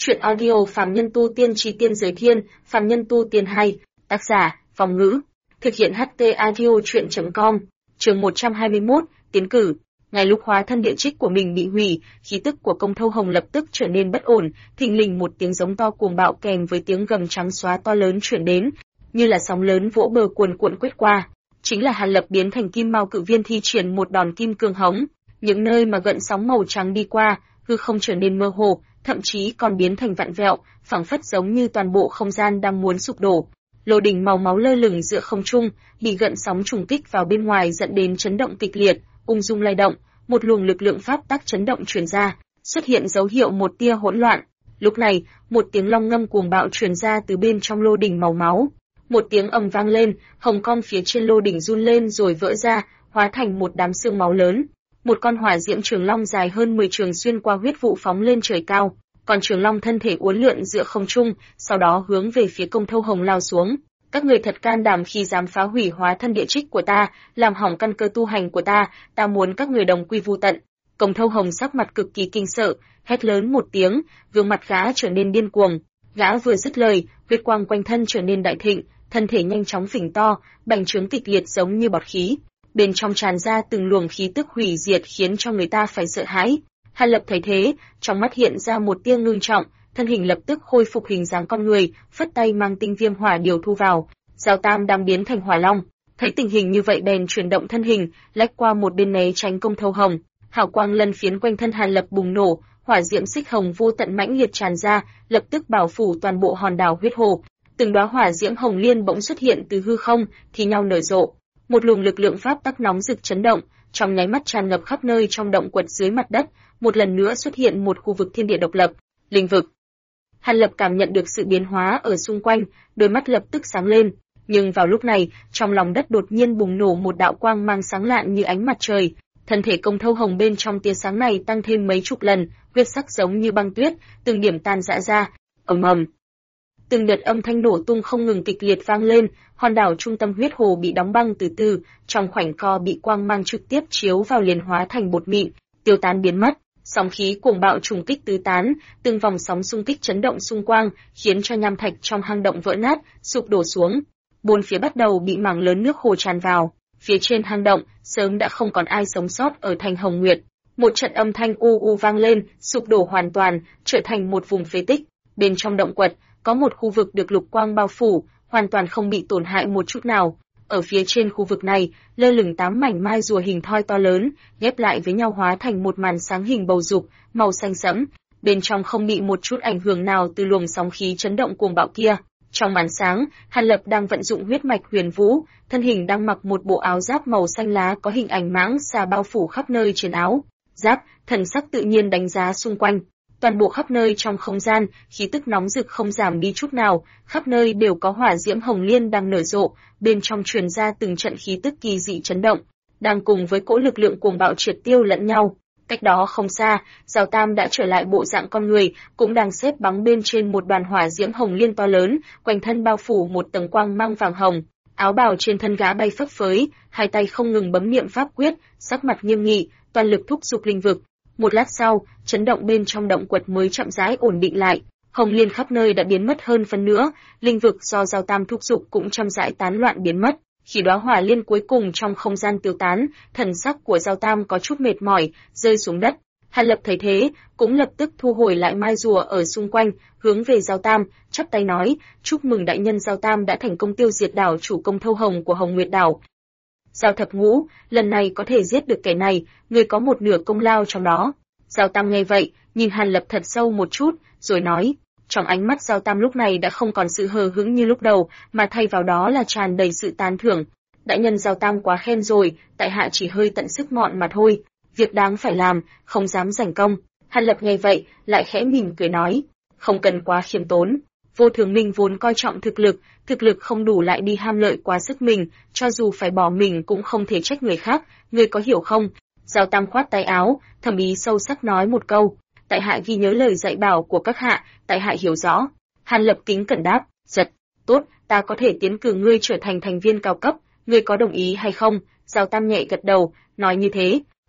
Chuyện audio Phàm Nhân Tu Tiên Chí Tiên Giới Thiên, Phàm Nhân Tu Tiên hay, tác giả, Phong Ngữ. Thực hiện HT Audio Chuyện.com, chương 121, tiến cử. Ngay lúc hóa thân địa trích của mình bị hủy, khí tức của Công Thâu Hồng lập tức trở nên bất ổn, thình lình một tiếng giống to cuồng bạo kèm với tiếng gầm trắng xóa to lớn chuyển đến, như là sóng lớn vỗ bờ cuồn cuộn quét qua. Chính là Hàn Lập biến thành kim mao cự viên thi triển một đòn kim cương hống, những nơi mà gợn sóng màu trắng đi qua, hư không trở nên mơ hồ, thậm chí còn biến thành vặn vẹo, phảng phất giống như toàn bộ không gian đang muốn sụp đổ. Lô đỉnh màu máu lơ lửng giữa không trung, bị gợn sóng trùng kích vào bên ngoài dẫn đến chấn động kịch liệt, ung dung lay động, một luồng lực lượng pháp tắc chấn động truyền ra, xuất hiện dấu hiệu một tia hỗn loạn. Lúc này, một tiếng long ngâm cuồng bạo truyền ra từ bên trong lô đỉnh màu máu. Một tiếng ầm vang lên, hồng con phía trên lô đỉnh run lên rồi vỡ ra, hóa thành một đám xương máu lớn. Một con hỏa diễm trường long dài hơn 10 trường xuyên qua huyết vụ phóng lên trời cao, còn trường long thân thể uốn lượn giữa không trung, sau đó hướng về phía Công Thâu Hồng lao xuống. Các người thật can đảm khi dám phá hủy hóa thân địa trích của ta, làm hỏng căn cơ tu hành của ta muốn các người đồng quy vu tận. Công Thâu Hồng sắc mặt cực kỳ kinh sợ, hét lớn một tiếng, gương mặt gã trở nên điên cuồng. Gã vừa dứt lời, huyết quang quanh thân trở nên đại thịnh, thân thể nhanh chóng phình to, bành trướng kịch liệt giống như bọt khí. Bên trong tràn ra từng luồng khí tức hủy diệt khiến cho người ta phải sợ hãi. Hàn Lập thấy thế, trong mắt hiện ra một tia ngưng trọng, thân hình lập tức khôi phục hình dáng con người, phất tay mang tinh viêm hỏa điều thu vào. Giao Tam đang biến thành hỏa long, thấy tình hình như vậy bèn chuyển động thân hình, lách qua một bên né tránh Công Thâu Hồng. Hào quang lân phiến quanh thân Hàn Lập bùng nổ, hỏa diễm xích hồng vô tận mãnh liệt tràn ra, lập tức bao phủ toàn bộ hòn đảo huyết hồ. Từng đóa hỏa diễm hồng liên bỗng xuất hiện từ hư không, thì nhau nở rộ. Một luồng lực lượng pháp tắc nóng rực chấn động, trong nháy mắt tràn ngập khắp nơi trong động quật dưới mặt đất, một lần nữa xuất hiện một khu vực thiên địa độc lập, linh vực. Hàn Lập cảm nhận được sự biến hóa ở xung quanh, đôi mắt lập tức sáng lên, nhưng vào lúc này, trong lòng đất đột nhiên bùng nổ một đạo quang mang sáng lạn như ánh mặt trời, thân thể Công Thâu Hồng bên trong tia sáng này tăng thêm mấy chục lần, huyết sắc giống như băng tuyết, từng điểm tan rã ra, ầm ầm. Từng đợt âm thanh nổ tung không ngừng kịch liệt vang lên, hòn đảo trung tâm huyết hồ bị đóng băng từ từ, trong khoảnh co bị quang mang trực tiếp chiếu vào liền hóa thành bột mịn, tiêu tán biến mất. Sóng khí cuồng bạo trùng kích tứ tán, từng vòng sóng xung kích chấn động xung quanh, khiến cho nham thạch trong hang động vỡ nát, sụp đổ xuống. Bốn phía bắt đầu bị mảng lớn nước hồ tràn vào. Phía trên hang động, sớm đã không còn ai sống sót ở thành Hồng Nguyệt. Một trận âm thanh u u vang lên, sụp đổ hoàn toàn, trở thành một vùng phế tích. Bên trong động quật, có một khu vực được lục quang bao phủ, hoàn toàn không bị tổn hại một chút nào. Ở phía trên khu vực này, lơ lửng 8 mảnh mai rùa hình thoi to lớn, ghép lại với nhau hóa thành một màn sáng hình bầu dục, màu xanh sẫm. Bên trong không bị một chút ảnh hưởng nào từ luồng sóng khí chấn động cuồng bạo kia. Trong màn sáng, Hàn Lập đang vận dụng huyết mạch huyền vũ, thân hình đang mặc một bộ áo giáp màu xanh lá có hình ảnh mãng xà bao phủ khắp nơi trên áo giáp, thần sắc tự nhiên đánh giá xung quanh. Toàn bộ khắp nơi trong không gian, khí tức nóng rực không giảm đi chút nào, khắp nơi đều có hỏa diễm hồng liên đang nở rộ, bên trong truyền ra từng trận khí tức kỳ dị chấn động, đang cùng với cỗ lực lượng cuồng bạo triệt tiêu lẫn nhau. Cách đó không xa, Giao Tam đã trở lại bộ dạng con người, cũng đang xếp bằng bên trên một đoàn hỏa diễm hồng liên to lớn, quanh thân bao phủ một tầng quang mang vàng hồng. Áo bào trên thân gã bay phấp phới, hai tay không ngừng bấm niệm pháp quyết, sắc mặt nghiêm nghị, toàn lực thúc giục linh vực. Một lát sau, chấn động bên trong động quật mới chậm rãi ổn định lại, hồng liên khắp nơi đã biến mất hơn phân nửa, linh vực do Giao Tam thúc giục cũng chậm rãi tán loạn biến mất. Khi đóa hỏa liên cuối cùng trong không gian tiêu tán, thần sắc của Giao Tam có chút mệt mỏi, rơi xuống đất. Hàn Lập thấy thế, cũng lập tức thu hồi lại mai rùa ở xung quanh, hướng về Giao Tam, chắp tay nói: "Chúc mừng đại nhân Giao Tam đã thành công tiêu diệt đảo chủ Công Thâu Hồng của Hồng Nguyệt đảo. Giao Thập Ngũ, lần này có thể giết được kẻ này, người có một nửa công lao trong đó." Giao Tam nghe vậy, nhìn Hàn Lập thật sâu một chút, rồi nói. Trong ánh mắt Giao Tam lúc này đã không còn sự hờ hững như lúc đầu, mà thay vào đó là tràn đầy sự tán thưởng. "Đại nhân Giao Tam quá khen rồi, tại hạ chỉ hơi tận sức mọn mà thôi, việc đáng phải làm, không dám giành công." Hàn Lập nghe vậy, lại khẽ mỉm cười nói, "Không cần quá khiêm tốn. Vô Thường Minh vốn coi trọng thực lực không đủ lại đi ham lợi quá sức mình, cho dù phải bỏ mình cũng không thể trách người khác, ngươi có hiểu không?" Giao Tam khoát tay áo, thầm ý sâu sắc nói một câu, "Tại hạ ghi nhớ lời dạy bảo của các hạ, tại hạ hiểu rõ." Hàn Lập kính cẩn đáp, "Giật, tốt, ta có thể tiến cử ngươi trở thành thành viên cao cấp, ngươi có đồng ý hay không?" Giao Tam nhẹ gật đầu, nói như thế,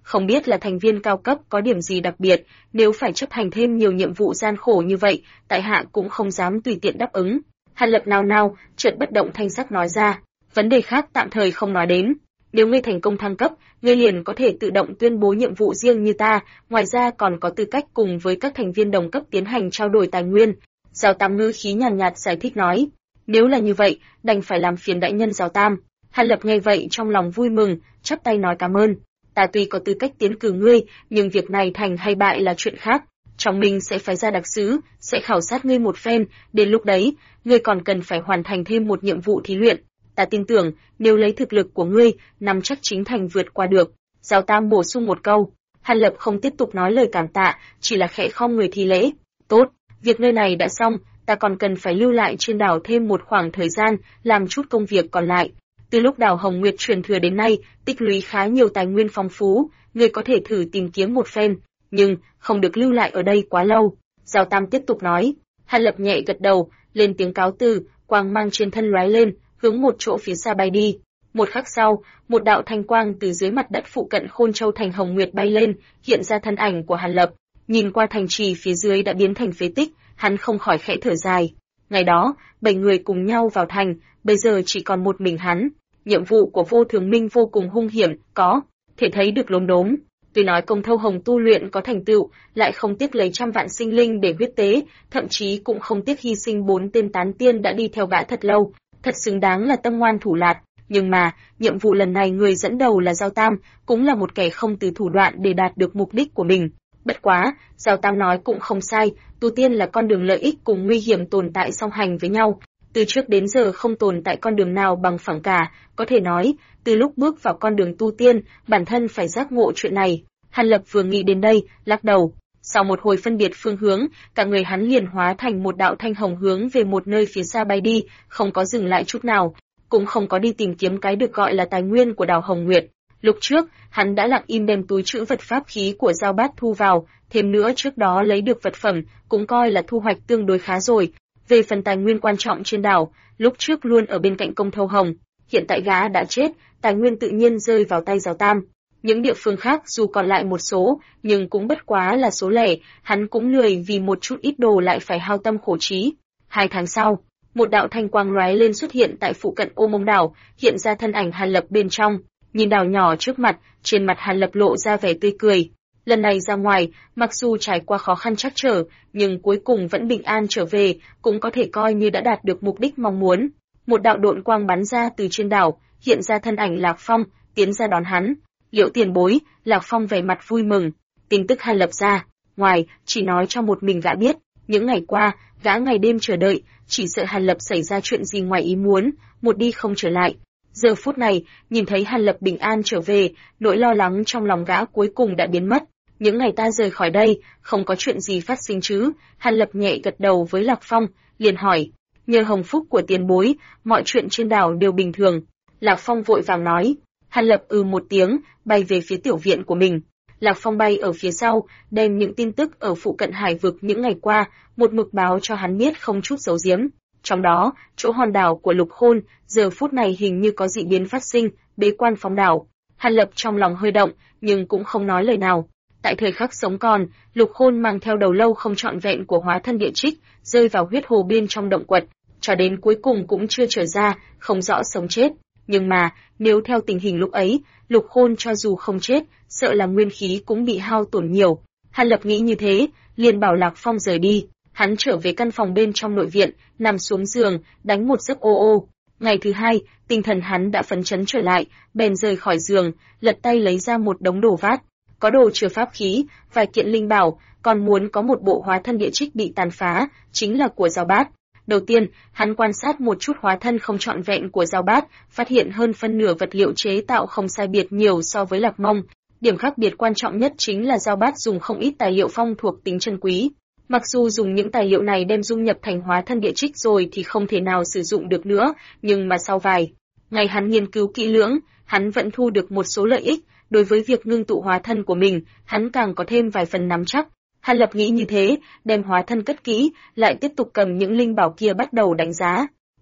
Không biết là thành viên cao cấp có điểm gì đặc biệt, nếu phải chấp hành thêm nhiều nhiệm vụ gian khổ như vậy, tại hạ cũng không dám tùy tiện đáp ứng. Hàn Lập nào, chợt bất động thanh sắc nói ra, vấn đề khác tạm thời không nói đến. Nếu ngươi thành công thăng cấp, ngươi liền có thể tự động tuyên bố nhiệm vụ riêng như ta, ngoài ra còn có tư cách cùng với các thành viên đồng cấp tiến hành trao đổi tài nguyên. Giao Tam ngữ khí nhàn nhạt giải thích nói, nếu là như vậy, đành phải làm phiền đại nhân Giao Tam. Hàn Lập nghe vậy trong lòng vui mừng, chắp tay nói cảm ơn. Ta tuy có tư cách tiến cử ngươi, nhưng việc này thành hay bại là chuyện khác. Trong mình sẽ phái ra đặc sứ, sẽ khảo sát ngươi một phen, đến lúc đấy, ngươi còn cần phải hoàn thành thêm một nhiệm vụ thí luyện. Ta tin tưởng, nếu lấy thực lực của ngươi, nắm chắc chính thành vượt qua được. Giao Tam bổ sung một câu. Hàn Lập không tiếp tục nói lời cảm tạ, chỉ là khẽ khom người thi lễ. Tốt, việc nơi này đã xong, ta còn cần phải lưu lại trên đảo thêm một khoảng thời gian, làm chút công việc còn lại. Từ lúc đảo Hồng Nguyệt truyền thừa đến nay, tích lũy khá nhiều tài nguyên phong phú, ngươi có thể thử tìm kiếm một phen, nhưng không được lưu lại ở đây quá lâu. Giao Tam tiếp tục nói. Hàn Lập nhẹ gật đầu, lên tiếng cáo từ, quang mang trên thân lóe lên, hướng một chỗ phía xa bay đi. Một khắc sau, một đạo thanh quang từ dưới mặt đất phụ cận Khôn Châu thành Hồng Nguyệt bay lên, hiện ra thân ảnh của Hàn Lập. Nhìn qua thành trì phía dưới đã biến thành phế tích, hắn không khỏi khẽ thở dài. Ngày đó, 7 người cùng nhau vào thành, bây giờ chỉ còn một mình hắn. Nhiệm vụ của Vô Thường Minh vô cùng hung hiểm, có thể thấy được lốm đốm. Tuy nói Công Thâu Hồng tu luyện có thành tựu, lại không tiếc lấy trăm vạn sinh linh để huyết tế, thậm chí cũng không tiếc hy sinh 4 tên tán tiên đã đi theo gã thật lâu, thật xứng đáng là tâm ngoan thủ lạt. Nhưng mà, nhiệm vụ lần này người dẫn đầu là Giao Tam, cũng là một kẻ không từ thủ đoạn để đạt được mục đích của mình. Bất quá, Giao Tam nói cũng không sai, tu tiên là con đường lợi ích cùng nguy hiểm tồn tại song hành với nhau. Từ trước đến giờ không tồn tại con đường nào bằng phẳng cả, có thể nói, từ lúc bước vào con đường tu tiên, bản thân phải giác ngộ chuyện này. Hàn Lập vừa nghĩ đến đây, lắc đầu. Sau một hồi phân biệt phương hướng, cả người hắn liền hóa thành một đạo thanh hồng hướng về một nơi phía xa bay đi, không có dừng lại chút nào, cũng không có đi tìm kiếm cái được gọi là tài nguyên của đảo Hồng Nguyệt. Lúc trước, hắn đã lặng im đem túi trữ vật pháp khí của Giao Bát thu vào, thêm nữa trước đó lấy được vật phẩm, cũng coi là thu hoạch tương đối khá rồi. Về phần tài nguyên quan trọng trên đảo, lúc trước luôn ở bên cạnh Công Thâu Hồng, hiện tại gã đã chết, tài nguyên tự nhiên rơi vào tay Giao Tam. Những địa phương khác dù còn lại một số, nhưng cũng bất quá là số lẻ, hắn cũng lười vì một chút ít đồ lại phải hao tâm khổ trí. 2 tháng sau, một đạo thanh quang lóe lên xuất hiện tại phụ cận Ô Mông đảo, hiện ra thân ảnh Hàn Lập bên trong. Nhìn đảo nhỏ trước mặt, trên mặt Hàn Lập lộ ra vẻ tươi cười. Lần này ra ngoài, mặc dù trải qua khó khăn trắc trở, nhưng cuối cùng vẫn bình an trở về, cũng có thể coi như đã đạt được mục đích mong muốn. Một đạo độn quang bắn ra từ trên đảo, hiện ra thân ảnh Lạc Phong, tiến ra đón hắn. Liễu tiền bối, Lạc Phong vẻ mặt vui mừng. Tin tức Hàn Lập ra, ngoài, chỉ nói cho một mình gã biết. Những ngày qua, gã ngày đêm chờ đợi, chỉ sợ Hàn Lập xảy ra chuyện gì ngoài ý muốn, một đi không trở lại. Giờ phút này, nhìn thấy Hàn Lập bình an trở về, nỗi lo lắng trong lòng gã cuối cùng đã biến mất. Những ngày ta rời khỏi đây, không có chuyện gì phát sinh chứ? Hàn Lập nhẹ gật đầu với Lạc Phong, liền hỏi, nhờ hồng phúc của tiền bối, mọi chuyện trên đảo đều bình thường. Lạc Phong vội vàng nói. Hàn Lập một tiếng, bay về phía tiểu viện của mình. Lạc Phong bay ở phía sau, đem những tin tức ở phụ cận hải vực những ngày qua, một mực báo cho hắn biết không chút giấu giếm. Trong đó, chỗ hòn đảo của Lục Khôn, giờ phút này hình như có dị biến phát sinh, bế quan phong đảo. Hàn Lập trong lòng hơi động, nhưng cũng không nói lời nào. Tại thời khắc sống còn, Lục Khôn mang theo đầu lâu không trọn vẹn của hóa thân địa trích, rơi vào huyết hồ bên trong động quật, cho đến cuối cùng cũng chưa trở ra, không rõ sống chết. Nhưng mà, nếu theo tình hình lúc ấy, Lục Khôn cho dù không chết, sợ là nguyên khí cũng bị hao tổn nhiều. Hàn Lập nghĩ như thế, liền bảo Lạc Phong rời đi. Hắn trở về căn phòng bên trong nội viện, nằm xuống giường, đánh một giấc ô ô. Ngày thứ hai, tinh thần hắn đã phấn chấn trở lại, bèn rời khỏi giường, lật tay lấy ra một đống đồ vát. Có đồ chứa pháp khí, vài kiện linh bảo, còn muốn có một bộ hóa thân địa trích bị tàn phá, chính là của Giao Bát. Đầu tiên, hắn quan sát một chút hóa thân không trọn vẹn của Giao Bát, phát hiện hơn phân nửa vật liệu chế tạo không sai biệt nhiều so với Lạc Mông. Điểm khác biệt quan trọng nhất chính là Giao Bát dùng không ít tài liệu phong thuộc tính chân quý. Mặc dù dùng những tài liệu này đem dung nhập thành hóa thân địa trích rồi thì không thể nào sử dụng được nữa, nhưng mà sau vài ngày hắn nghiên cứu kỹ lưỡng, hắn vẫn thu được một số lợi ích. Đối với việc ngưng tụ hóa thân của mình, hắn càng có thêm vài phần nắm chắc. Hàn Lập nghĩ như thế, đem hóa thân cất kỹ, lại tiếp tục cầm những linh bảo kia bắt đầu đánh giá.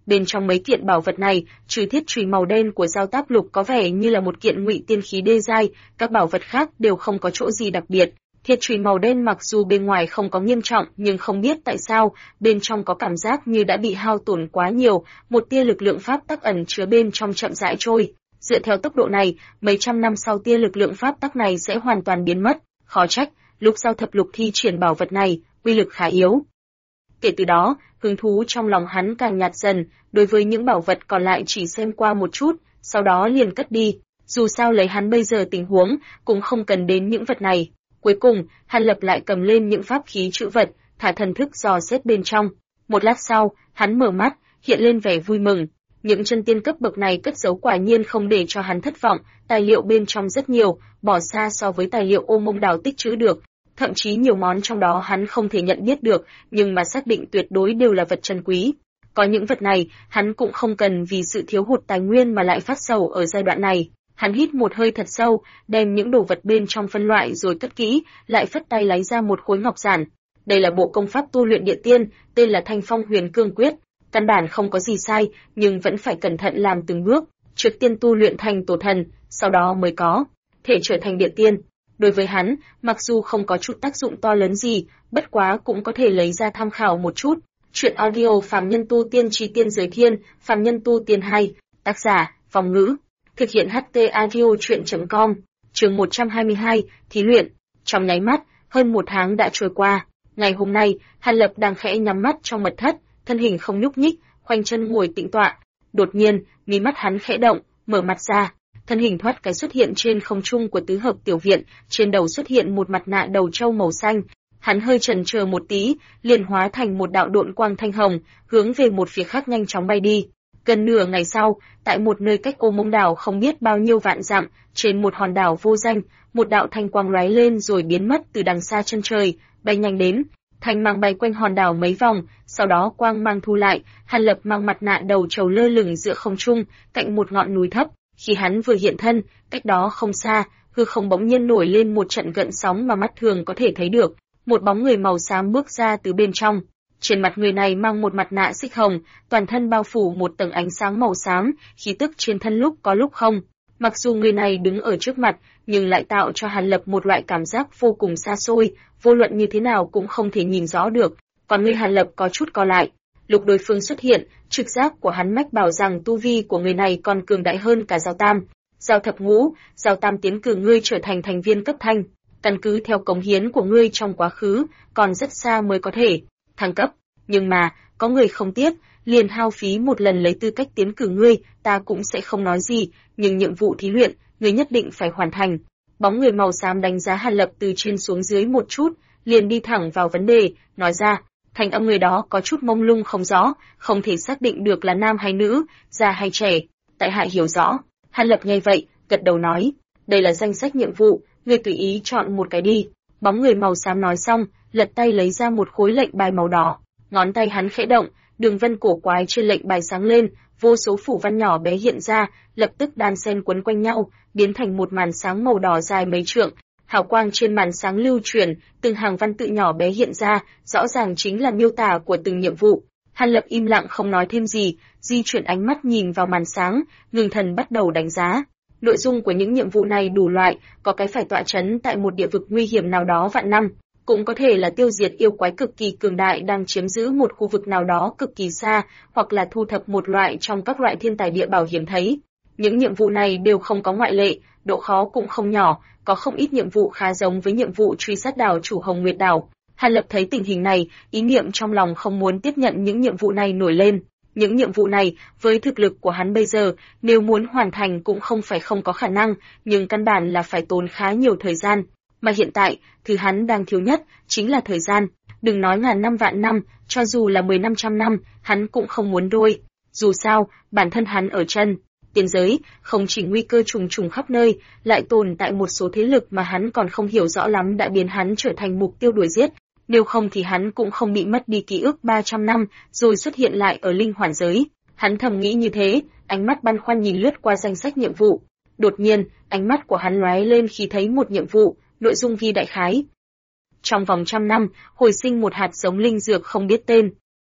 Bên trong mấy kiện bảo vật này, trừ thiết chùy màu đen của Giao Táp Lục có vẻ như là một kiện ngụy tiên khí đê giai, các bảo vật khác đều không có chỗ gì đặc biệt. Thiết chùy màu đen mặc dù bên ngoài không có nghiêm trọng, nhưng không biết tại sao, bên trong có cảm giác như đã bị hao tổn quá nhiều, một tia lực lượng pháp tắc ẩn chứa bên trong chậm rãi trôi. Dựa theo tốc độ này, mấy trăm năm sau tia lực lượng pháp tắc này sẽ hoàn toàn biến mất, khó trách, lúc Giao Thập Lục thi triển bảo vật này, uy lực khá yếu. Kể từ đó, hứng thú trong lòng hắn càng nhạt dần, đối với những bảo vật còn lại chỉ xem qua một chút, sau đó liền cất đi. Dù sao lấy hắn bây giờ tình huống, cũng không cần đến những vật này. Cuối cùng, Hàn Lập lại cầm lên những pháp khí trữ vật, thả thần thức dò xét bên trong. Một lát sau, hắn mở mắt, hiện lên vẻ vui mừng. Những chân tiên cấp bậc này cất giấu quả nhiên không để cho hắn thất vọng, tài liệu bên trong rất nhiều, bỏ xa so với tài liệu Ô Mông Đảo tích trữ được. Thậm chí nhiều món trong đó hắn không thể nhận biết được, nhưng mà xác định tuyệt đối đều là vật chân quý. Có những vật này, hắn cũng không cần vì sự thiếu hụt tài nguyên mà lại phát sầu ở giai đoạn này. Hắn hít một hơi thật sâu, đem những đồ vật bên trong phân loại rồi cất kỹ, lại phất tay lấy ra một khối ngọc giản. Đây là bộ công pháp tu luyện địa tiên, tên là Thanh Phong Huyền Cương Quyết. Căn bản không có gì sai, nhưng vẫn phải cẩn thận làm từng bước, trước tiên tu luyện thành tổ thần, sau đó mới có thể trở thành địa tiên. Đối với hắn, mặc dù không có chút tác dụng to lớn gì, bất quá cũng có thể lấy ra tham khảo một chút. Truyện audio Phàm Nhân Tu Tiên Chí Tiên Giới Thiên, Phàm Nhân Tu Tiên hay, tác giả, Phong Ngữ. Thực hiện HT Audio Truyện.com, chương 122, thí luyện. Trong nháy mắt, hơn một tháng đã trôi qua. Ngày hôm nay, Hàn Lập đang khẽ nhắm mắt trong mật thất, thân hình không nhúc nhích, khoanh chân ngồi tĩnh tọa. Đột nhiên, mí mắt hắn khẽ động, mở mặt ra, thân hình thoát cái xuất hiện trên không trung của tứ hợp tiểu viện, trên đầu xuất hiện một mặt nạ đầu trâu màu xanh. Hắn hơi chần chờ một tí, liền hóa thành một đạo độn quang thanh hồng, hướng về một phía khác nhanh chóng bay đi. Gần nửa ngày sau, tại một nơi cách Ô Mông Đảo không biết bao nhiêu vạn dặm, trên một hòn đảo vô danh, một đạo thanh quang lóe lên rồi biến mất từ đằng xa chân trời, bay nhanh đến. Thanh mang bay quanh hòn đảo mấy vòng, sau đó quang mang thu lại, Hàn Lập mang mặt nạ đầu trâu lơ lửng giữa không trung, cạnh một ngọn núi thấp. Khi hắn vừa hiện thân, cách đó không xa, hư không bỗng nhiên nổi lên một trận gợn sóng mà mắt thường có thể thấy được. Một bóng người màu xám bước ra từ bên trong. Trên mặt người này mang một mặt nạ xích hồng, toàn thân bao phủ một tầng ánh sáng màu xám, khí tức trên thân lúc có lúc không. Mặc dù người này đứng ở trước mặt, nhưng lại tạo cho Hàn Lập một loại cảm giác vô cùng xa xôi, vô luận như thế nào cũng không thể nhìn rõ được. Còn người Hàn Lập có chút co lại. Lúc đối phương xuất hiện, trực giác của hắn mách bảo rằng tu vi của người này còn cường đại hơn cả Giao Tam. Giao Thập Ngũ, Giao Tam tiến cử ngươi trở thành thành viên cấp thanh. Căn cứ theo cống hiến của ngươi trong quá khứ, còn rất xa mới có thể thăng cấp. Nhưng mà, có người không tiếc, liền hao phí một lần lấy tư cách tiến cử ngươi, ta cũng sẽ không nói gì, nhưng nhiệm vụ thí luyện, ngươi nhất định phải hoàn thành. Bóng người màu xám đánh giá Hàn Lập từ trên xuống dưới một chút, liền đi thẳng vào vấn đề, nói ra, thanh âm người đó có chút mông lung không rõ, không thể xác định được là nam hay nữ, già hay trẻ. Tại hạ hiểu rõ. Hàn Lập nghe vậy, gật đầu nói, đây là danh sách nhiệm vụ, ngươi tùy ý chọn một cái đi. Bóng người màu xám nói xong, lật tay lấy ra một khối lệnh bài màu đỏ. Ngón tay hắn khẽ động, đường vân cổ quái trên lệnh bài sáng lên, vô số phủ văn nhỏ bé hiện ra, lập tức đan xen quấn quanh nhau, biến thành một màn sáng màu đỏ dài mấy trượng. Hào quang trên màn sáng lưu chuyển, từng hàng văn tự nhỏ bé hiện ra, rõ ràng chính là miêu tả của từng nhiệm vụ. Hàn Lập im lặng không nói thêm gì, di chuyển ánh mắt nhìn vào màn sáng, ngưng thần bắt đầu đánh giá. Nội dung của những nhiệm vụ này đủ loại, có cái phải tọa trấn tại một địa vực nguy hiểm nào đó vạn năm, cũng có thể là tiêu diệt yêu quái cực kỳ cường đại đang chiếm giữ một khu vực nào đó cực kỳ xa, hoặc là thu thập một loại trong các loại thiên tài địa bảo hiếm thấy. Những nhiệm vụ này đều không có ngoại lệ, độ khó cũng không nhỏ, có không ít nhiệm vụ khá giống với nhiệm vụ truy sát đảo chủ Hồng Nguyệt Đảo. Hàn Lập thấy tình hình này, ý niệm trong lòng không muốn tiếp nhận những nhiệm vụ này nổi lên. Những nhiệm vụ này, với thực lực của hắn bây giờ, nếu muốn hoàn thành cũng không phải không có khả năng, nhưng căn bản là phải tốn khá nhiều thời gian. Mà hiện tại, thứ hắn đang thiếu nhất, chính là thời gian. Đừng nói ngàn năm vạn năm, cho dù là 10-500 năm, hắn cũng không muốn đôi. Dù sao, bản thân hắn ở chân tiên giới, không chỉ nguy cơ trùng trùng khắp nơi, lại tồn tại một số thế lực mà hắn còn không hiểu rõ lắm đã biến hắn trở thành mục tiêu đuổi giết. Nếu không thì hắn cũng không bị mất đi ký ức 300 năm, rồi xuất hiện lại ở linh hoàn giới. Hắn thầm nghĩ như thế, ánh mắt băn khoăn nhìn lướt qua danh sách nhiệm vụ. Đột nhiên, ánh mắt của hắn lóe lên khi thấy một nhiệm vụ, nội dung ghi đại khái. Trong vòng 100 năm, hồi sinh một hạt giống linh dược không biết tên.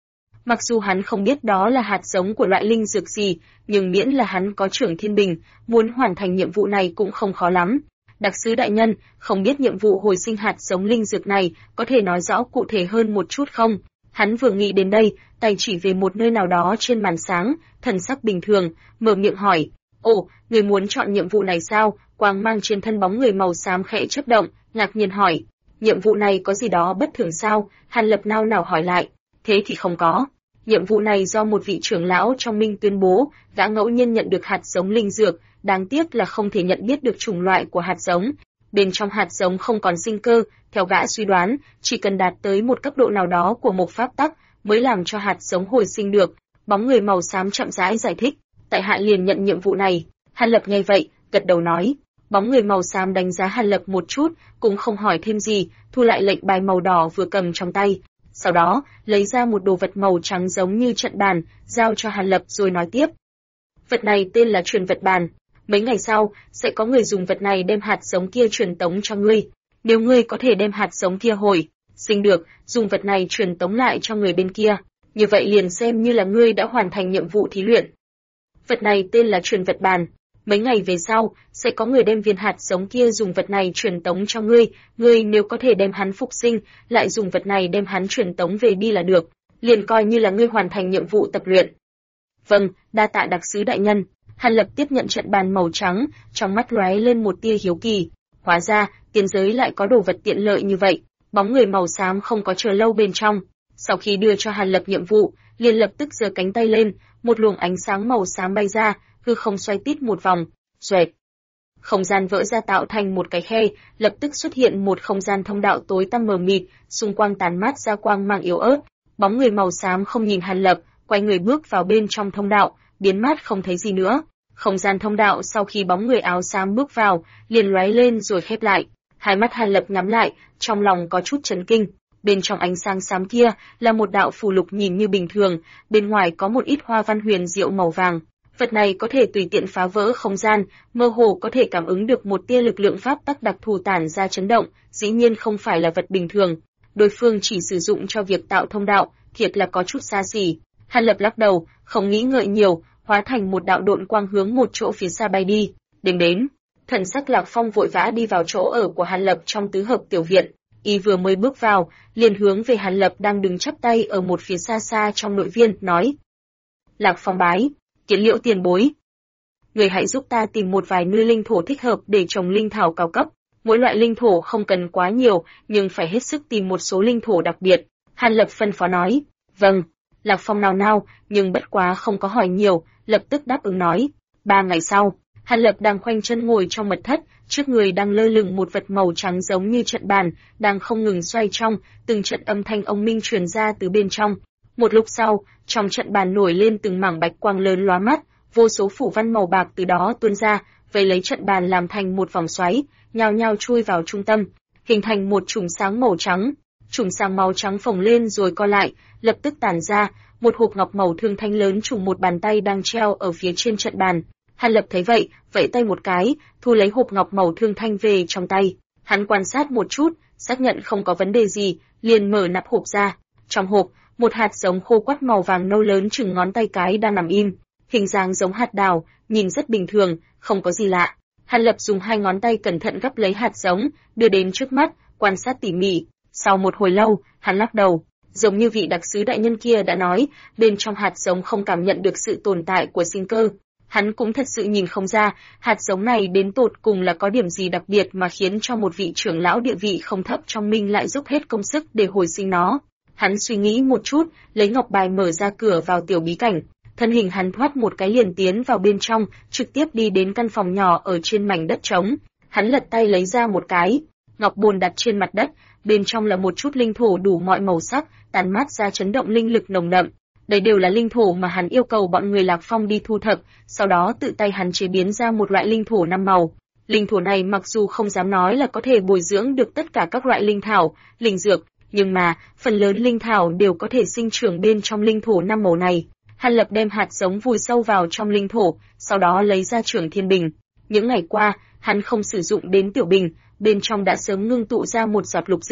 Mặc dù hắn không biết đó là hạt giống của loại linh dược gì, nhưng miễn là hắn có Trưởng Thiên Bình, muốn hoàn thành nhiệm vụ này cũng không khó lắm. Đặc sứ đại nhân, không biết nhiệm vụ hồi sinh hạt giống linh dược này có thể nói rõ cụ thể hơn một chút không? Hắn vừa nghĩ đến đây, tay chỉ về một nơi nào đó trên màn sáng, thần sắc bình thường, mở miệng hỏi. Ồ, người muốn chọn nhiệm vụ này sao? Quang mang trên thân bóng người màu xám khẽ chớp động, ngạc nhiên hỏi. Nhiệm vụ này có gì đó bất thường sao? Hàn Lập nao nao hỏi lại. Thế thì không có. Nhiệm vụ này do một vị trưởng lão trong minh tuyên bố, gã ngẫu nhiên nhận được hạt giống linh dược, đáng tiếc là không thể nhận biết được chủng loại của hạt giống. Bên trong hạt giống không còn sinh cơ, theo gã suy đoán, chỉ cần đạt tới một cấp độ nào đó của một pháp tắc mới làm cho hạt giống hồi sinh được. Bóng người màu xám chậm rãi giải thích, tại hạ liền nhận nhiệm vụ này. Hàn Lập nghe vậy, gật đầu nói. Bóng người màu xám đánh giá Hàn Lập một chút, cũng không hỏi thêm gì, thu lại lệnh bài màu đỏ vừa cầm trong tay. Sau đó, lấy ra một đồ vật màu trắng giống như trận bàn, giao cho Hàn Lập rồi nói tiếp. Vật này tên là truyền vật bàn. Mấy ngày sau, sẽ có người dùng vật này đem hạt giống kia truyền tống cho ngươi. Nếu ngươi có thể đem hạt giống kia hồi sinh được, dùng vật này truyền tống lại cho người bên kia. Như vậy liền xem như là ngươi đã hoàn thành nhiệm vụ thí luyện. Vật này tên là truyền vật bàn. Mấy ngày về sau, sẽ có người đem viên hạt giống kia dùng vật này truyền tống cho ngươi. Ngươi nếu có thể đem hắn phục sinh, lại dùng vật này đem hắn truyền tống về đi là được. Liền coi như là ngươi hoàn thành nhiệm vụ tập luyện. Vâng, đa tạ đặc sứ đại nhân. Hàn Lập tiếp nhận trận bàn màu trắng, trong mắt lóe lên một tia hiếu kỳ. Hóa ra, tiên giới lại có đồ vật tiện lợi như vậy. Bóng người màu xám không có chờ lâu bên trong. Sau khi đưa cho Hàn Lập nhiệm vụ, liền lập tức giơ cánh tay lên, một luồng ánh sáng màu xám bay ra, hư không xoay tít một vòng, xoẹt. Không gian vỡ ra tạo thành một cái khe, lập tức xuất hiện một không gian thông đạo tối tăm mờ mịt, xung quanh tàn mát ra quang mang yếu ớt. Bóng người màu xám không nhìn Hàn Lập, quay người bước vào bên trong thông đạo, biến mất không thấy gì nữa. Không gian thông đạo sau khi bóng người áo xám bước vào, liền lóe lên rồi khép lại. Hai mắt Hàn Lập nhắm lại, trong lòng có chút chấn kinh. Bên trong ánh sáng xám kia là một đạo phù lục nhìn như bình thường, bên ngoài có một ít hoa văn huyền diệu màu vàng. Vật này có thể tùy tiện phá vỡ không gian, mơ hồ có thể cảm ứng được một tia lực lượng pháp tắc đặc thù tản ra chấn động, dĩ nhiên không phải là vật bình thường. Đối phương chỉ sử dụng cho việc tạo thông đạo, thiệt là có chút xa xỉ. Hàn Lập lắc đầu, không nghĩ ngợi nhiều, hóa thành một đạo độn quang hướng một chỗ phía xa bay đi. Đến. Thần sắc Lạc Phong vội vã đi vào chỗ ở của Hàn Lập trong tứ hợp tiểu viện. Y vừa mới bước vào, liền hướng về Hàn Lập đang đứng chắp tay ở một phía xa xa trong nội viên, nói. Lạc Phong bái, Kiến Liễu tiền bối. Người hãy giúp ta tìm một vài nơi linh thổ thích hợp để trồng linh thảo cao cấp. Mỗi loại linh thổ không cần quá nhiều, nhưng phải hết sức tìm một số linh thổ đặc biệt. Hàn Lập phân phó nói. Vâng. Lạc Phong nao nao, nhưng bất quá không có hỏi nhiều, lập tức đáp ứng nói. 3 ngày sau, Hàn Lập đang khoanh chân ngồi trong mật thất, trước người đang lơ lửng một vật màu trắng giống như trận bàn, đang không ngừng xoay trong, từng trận âm thanh ông minh truyền ra từ bên trong. Một lúc sau, trong trận bàn nổi lên từng mảng bạch quang lớn lóa mắt, vô số phủ văn màu bạc từ đó tuôn ra, vây lấy trận bàn làm thành một vòng xoáy, nhao nhao chui vào trung tâm, hình thành một chùm sáng màu trắng. Chùm sáng màu trắng phồng lên rồi co lại, lập tức tản ra, một hộp ngọc màu thương thanh lớn trùng một bàn tay đang treo ở phía trên trận bàn. Hàn Lập thấy vậy, vẫy tay một cái, thu lấy hộp ngọc màu thương thanh về trong tay. Hắn quan sát một chút, xác nhận không có vấn đề gì, liền mở nắp hộp ra. Trong hộp, một hạt giống khô quắt màu vàng nâu lớn chừng ngón tay cái đang nằm im, hình dáng giống hạt đào, nhìn rất bình thường, không có gì lạ. Hàn Lập dùng 2 ngón tay cẩn thận gấp lấy hạt giống, đưa đến trước mắt, quan sát tỉ mỉ. Sau một hồi lâu, hắn lắc đầu, giống như vị đặc sứ đại nhân kia đã nói, bên trong hạt giống không cảm nhận được sự tồn tại của sinh cơ. Hắn cũng thật sự nhìn không ra, hạt giống này đến tột cùng là có điểm gì đặc biệt mà khiến cho một vị trưởng lão địa vị không thấp trong minh lại dốc hết công sức để hồi sinh nó. Hắn suy nghĩ một chút, lấy ngọc bài mở ra cửa vào tiểu bí cảnh. Thân hình hắn thoát một cái liền tiến vào bên trong, trực tiếp đi đến căn phòng nhỏ ở trên mảnh đất trống. Hắn lật tay lấy ra một cái ngọc bồn đặt trên mặt đất, bên trong là một chút linh thổ đủ mọi màu sắc, tản mát ra chấn động linh lực nồng đậm. Đây đều là linh thổ mà hắn yêu cầu bọn người Lạc Phong đi thu thập, sau đó tự tay hắn chế biến ra một loại linh thổ 5 màu. Linh thổ này mặc dù không dám nói là có thể bồi dưỡng được tất cả các loại linh thảo, linh dược, nhưng mà phần lớn linh thảo đều có thể sinh trưởng bên trong linh thổ 5 màu này. Hàn Lập đem hạt giống vùi sâu vào trong linh thổ, sau đó lấy ra Trưởng Thiên Bình. Những ngày qua, hắn không sử dụng đến tiểu bình, bên trong đã sớm ngưng tụ ra một giọt lục dịch.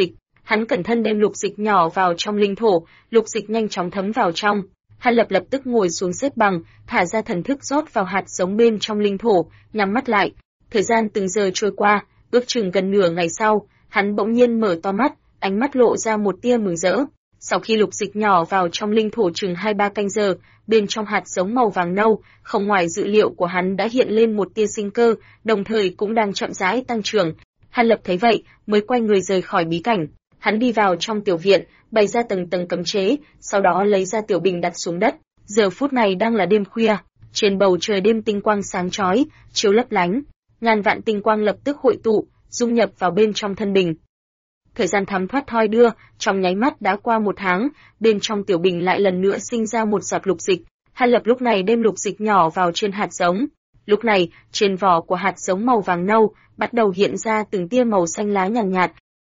Hắn cẩn thận đem lục dịch nhỏ vào trong linh thổ, lục dịch nhanh chóng thấm vào trong. Hàn Lập lập tức ngồi xuống xếp bằng, thả ra thần thức rót vào hạt giống bên trong linh thổ, nhắm mắt lại. Thời gian từng giờ trôi qua, ước chừng gần nửa ngày sau, hắn bỗng nhiên mở to mắt, ánh mắt lộ ra một tia mừng rỡ. Sau khi lục dịch nhỏ vào trong linh thổ chừng 2-3 canh giờ, bên trong hạt giống màu vàng nâu, không ngoài dự liệu của hắn đã hiện lên một tia sinh cơ, đồng thời cũng đang chậm rãi tăng trưởng. Hàn Lập thấy vậy, mới quay người rời khỏi bí cảnh. Hắn đi vào trong tiểu viện, bày ra tầng tầng cấm chế, sau đó lấy ra tiểu bình đặt xuống đất. Giờ phút này đang là đêm khuya, trên bầu trời đêm tinh quang sáng chói, chiếu lấp lánh, ngàn vạn tinh quang lập tức hội tụ, dung nhập vào bên trong thân bình. Thời gian thấm thoát thoi đưa, trong nháy mắt đã qua 1 tháng, bên trong tiểu bình lại lần nữa sinh ra một giọt lục dịch. Hàn Lập lúc này đem lục dịch nhỏ vào trên hạt giống. Lúc này, trên vỏ của hạt giống màu vàng nâu bắt đầu hiện ra từng tia màu xanh lá nhàn nhạt.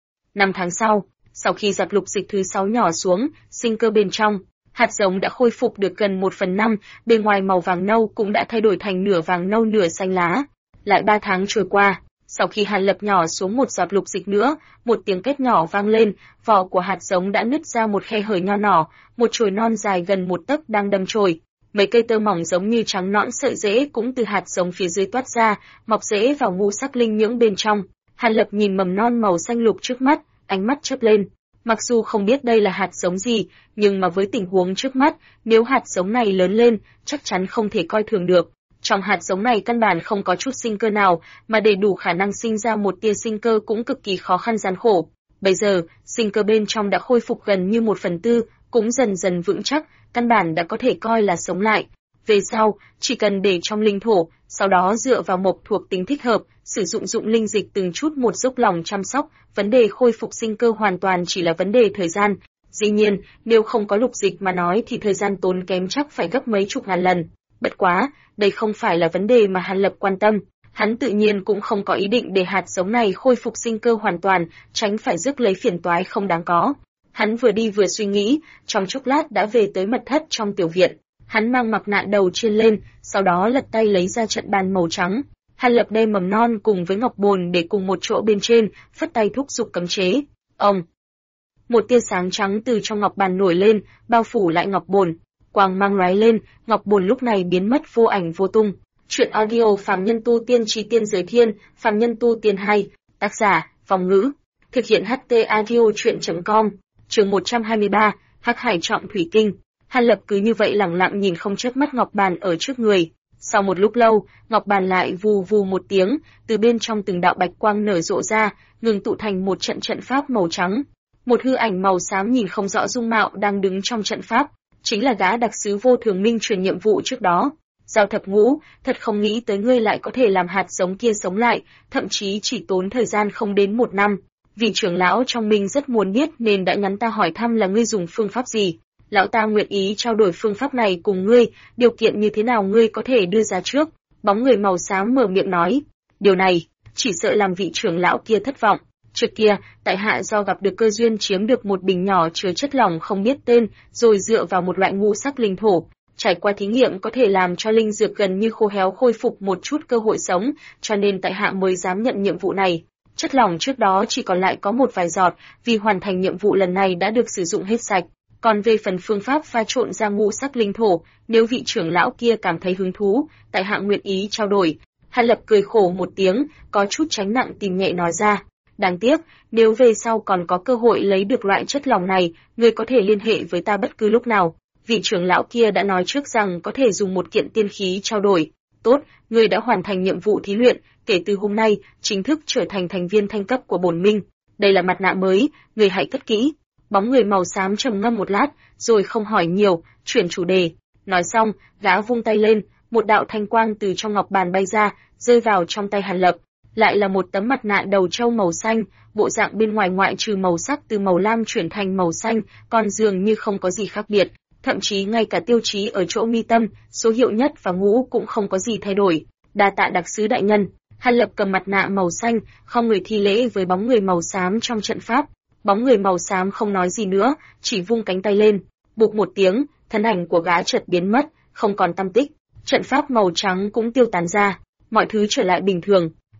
5 tháng sau khi giọt lục dịch thứ 6 nhỏ xuống, sinh cơ bên trong, hạt giống đã khôi phục được gần 1/5, bên ngoài màu vàng nâu cũng đã thay đổi thành nửa vàng nâu nửa xanh lá. Lại 3 tháng trôi qua, sau khi Hàn Lập nhỏ xuống một giọt lục dịch nữa, một tiếng két nhỏ vang lên, vỏ của hạt giống đã nứt ra một khe hở nho nhỏ, một chồi non dài gần 1 tấc đang đâm chồi. Mấy cây tơ mỏng giống như trắng nõn sợi rễ cũng từ hạt giống phía dưới toát ra, mọc rễ vào ngũ sắc linh nhưỡng bên trong. Hàn Lập nhìn mầm non màu xanh lục trước mắt, ánh mắt chớp lên. Mặc dù không biết đây là hạt giống gì, nhưng mà với tình huống trước mắt, nếu hạt giống này lớn lên, chắc chắn không thể coi thường được. Trong hạt giống này căn bản không có chút sinh cơ nào, mà để đủ khả năng sinh ra một tia sinh cơ cũng cực kỳ khó khăn gian khổ. Bây giờ, sinh cơ bên trong đã khôi phục gần như 1/4, cũng dần dần vững chắc, căn bản đã có thể coi là sống lại. Về sau, chỉ cần để trong linh thổ, sau đó dựa vào mộc thuộc tính thích hợp, sử dụng linh dịch từng chút một dốc lòng chăm sóc, vấn đề khôi phục sinh cơ hoàn toàn chỉ là vấn đề thời gian. Dĩ nhiên, nếu không có lục dịch mà nói thì thời gian tốn kém chắc phải gấp mấy chục ngàn lần. Bất quá, đây không phải là vấn đề mà Hàn Lập quan tâm. Hắn tự nhiên cũng không có ý định để hạt giống này khôi phục sinh cơ hoàn toàn, tránh phải rước lấy phiền toái không đáng có. Hắn vừa đi vừa suy nghĩ, trong chốc lát đã về tới mật thất trong tiểu viện. Hắn mang mặt nạ đầu trên lên, sau đó lật tay lấy ra trận bàn màu trắng. Hàn Lập đem mầm non cùng với ngọc bồn để cùng một chỗ bên trên, phất tay thúc giục cấm chế. Ông! Một tia sáng trắng từ trong ngọc bàn nổi lên, bao phủ lại ngọc bồn. Quang mang lóe lên, ngọc bồn lúc này biến mất vô ảnh vô tung. Chuyện audio Phàm Nhân Tu Tiên Chí Tiên Giới Thiên, Phàm Nhân Tu Tiên 2, tác giả, Vong Ngữ. Thực hiện HT Audio Chuyện.com, chương 123, Hắc Hải Trọng Thủy Kinh. Hàn Lập cứ như vậy lẳng lặng nhìn không chớp mắt ngọc bàn ở trước người. Sau một lúc lâu, ngọc bàn lại vù vù một tiếng, từ bên trong từng đạo bạch quang nở rộ ra, ngừng tụ thành một trận pháp màu trắng. Một hư ảnh màu xám nhìn không rõ dung mạo đang đứng trong trận pháp, chính là gã đặc sứ Vô Thường Minh truyền nhiệm vụ trước đó. Giao Thập Ngũ, thật không nghĩ tới ngươi lại có thể làm hạt giống kia sống lại, thậm chí chỉ tốn thời gian không đến 1 năm. Vị trưởng lão trong mình rất muốn biết nên đã nhắn ta hỏi thăm là ngươi dùng phương pháp gì. Lão ta nguyện ý trao đổi phương pháp này cùng ngươi, điều kiện như thế nào ngươi có thể đưa ra trước. Bóng người màu xám mở miệng nói. Điều này, chỉ sợ làm vị trưởng lão kia thất vọng. Trước kia, tại hạ do gặp được cơ duyên chiếm được một bình nhỏ chứa chất lỏng không biết tên, rồi dựa vào một loại ngũ sắc linh thổ. Trải qua thí nghiệm có thể làm cho linh dược gần như khô héo khôi phục một chút cơ hội sống, cho nên tại hạ mới dám nhận nhiệm vụ này. Chất lỏng trước đó chỉ còn lại có một vài giọt, vì hoàn thành nhiệm vụ lần này đã được sử dụng hết sạch. Còn về phần phương pháp pha trộn ra ngũ sắc linh thổ, nếu vị trưởng lão kia cảm thấy hứng thú, tại hạ nguyện ý trao đổi. Hàn Lập cười khổ một tiếng, có chút tránh nặng tìm nhẹ nói ra. Đáng tiếc, nếu về sau còn có cơ hội lấy được loại chất lỏng này, ngươi có thể liên hệ với ta bất cứ lúc nào. Vị trưởng lão kia đã nói trước rằng có thể dùng một kiện tiên khí trao đổi. Tốt, ngươi đã hoàn thành nhiệm vụ thí luyện, kể từ hôm nay, chính thức trở thành thành viên thanh cấp của bổn minh. Đây là mặt nạ mới, ngươi hãy cất kỹ. Bóng người màu xám trầm ngâm một lát, rồi không hỏi nhiều, chuyển chủ đề. Nói xong, gã vung tay lên, một đạo thanh quang từ trong ngọc bàn bay ra, rơi vào trong tay Hàn Lập. Lại là một tấm mặt nạ đầu trâu màu xanh, bộ dạng bên ngoài ngoại trừ màu sắc từ màu lam chuyển thành màu xanh, còn dường như không có gì khác biệt. Thậm chí ngay cả tiêu chí ở chỗ mi tâm, số hiệu nhất và ngũ cũng không có gì thay đổi. Đa tạ đặc sứ đại nhân. Hàn Lập cầm mặt nạ màu xanh, không người thi lễ với bóng người màu xám trong trận pháp. Bóng người màu xám không nói gì nữa, chỉ vung cánh tay lên, bụp một tiếng, thân ảnh của gã chợt biến mất, không còn tăm tích. Trận pháp màu trắng cũng tiêu tán ra, mọi thứ trở lại bình thường.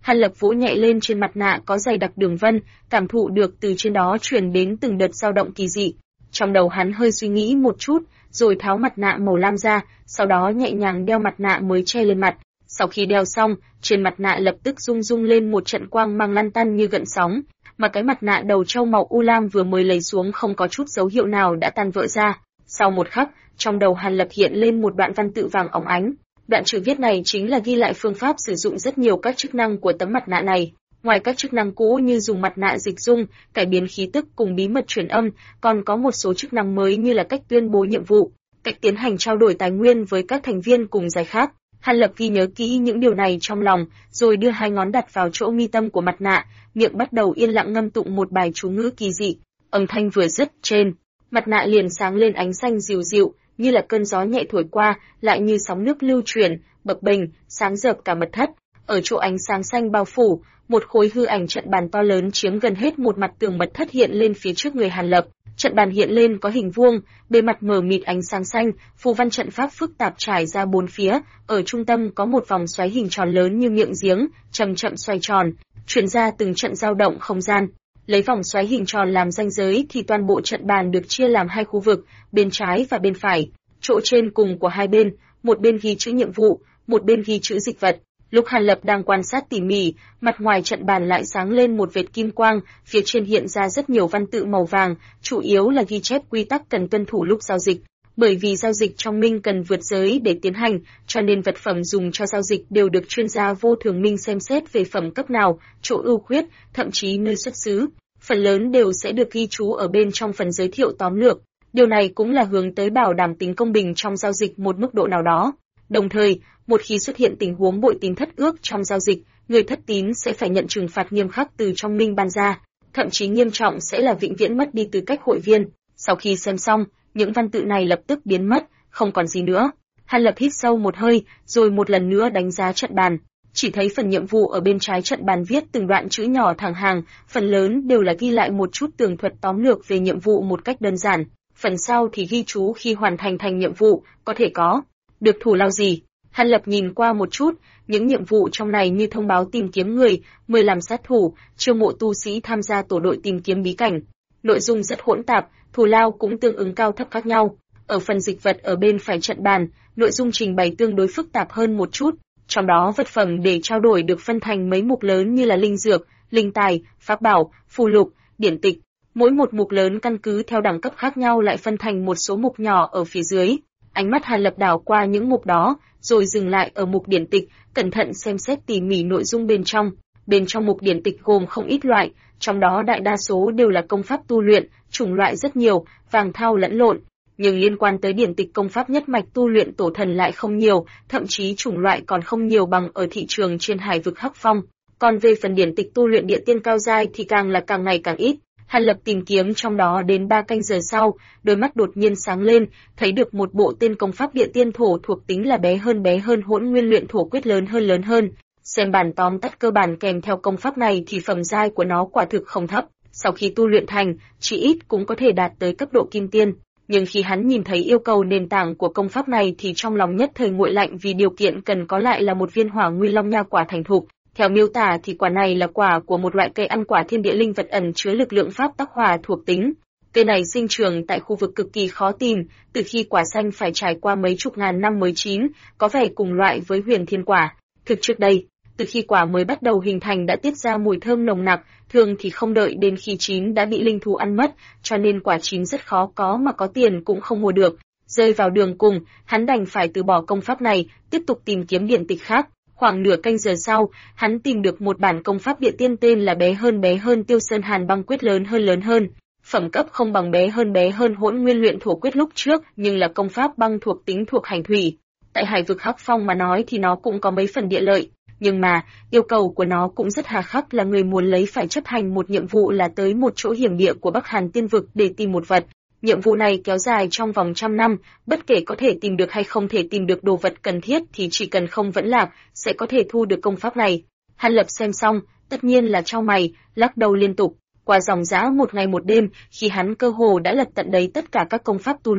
Hàn Lập vỗ nhẹ lên trên mặt nạ có dày đặc đường vân, cảm thụ được từ trên đó truyền đến từng đợt dao động kỳ dị. Trong đầu hắn hơi suy nghĩ một chút, rồi tháo mặt nạ màu lam ra, sau đó nhẹ nhàng đeo mặt nạ mới che lên mặt. Sau khi đeo xong, trên mặt nạ lập tức rung rung lên một trận quang mang lăn tăn như gợn sóng, mà cái mặt nạ đầu trâu màu u lam vừa mới lấy xuống không có chút dấu hiệu nào đã tan vỡ ra. Sau một khắc, trong đầu Hàn Lập hiện lên một đoạn văn tự vàng óng ánh. Đoạn chữ viết này chính là ghi lại phương pháp sử dụng rất nhiều các chức năng của tấm mặt nạ này. Ngoài các chức năng cũ như dùng mặt nạ dịch dung, cải biến khí tức cùng bí mật truyền âm, còn có một số chức năng mới như là cách tuyên bố nhiệm vụ, cách tiến hành trao đổi tài nguyên với các thành viên cùng giai khác. Hàn Lập ghi nhớ kỹ những điều này trong lòng, rồi đưa hai ngón đặt vào chỗ mi tâm của mặt nạ, miệng bắt đầu yên lặng ngâm tụng một bài chú ngữ kỳ dị. Âm thanh vừa dứt, trên mặt nạ liền sáng lên ánh xanh dịu dịu, như là cơn gió nhẹ thổi qua, lại như sóng nước lưu chuyển, bập bềnh, sáng rợp cả mật thất. Ở chỗ ánh sáng xanh bao phủ, một khối hư ảnh trận bàn to lớn chiếm gần hết một mặt tường mật thất hiện lên phía trước người Hàn Lập. Trận bàn hiện lên có hình vuông, bề mặt mờ mịt ánh sáng xanh, phù văn trận pháp phức tạp trải ra bốn phía, ở trung tâm có một vòng xoáy hình tròn lớn như miệng giếng, chậm chậm xoay tròn, truyền ra từng trận dao động không gian. Lấy vòng xoáy hình tròn làm ranh giới thì toàn bộ trận bàn được chia làm hai khu vực, bên trái và bên phải. Chỗ trên cùng của hai bên, một bên ghi chữ nhiệm vụ, một bên ghi chữ dịch vật. Lúc Hàn Lập đang quan sát tỉ mỉ, mặt ngoài trận bàn lại sáng lên một vệt kim quang, phía trên hiện ra rất nhiều văn tự màu vàng, chủ yếu là ghi chép quy tắc cần tuân thủ lúc giao dịch. Bởi vì giao dịch trong minh cần vượt giới để tiến hành, cho nên vật phẩm dùng cho giao dịch đều được chuyên gia vô thường minh xem xét về phẩm cấp nào, chỗ ưu khuyết, thậm chí nơi xuất xứ. Phần lớn đều sẽ được ghi chú ở bên trong phần giới thiệu tóm lược. Điều này cũng là hướng tới bảo đảm tính công bình trong giao dịch một mức độ nào đó. Đồng thời, một khi xuất hiện tình huống bội tín thất ước trong giao dịch, người thất tín sẽ phải nhận trừng phạt nghiêm khắc từ trong minh ban ra, thậm chí nghiêm trọng sẽ là vĩnh viễn mất đi tư cách hội viên. Sau khi xem xong, những văn tự này lập tức biến mất, không còn gì nữa. Hàn Lập hít sâu một hơi, rồi một lần nữa đánh giá trận bàn. Chỉ thấy phần nhiệm vụ ở bên trái trận bàn viết từng đoạn chữ nhỏ thẳng hàng, phần lớn đều là ghi lại một chút tường thuật tóm lược về nhiệm vụ một cách đơn giản. Phần sau thì ghi chú khi hoàn thành nhiệm vụ, có thể có được thù lao gì. Hàn Lập nhìn qua một chút, những nhiệm vụ trong này như thông báo tìm kiếm người, mời làm sát thủ, chiêu mộ tu sĩ tham gia tổ đội tìm kiếm bí cảnh. Nội dung rất hỗn tạp, thù lao cũng tương ứng cao thấp khác nhau. Ở phần dịch vật ở bên phải trận bàn, nội dung trình bày tương đối phức tạp hơn một chút. Trong đó vật phẩm để trao đổi được phân thành mấy mục lớn như là linh dược, linh tài, pháp bảo, phù lục, điển tịch. Mỗi một mục lớn căn cứ theo đẳng cấp khác nhau lại phân thành một số mục nhỏ ở phía dưới. Ánh mắt Hàn Lập đảo qua những mục đó, rồi dừng lại ở mục điển tịch, cẩn thận xem xét tỉ mỉ nội dung bên trong. Bên trong mục điển tịch gồm không ít loại, trong đó đại đa số đều là công pháp tu luyện, chủng loại rất nhiều, vàng thau lẫn lộn. Nhưng liên quan tới điển tịch công pháp nhất mạch tu luyện tổ thần lại không nhiều, thậm chí chủng loại còn không nhiều bằng ở thị trường trên hải vực Hắc Phong. Còn về phần điển tịch tu luyện địa tiên cao giai thì càng là càng ngày càng ít. Hàn Lập tìm kiếm trong đó đến 3 canh giờ sau, đôi mắt đột nhiên sáng lên, thấy được một bộ tên công pháp địa tiên thổ thuộc tính là bé hơn hỗn nguyên luyện thổ quyết lớn hơn. Xem bản tóm tắt cơ bản kèm theo công pháp này thì phẩm giai của nó quả thực không thấp, sau khi tu luyện thành, chỉ ít cũng có thể đạt tới cấp độ kim tiên. Nhưng khi hắn nhìn thấy yêu cầu nền tảng của công pháp này thì trong lòng nhất thời nguội lạnh, vì điều kiện cần có lại là một viên hỏa nguyên long nha quả thành thục. Theo miêu tả thì quả này là quả của một loại cây ăn quả thiên địa linh vật ẩn chứa lực lượng pháp tắc hỏa thuộc tính. Cây này sinh trưởng tại khu vực cực kỳ khó tìm, từ khi quả xanh phải trải qua mấy chục ngàn năm mới chín, có vẻ cùng loại với huyền thiên quả. Thực trước đây, từ khi quả mới bắt đầu hình thành đã tiết ra mùi thơm nồng nặc, thường thì không đợi đến khi chín đã bị linh thú ăn mất, cho nên quả chín rất khó có mà có tiền cũng không mua được. Rơi vào đường cùng, hắn đành phải từ bỏ công pháp này, tiếp tục tìm kiếm điển tịch khác. Khoảng nửa canh giờ sau, hắn tìm được một bản công pháp địa tiên tên là bé hơn Tiêu Sơn Hàn Băng Quyết lớn hơn. Phẩm cấp không bằng bé hơn hỗn nguyên luyện thổ quyết lúc trước, nhưng là công pháp băng thuộc tính thuộc hành thủy. Tại hải vực Hắc Phong mà nói thì nó cũng có mấy phần địa lợi, nhưng mà yêu cầu của nó cũng rất hà khắc, là người muốn lấy phải chấp hành một nhiệm vụ là tới một chỗ hiểm địa của Bắc Hàn Tiên vực để tìm một vật. Nhiệm vụ này kéo dài trong vòng 100 năm, bất kể có thể tìm được hay không thể tìm được đồ vật cần thiết thì chỉ cần không vẫn lạc, sẽ có thể thu được công pháp này. Hàn Lập xem xong, tất nhiên là chau mày, lắc đầu liên tục. Qua dòng dã một ngày một đêm, khi hắn cơ hồ đã lật tận đấy tất cả các công pháp tu luyện,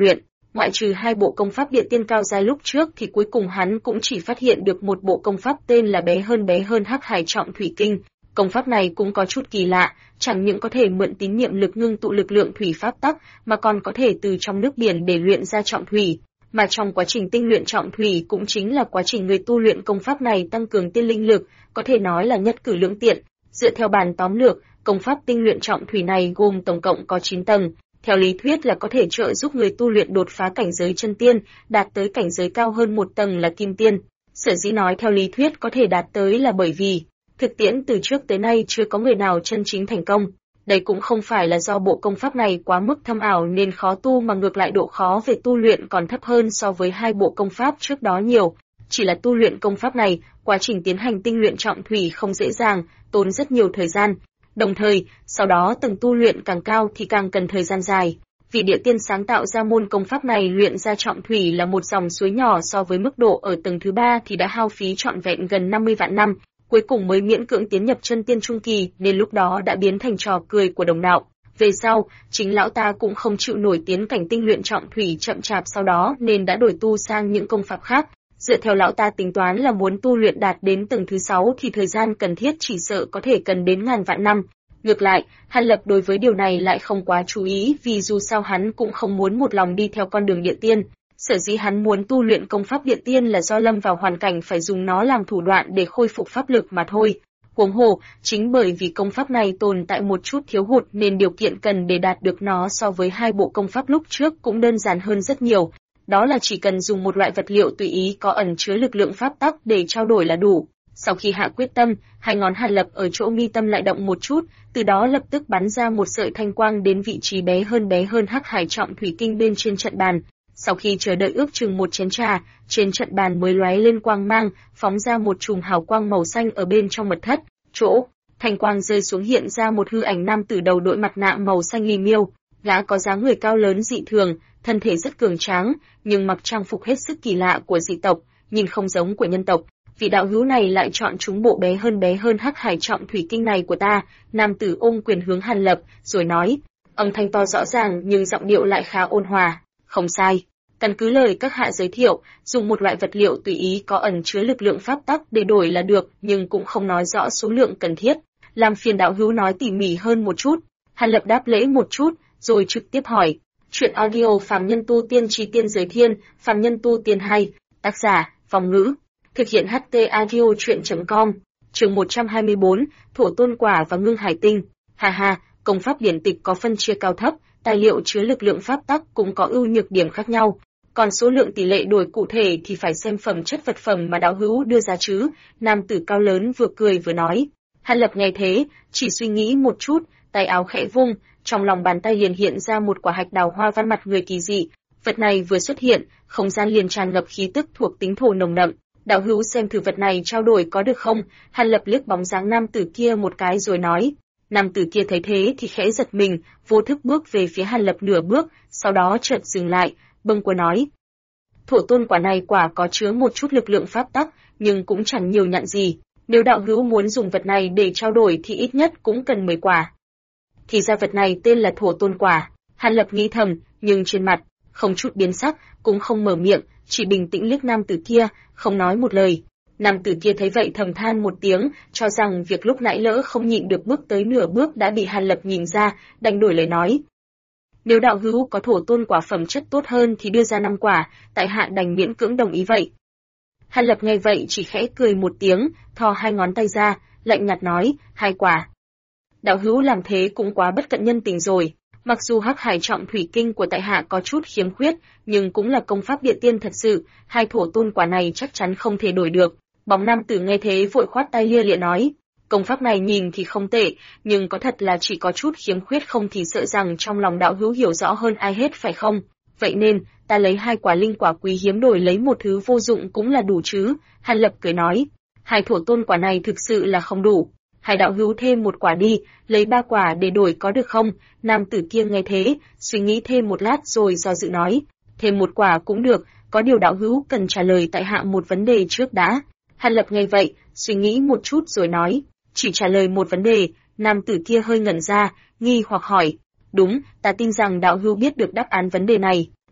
Ngoại trừ hai bộ công pháp địa tiên cao giai lúc trước thì cuối cùng hắn cũng chỉ phát hiện được một bộ công pháp tên là bé hơn Hắc Hải Trọng Thủy Kinh. Công pháp này cũng có chút kỳ lạ, chẳng những có thể mượn tín niệm lực ngưng tụ lực lượng thủy pháp tắc, mà còn có thể từ trong nước biển để luyện ra trọng thủy. Mà trong quá trình tinh luyện trọng thủy cũng chính là quá trình người tu luyện công pháp này tăng cường tiên linh lực, có thể nói là nhất cử lưỡng tiện. Dựa theo bản tóm lược, công pháp tinh luyện trọng thủy này gồm tổng cộng có 9 tầng. Theo lý thuyết là có thể trợ giúp người tu luyện đột phá cảnh giới chân tiên, đạt tới cảnh giới cao hơn một tầng là kim tiên. Sở dĩ nói theo lý thuyết có thể đạt tới là bởi vì thực tiễn từ trước tới nay chưa có người nào chân chính thành công. Đây cũng không phải là do bộ công pháp này quá mức thâm ảo nên khó tu, mà ngược lại độ khó về tu luyện còn thấp hơn so với hai bộ công pháp trước đó nhiều. Chỉ là tu luyện công pháp này, quá trình tiến hành tinh luyện trọng thủy không dễ dàng, tốn rất nhiều thời gian. Đồng thời, sau đó tầng tu luyện càng cao thì càng cần thời gian dài. Vị địa tiên sáng tạo ra môn công pháp này luyện ra trọng thủy là một dòng suối nhỏ, so với mức độ ở tầng thứ 3 thì đã hao phí trọn vẹn gần 50 vạn năm, cuối cùng mới miễn cưỡng tiến nhập chân tiên trung kỳ, nên lúc đó đã biến thành trò cười của đồng đạo. Về sau, chính lão ta cũng không chịu nổi tiến cảnh tinh luyện trọng thủy chậm chạp sau đó nên đã đổi tu sang những công pháp khác. Dựa theo lão ta tính toán là muốn tu luyện đạt đến tầng thứ 6 thì thời gian cần thiết chỉ sợ có thể cần đến ngàn vạn năm. Ngược lại, Hàn Lập đối với điều này lại không quá chú ý, vì dù sao hắn cũng không muốn một lòng đi theo con đường địa tiên. Sở dĩ hắn muốn tu luyện công pháp địa tiên là do lâm vào hoàn cảnh phải dùng nó làm thủ đoạn để khôi phục pháp lực mà thôi. Huống hồ, chính bởi vì công pháp này tồn tại một chút thiếu hụt nên điều kiện cần để đạt được nó so với hai bộ công pháp lúc trước cũng đơn giản hơn rất nhiều. Đó là chỉ cần dùng một loại vật liệu tùy ý có ẩn chứa lực lượng pháp tắc để trao đổi là đủ. Sau khi hạ quyết tâm, hai ngón Hàn Lập ở chỗ mi tâm lại động một chút, từ đó lập tức bắn ra một sợi thanh quang đến vị trí bé hơn Hắc Hải Trọng Thủy Kinh bên trên trận bàn. Sau khi chờ đợi ước chừng một chén trà, trên trận bàn mới lóe lên quang mang, phóng ra một chùm hào quang màu xanh ở bên trong mật thất. Chỗ thanh quang rơi xuống hiện ra một hư ảnh nam tử đầu đội mặt nạ màu xanh ly miêu. Gã có dáng người cao lớn dị thường, thân thể rất cường tráng, nhưng mặc trang phục hết sức kỳ lạ của dị tộc, nhìn không giống của nhân tộc. Vị đạo hữu này lại chọn chúng bộ bé hơn Hắc Hải Trọng Thủy Kinh này của ta. Nam tử ôm quyền hướng Hàn Lập, rồi nói, âm thanh to rõ ràng nhưng giọng điệu lại khá ôn hòa. Không sai. Căn cứ lời các hạ giới thiệu, dùng một loại vật liệu tùy ý có ẩn chứa lực lượng pháp tắc để đổi là được, nhưng cũng không nói rõ số lượng cần thiết. Làm phiền đạo hữu nói tỉ mỉ hơn một chút. Hàn Lập đáp lễ một chút, rồi trực tiếp hỏi. Chuyện audio Phàm Nhân Tu Tiên Chi Tiên Giới Thiên, Phàm Nhân Tu Tiên 2, tác giả, Phong Ngữ. Thực hiện HT Audio Chuyện.com. Chương 124, Thổ Tôn Quả và Ngưng Hải Tinh. Ha ha, công pháp điển tịch có phân chia cao thấp, tài liệu chứa lực lượng pháp tắc cũng có ưu nhược điểm khác nhau. Còn số lượng tỷ lệ đổi cụ thể thì phải xem phẩm chất vật phẩm mà đạo hữu đưa ra chứ. Nam tử cao lớn vừa cười vừa nói. Hàn Lập nghe thế, chỉ suy nghĩ một chút, tay áo khẽ vung, trong lòng bàn tay liền hiện ra một quả hạch đào hoa văn mặt người kỳ dị. Vật này vừa xuất hiện, không gian liền tràn ngập khí tức thuộc tính thổ nồng đậm. Đạo hữu xem thử vật này trao đổi có được không? Hàn Lập liếc bóng dáng nam tử kia một cái rồi nói. Nam tử kia thấy thế thì khẽ giật mình, vô thức bước về phía Hàn Lập nửa bước, sau đó chợt dừng lại, bâng quơ nói. Thổ tôn quả này quả có chứa một chút lực lượng pháp tắc, nhưng cũng chẳng nhiều nhặn gì. Nếu đạo hữu muốn dùng vật này để trao đổi thì ít nhất cũng cần 10 quả. Thì ra vật này tên là thổ tôn quả. Hàn Lập nghĩ thầm, nhưng trên mặt không chút biến sắc, cũng không mở miệng, chỉ bình tĩnh liếc nam tử kia, không nói một lời. Nam tử kia thấy vậy thầm than một tiếng, cho rằng việc lúc nãy lỡ không nhịn được bước tới nửa bước đã bị Hàn Lập nhìn ra, đành đổi lời nói. Nếu đạo hữu có thổ tôn quả phẩm chất tốt hơn thì đưa ra 5 quả, tại hạ đành miễn cưỡng đồng ý vậy. Hàn Lập nghe vậy chỉ khẽ cười một tiếng, thò hai ngón tay ra, lạnh nhạt nói, 2 quả. Đạo hữu làm thế cũng quá bất cận nhân tình rồi. Mặc dù Hắc Hải Trọng Thủy Kinh của tại hạ có chút khiếm khuyết, nhưng cũng là công pháp địa tiên thật sự, 2 thổ tôn quả này chắc chắn không thể đổi được. Bóng nam tử nghe thế vội khoát tay lia lịa nói, công pháp này nhìn thì không tệ, nhưng có thật là chỉ có chút khiếm khuyết không thì sợ rằng trong lòng đạo hữu hiểu rõ hơn ai hết phải không? Vậy nên, ta lấy 2 quả linh quả quý hiếm đổi lấy một thứ vô dụng cũng là đủ chứ? Hàn Lập cười nói, 2 thổ tôn quả này thực sự là không đủ. Hai đạo hữu thêm 1 quả đi, lấy 3 quả để đổi có được không? Nam tử kia nghe thế, suy nghĩ thêm một lát rồi do dự nói, thêm 1 quả cũng được, có điều đạo hữu cần trả lời tại hạ một vấn đề trước đã. Hàn Lập nghe vậy, suy nghĩ một chút rồi nói, chỉ trả lời một vấn đề. Nam tử kia hơi ngẩn ra, nghi hoặc hỏi, đúng, ta tin rằng đạo hữu biết được đáp án vấn đề này.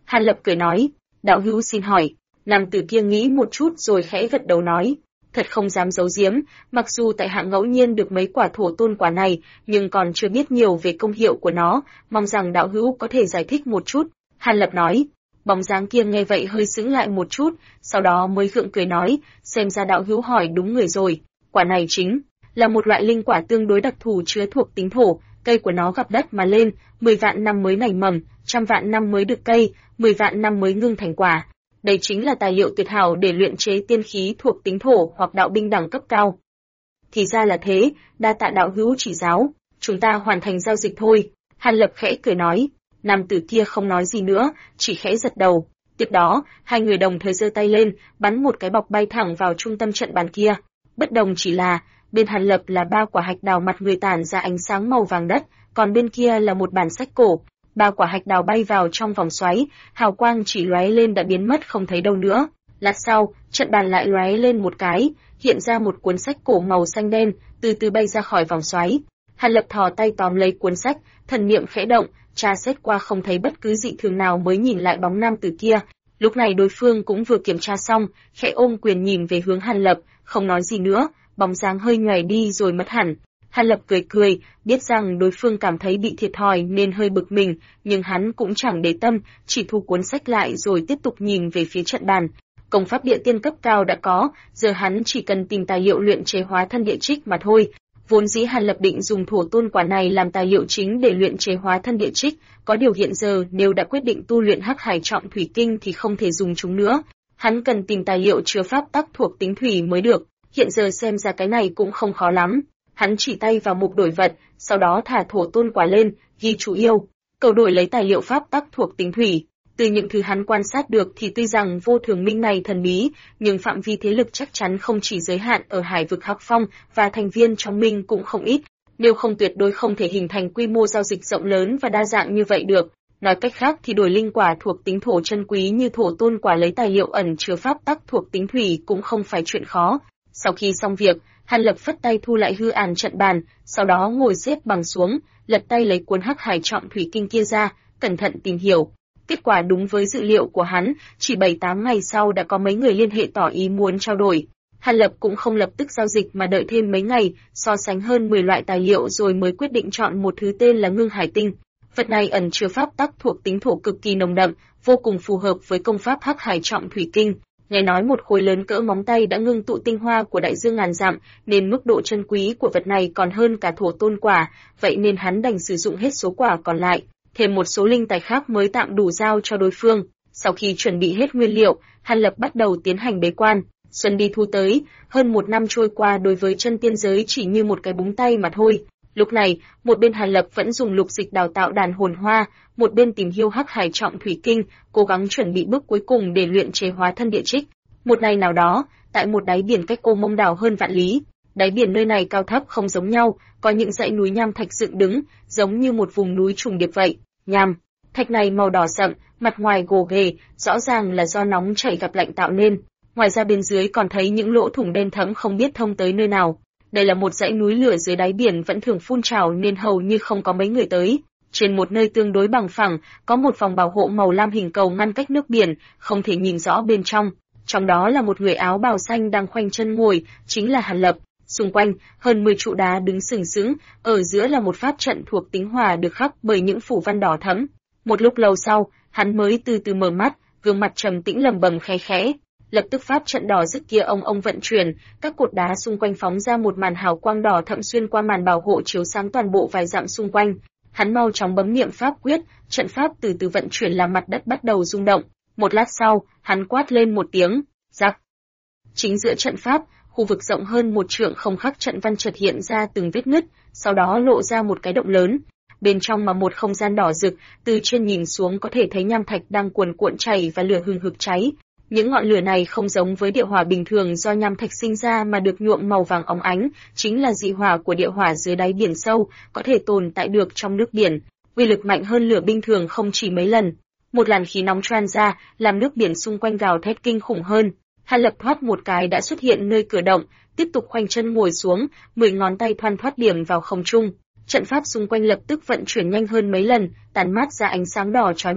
Hàn Lập cười nói, đạo hữu xin hỏi. Nam tử kia nghĩ một chút rồi khẽ gật đầu nói, thật không dám giấu giếm, mặc dù tại hạ ngẫu nhiên được mấy quả thổ tôn quả này, nhưng còn chưa biết nhiều về công hiệu của nó, mong rằng đạo hữu có thể giải thích một chút. Hàn Lập nói. Bóng dáng kia nghe vậy hơi sững lại một chút, sau đó mới gượng cười nói, xem ra đạo hữu hỏi đúng người rồi. Quả này chính là một loại linh quả tương đối đặc thù chứa thuộc tính thổ, cây của nó gặp đất mà lên, 10 vạn năm mới nảy mầm, 100 vạn năm mới được cây, 10 vạn năm mới ngưng thành quả. Đây chính là tài liệu tuyệt hảo để luyện chế tiên khí thuộc tính thổ hoặc đạo binh đẳng cấp cao. Thì ra là thế, đa tạ đạo hữu chỉ giáo, chúng ta hoàn thành giao dịch thôi. Hàn Lập khẽ cười nói. Nam tử kia không nói gì nữa, chỉ khẽ giật đầu. Tiếp đó, hai người đồng thời giơ tay lên, bắn một cái bọc bay thẳng vào trung tâm trận bàn kia. Bất đồng chỉ là, bên Hàn Lập là 3 quả hạch đào mặt người tản ra ánh sáng màu vàng đất, còn bên kia là một bản sách cổ. 3 quả hạch đào bay vào trong vòng xoáy, hào quang chỉ lóe lên đã biến mất không thấy đâu nữa. Lát sau, trận bàn lại lóe lên một cái, hiện ra một cuốn sách cổ màu xanh đen, từ từ bay ra khỏi vòng xoáy. Hàn Lập thò tay tóm lấy cuốn sách, thần niệm khẽ động, tra xét qua không thấy bất cứ dị thường nào mới nhìn lại bóng nam tử kia. Lúc này đối phương cũng vừa kiểm tra xong, khẽ ôm quyền nhìn về hướng Hàn Lập, không nói gì nữa, bóng dáng hơi nhòe đi rồi mất hẳn. Hàn Lập cười cười, biết rằng đối phương cảm thấy bị thiệt thòi nên hơi bực mình, nhưng hắn cũng chẳng để tâm, chỉ thu cuốn sách lại rồi tiếp tục nhìn về phía trận bàn. Công pháp địa tiên cấp cao đã có, giờ hắn chỉ cần tìm tài liệu luyện chế hóa thân địa trích mà thôi. Vốn dĩ Hàn Lập định dùng thổ tôn quả này làm tài liệu chính để luyện chế hóa thân địa trích, có điều hiện giờ nếu đã quyết định tu luyện Hắc Hải Trọng Thủy Kinh thì không thể dùng chúng nữa. Hắn cần tìm tài liệu chứa pháp tắc thuộc tính thủy mới được, hiện giờ xem ra cái này cũng không khó lắm. Hắn chỉ tay vào mục đổi vật, sau đó thả thổ tôn quả lên, ghi chú yêu, cầu đổi lấy tài liệu pháp tắc thuộc tính thủy. Từ những thứ hắn quan sát được thì tuy rằng vô thường minh này thần bí, nhưng phạm vi thế lực chắc chắn không chỉ giới hạn ở hải vực Hắc Phong và thành viên trong minh cũng không ít, nếu không tuyệt đối không thể hình thành quy mô giao dịch rộng lớn và đa dạng như vậy được. Nói cách khác thì đổi linh quả thuộc tính thổ chân quý như thổ tôn quả lấy tài liệu ẩn chứa pháp tắc thuộc tính thủy cũng không phải chuyện khó. Sau khi xong việc, Hàn Lập phất tay thu lại hư ản trận bàn, sau đó ngồi xếp bằng xuống, lật tay lấy cuốn Hắc Hải Trọng Thủy Kinh kia ra, cẩn thận tìm hiểu. Kết quả đúng với dự liệu của hắn, chỉ 7-8 ngày sau đã có mấy người liên hệ tỏ ý muốn trao đổi. Hàn Lập cũng không lập tức giao dịch mà đợi thêm mấy ngày, so sánh hơn 10 loại tài liệu rồi mới quyết định chọn một thứ tên là Ngưng Hải Tinh. Vật này ẩn chứa pháp tắc thuộc tính thổ cực kỳ nồng đậm, vô cùng phù hợp với công pháp Hắc Hải Trọng Thủy Kinh. Nghe nói một khối lớn cỡ móng tay đã ngưng tụ tinh hoa của đại dương ngàn dặm, nên mức độ chân quý của vật này còn hơn cả thổ tôn quả, vậy nên hắn đành sử dụng hết số quả còn lại, thêm một số linh tài khác mới tạm đủ giao cho đối phương. Sau khi chuẩn bị hết nguyên liệu, Hàn Lập bắt đầu tiến hành bế quan. Xuân đi thu tới, hơn 1 năm trôi qua đối với chân tiên giới chỉ như một cái búng tay mà thôi. Lúc này, một bên Hàn Lập vẫn dùng lục dịch đào tạo đàn hồn hoa, một bên tìm hiểu Hắc Hải Trọng Thủy Kinh, cố gắng chuẩn bị bước cuối cùng để luyện chế hóa thân địa trích. Một ngày nào đó, tại một đáy biển cách Ô Mông đảo hơn vạn lý, đáy biển nơi này cao thấp không giống nhau, có những dãy núi nham thạch dựng đứng, giống như một vùng núi trùng điệp vậy. Nham thạch này màu đỏ sậm, mặt ngoài gồ ghề, rõ ràng là do nóng chảy gặp lạnh tạo nên. Ngoài ra bên dưới còn thấy những lỗ thủng đen thẫm không biết thông tới nơi nào. Đây là một dãy núi lửa dưới đáy biển vẫn thường phun trào nên hầu như không có mấy người tới. Trên một nơi tương đối bằng phẳng, có một vòng bảo hộ màu lam hình cầu ngăn cách nước biển, không thể nhìn rõ bên trong. Trong đó là một người áo bào xanh đang khoanh chân ngồi, chính là Hàn Lập. Xung quanh, hơn 10 trụ đá đứng sừng sững, ở giữa là một pháp trận thuộc tính hỏa được khắc bởi những phủ văn đỏ thẫm. Một lúc lâu sau, hắn mới từ từ mở mắt, gương mặt trầm tĩnh lẩm bẩm khẽ khẽ. Lập tức pháp trận đỏ rực kia ông vận chuyển, các cột đá xung quanh phóng ra một màn hào quang đỏ thẫm xuyên qua màn bảo hộ chiếu sáng toàn bộ vài dặm xung quanh. Hắn mau chóng bấm niệm pháp quyết, trận pháp từ từ vận chuyển làm mặt đất bắt đầu rung động. Một lát sau, hắn quát lên một tiếng, rắc. Chính giữa trận pháp, khu vực rộng hơn 1 trượng không khắc trận văn chợt hiện ra từng vết nứt, sau đó lộ ra một cái động lớn. Bên trong mà một không gian đỏ rực, từ trên nhìn xuống có thể thấy nham thạch đang cuồn cuộn chảy và lửa hừng hực cháy. Những ngọn lửa này không giống với địa hỏa bình thường do nham thạch sinh ra mà được nhuộm màu vàng óng ánh, chính là dị hỏa của địa hỏa dưới đáy biển sâu, có thể tồn tại được trong nước biển. Uy lực mạnh hơn lửa bình thường không chỉ mấy lần. Một làn khí nóng tràn ra, làm nước biển xung quanh gào thét kinh khủng hơn. Hàn Lập thoát một cái đã xuất hiện nơi cửa động, tiếp tục khoanh chân ngồi xuống, 10 ngón tay thoăn thoắt điểm vào không trung. Trận pháp xung quanh lập tức vận chuyển nhanh hơn mấy lần, tản mát ra ánh sáng đỏ chói mắt,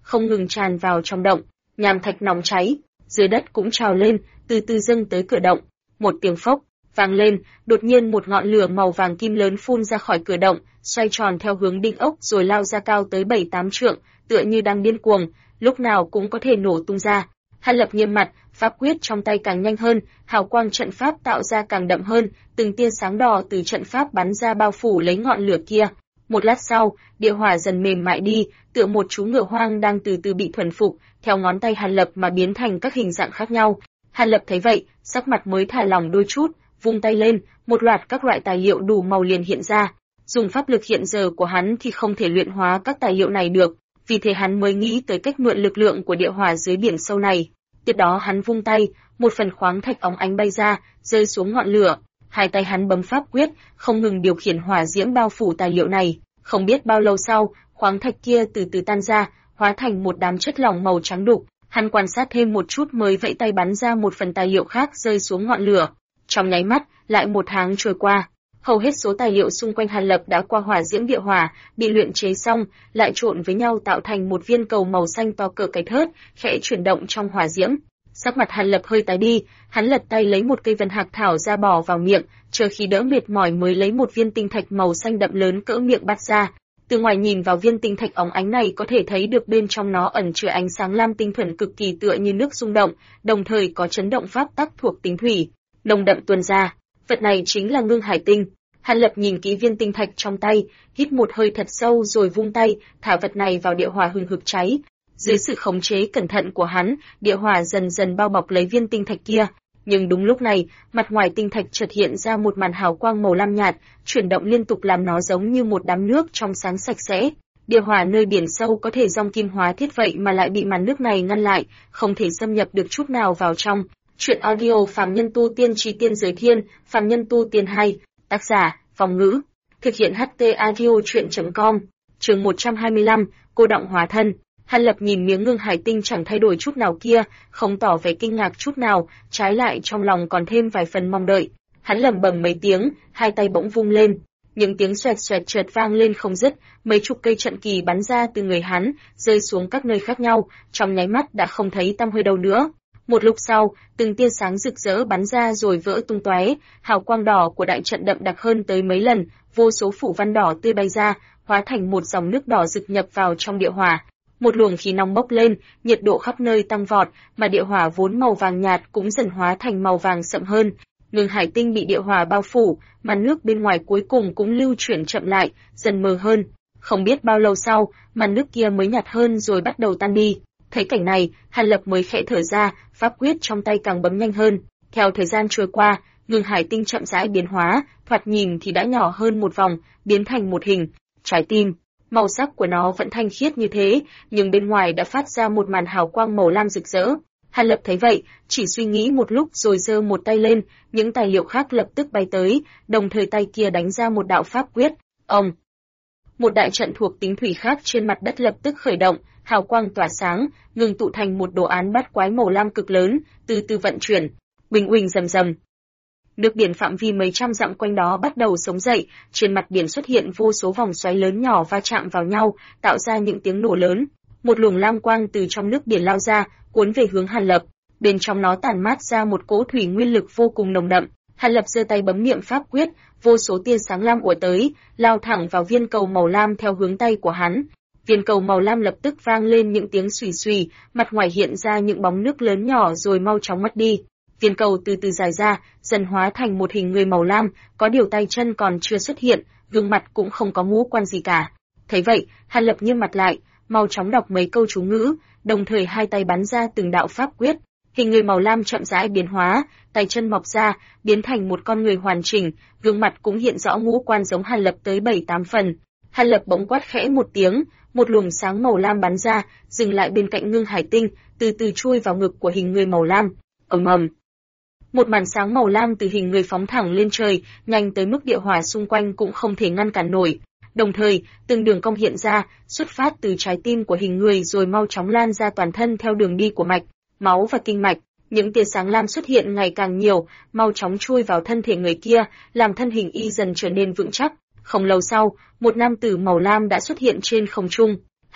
không ngừng tràn vào trong động. Nham thạch nóng cháy, dưới đất cũng trào lên, từ từ dâng tới cửa động. Một tiếng phốc vang lên, đột nhiên một ngọn lửa màu vàng kim lớn phun ra khỏi cửa động, xoay tròn theo hướng đinh ốc rồi lao ra cao tới 7-8 trượng, tựa như đang điên cuồng, lúc nào cũng có thể nổ tung ra. Hàn Lập nghiêm mặt, pháp quyết trong tay càng nhanh hơn, hào quang trận pháp tạo ra càng đậm hơn, từng tia sáng đỏ từ trận pháp bắn ra bao phủ lấy ngọn lửa kia. Một lát sau, địa hỏa dần mềm mại đi, tựa một chú ngựa hoang đang từ từ bị thuần phục, theo ngón tay Hàn Lập mà biến thành các hình dạng khác nhau. Hàn Lập thấy vậy, sắc mặt mới thả lỏng đôi chút, vung tay lên, một loạt các loại tài liệu đủ màu liền hiện ra. Dùng pháp lực hiện giờ của hắn thì không thể luyện hóa các tài liệu này được, vì thế hắn mới nghĩ tới cách mượn lực lượng của địa hỏa dưới biển sâu này. Tiếp đó hắn vung tay, một phần khoáng thạch óng ánh bay ra, rơi xuống ngọn lửa. Hai tay hắn bấm pháp quyết, không ngừng điều khiển hỏa diễm bao phủ tài liệu này. Không biết bao lâu sau, khoáng thạch kia từ từ tan ra, hóa thành một đám chất lỏng màu trắng đục. Hắn quan sát thêm một chút mới vẫy tay bắn ra một phần tài liệu khác rơi xuống ngọn lửa. Trong nháy mắt, lại một tháng trôi qua. Hầu hết số tài liệu xung quanh Hàn Lập đã qua hỏa diễm địa hỏa, bị luyện chế xong, lại trộn với nhau tạo thành một viên cầu màu xanh to cỡ cái thớt, khẽ chuyển động trong hỏa diễm. Sắc mặt Hàn Lập hơi tái đi, hắn lật tay lấy một cây vân hạc thảo ra bỏ vào miệng, chờ khi đỡ mệt mỏi mới lấy một viên tinh thạch màu xanh đậm lớn cỡ miệng bắt ra. Từ ngoài nhìn vào viên tinh thạch óng ánh này có thể thấy được bên trong nó ẩn chứa ánh sáng lam tinh thuần cực kỳ tựa như nước rung động, đồng thời có chấn động pháp tắc thuộc tính thủy, nồng đậm tuôn ra. Vật này chính là ngưng hải tinh. Hàn Lập nhìn kỹ viên tinh thạch trong tay, hít một hơi thật sâu rồi vung tay, thả vật này vào địa hỏa hừng hực cháy. Dưới sự khống chế cẩn thận của hắn, địa hỏa dần dần bao bọc lấy viên tinh thạch kia. Nhưng đúng lúc này, mặt ngoài tinh thạch chợt hiện ra một màn hào quang màu lam nhạt, chuyển động liên tục làm nó giống như một đám nước trong sáng sạch sẽ. Địa hỏa nơi biển sâu có thể dòng kim hóa thiết vậy mà lại bị màn nước này ngăn lại, không thể xâm nhập được chút nào vào trong. Truyện audio Phàm Nhân Tu Tiên Chí Tiên Giới Thiên, Phàm Nhân Tu Tiên 2, tác giả, Phong Ngữ, thực hiện HT audio truyện.com, chương 125, cô động hóa thân. Hàn Lập nhìn miếng ngưng hải tinh chẳng thay đổi chút nào kia, không tỏ vẻ kinh ngạc chút nào, trái lại trong lòng còn thêm vài phần mong đợi. Hắn lẩm bẩm mấy tiếng, hai tay bỗng vung lên, những tiếng xoẹt xoẹt chợt vang lên không dứt, mấy chục cây trận kỳ bắn ra từ người hắn, rơi xuống các nơi khác nhau, trong nháy mắt đã không thấy tăm hơi đâu nữa. Một lúc sau, từng tia sáng rực rỡ bắn ra rồi vỡ tung tóe, hào quang đỏ của đại trận đậm đặc hơn tới mấy lần, vô số phủ văn đỏ tươi bay ra, hóa thành một dòng nước đỏ rực nhập vào trong địa hỏa. Một luồng khí nóng bốc lên, nhiệt độ khắp nơi tăng vọt, mà địa hỏa vốn màu vàng nhạt cũng dần hóa thành màu vàng sậm hơn. Ngưng hải tinh bị địa hỏa bao phủ, mà nước bên ngoài cuối cùng cũng lưu chuyển chậm lại, dần mờ hơn. Không biết bao lâu sau, màn nước kia mới nhạt hơn rồi bắt đầu tan đi. Thấy cảnh này, Hàn Lập mới khẽ thở ra, pháp quyết trong tay càng bấm nhanh hơn. Theo thời gian trôi qua, ngưng hải tinh chậm rãi biến hóa, thoạt nhìn thì đã nhỏ hơn một vòng, biến thành một hình trái tim. Màu sắc của nó vẫn thanh khiết như thế, nhưng bên ngoài đã phát ra một màn hào quang màu lam rực rỡ. Hàn Lập thấy vậy, chỉ suy nghĩ một lúc rồi giơ một tay lên, những tài liệu khác lập tức bay tới, đồng thời tay kia đánh ra một đạo pháp quyết. Ông! Một đại trận thuộc tính thủy khác trên mặt đất lập tức khởi động, hào quang tỏa sáng, ngừng tụ thành một đồ án bát quái màu lam cực lớn, từ từ vận chuyển. Bình uỳnh rầm rầm. Nước biển phạm vi mấy trăm dặm quanh đó bắt đầu sống dậy, trên mặt biển xuất hiện vô số vòng xoáy lớn nhỏ va chạm vào nhau, tạo ra những tiếng nổ lớn. Một luồng lam quang từ trong nước biển lao ra, cuốn về hướng Hàn Lập. Bên trong nó tản mát ra một cỗ thủy nguyên lực vô cùng nồng đậm. Hàn Lập giơ tay bấm niệm pháp quyết, vô số tia sáng lam ùa tới, lao thẳng vào viên cầu màu lam theo hướng tay của hắn. Viên cầu màu lam lập tức vang lên những tiếng xùy xùy, mặt ngoài hiện ra những bóng nước lớn nhỏ rồi mau chóng mất đi. Viên cầu từ từ dài ra, dần hóa thành một hình người màu lam, có điều tay chân còn chưa xuất hiện, gương mặt cũng không có ngũ quan gì cả. Thấy vậy, Hàn Lập nghiêm mặt lại, mau chóng đọc mấy câu chú ngữ, đồng thời hai tay bắn ra từng đạo pháp quyết. Hình người màu lam chậm rãi biến hóa, tay chân mọc ra, biến thành một con người hoàn chỉnh, gương mặt cũng hiện rõ ngũ quan giống Hàn Lập tới 7-8 phần. Hàn Lập bỗng quát khẽ một tiếng, một luồng sáng màu lam bắn ra, dừng lại bên cạnh ngưng hải tinh, từ từ chui vào ngực của hình người màu lam. Ầm ầm. Một màn sáng màu lam từ hình người phóng thẳng lên trời, nhanh tới mức địa hỏa xung quanh cũng không thể ngăn cản nổi. Đồng thời, từng đường cong hiện ra, xuất phát từ trái tim của hình người rồi mau chóng lan ra toàn thân theo đường đi của mạch, máu và kinh mạch. Những tia sáng lam xuất hiện ngày càng nhiều, mau chóng chui vào thân thể người kia, làm thân hình y dần trở nên vững chắc. Không lâu sau, một nam tử màu lam đã xuất hiện trên không trung.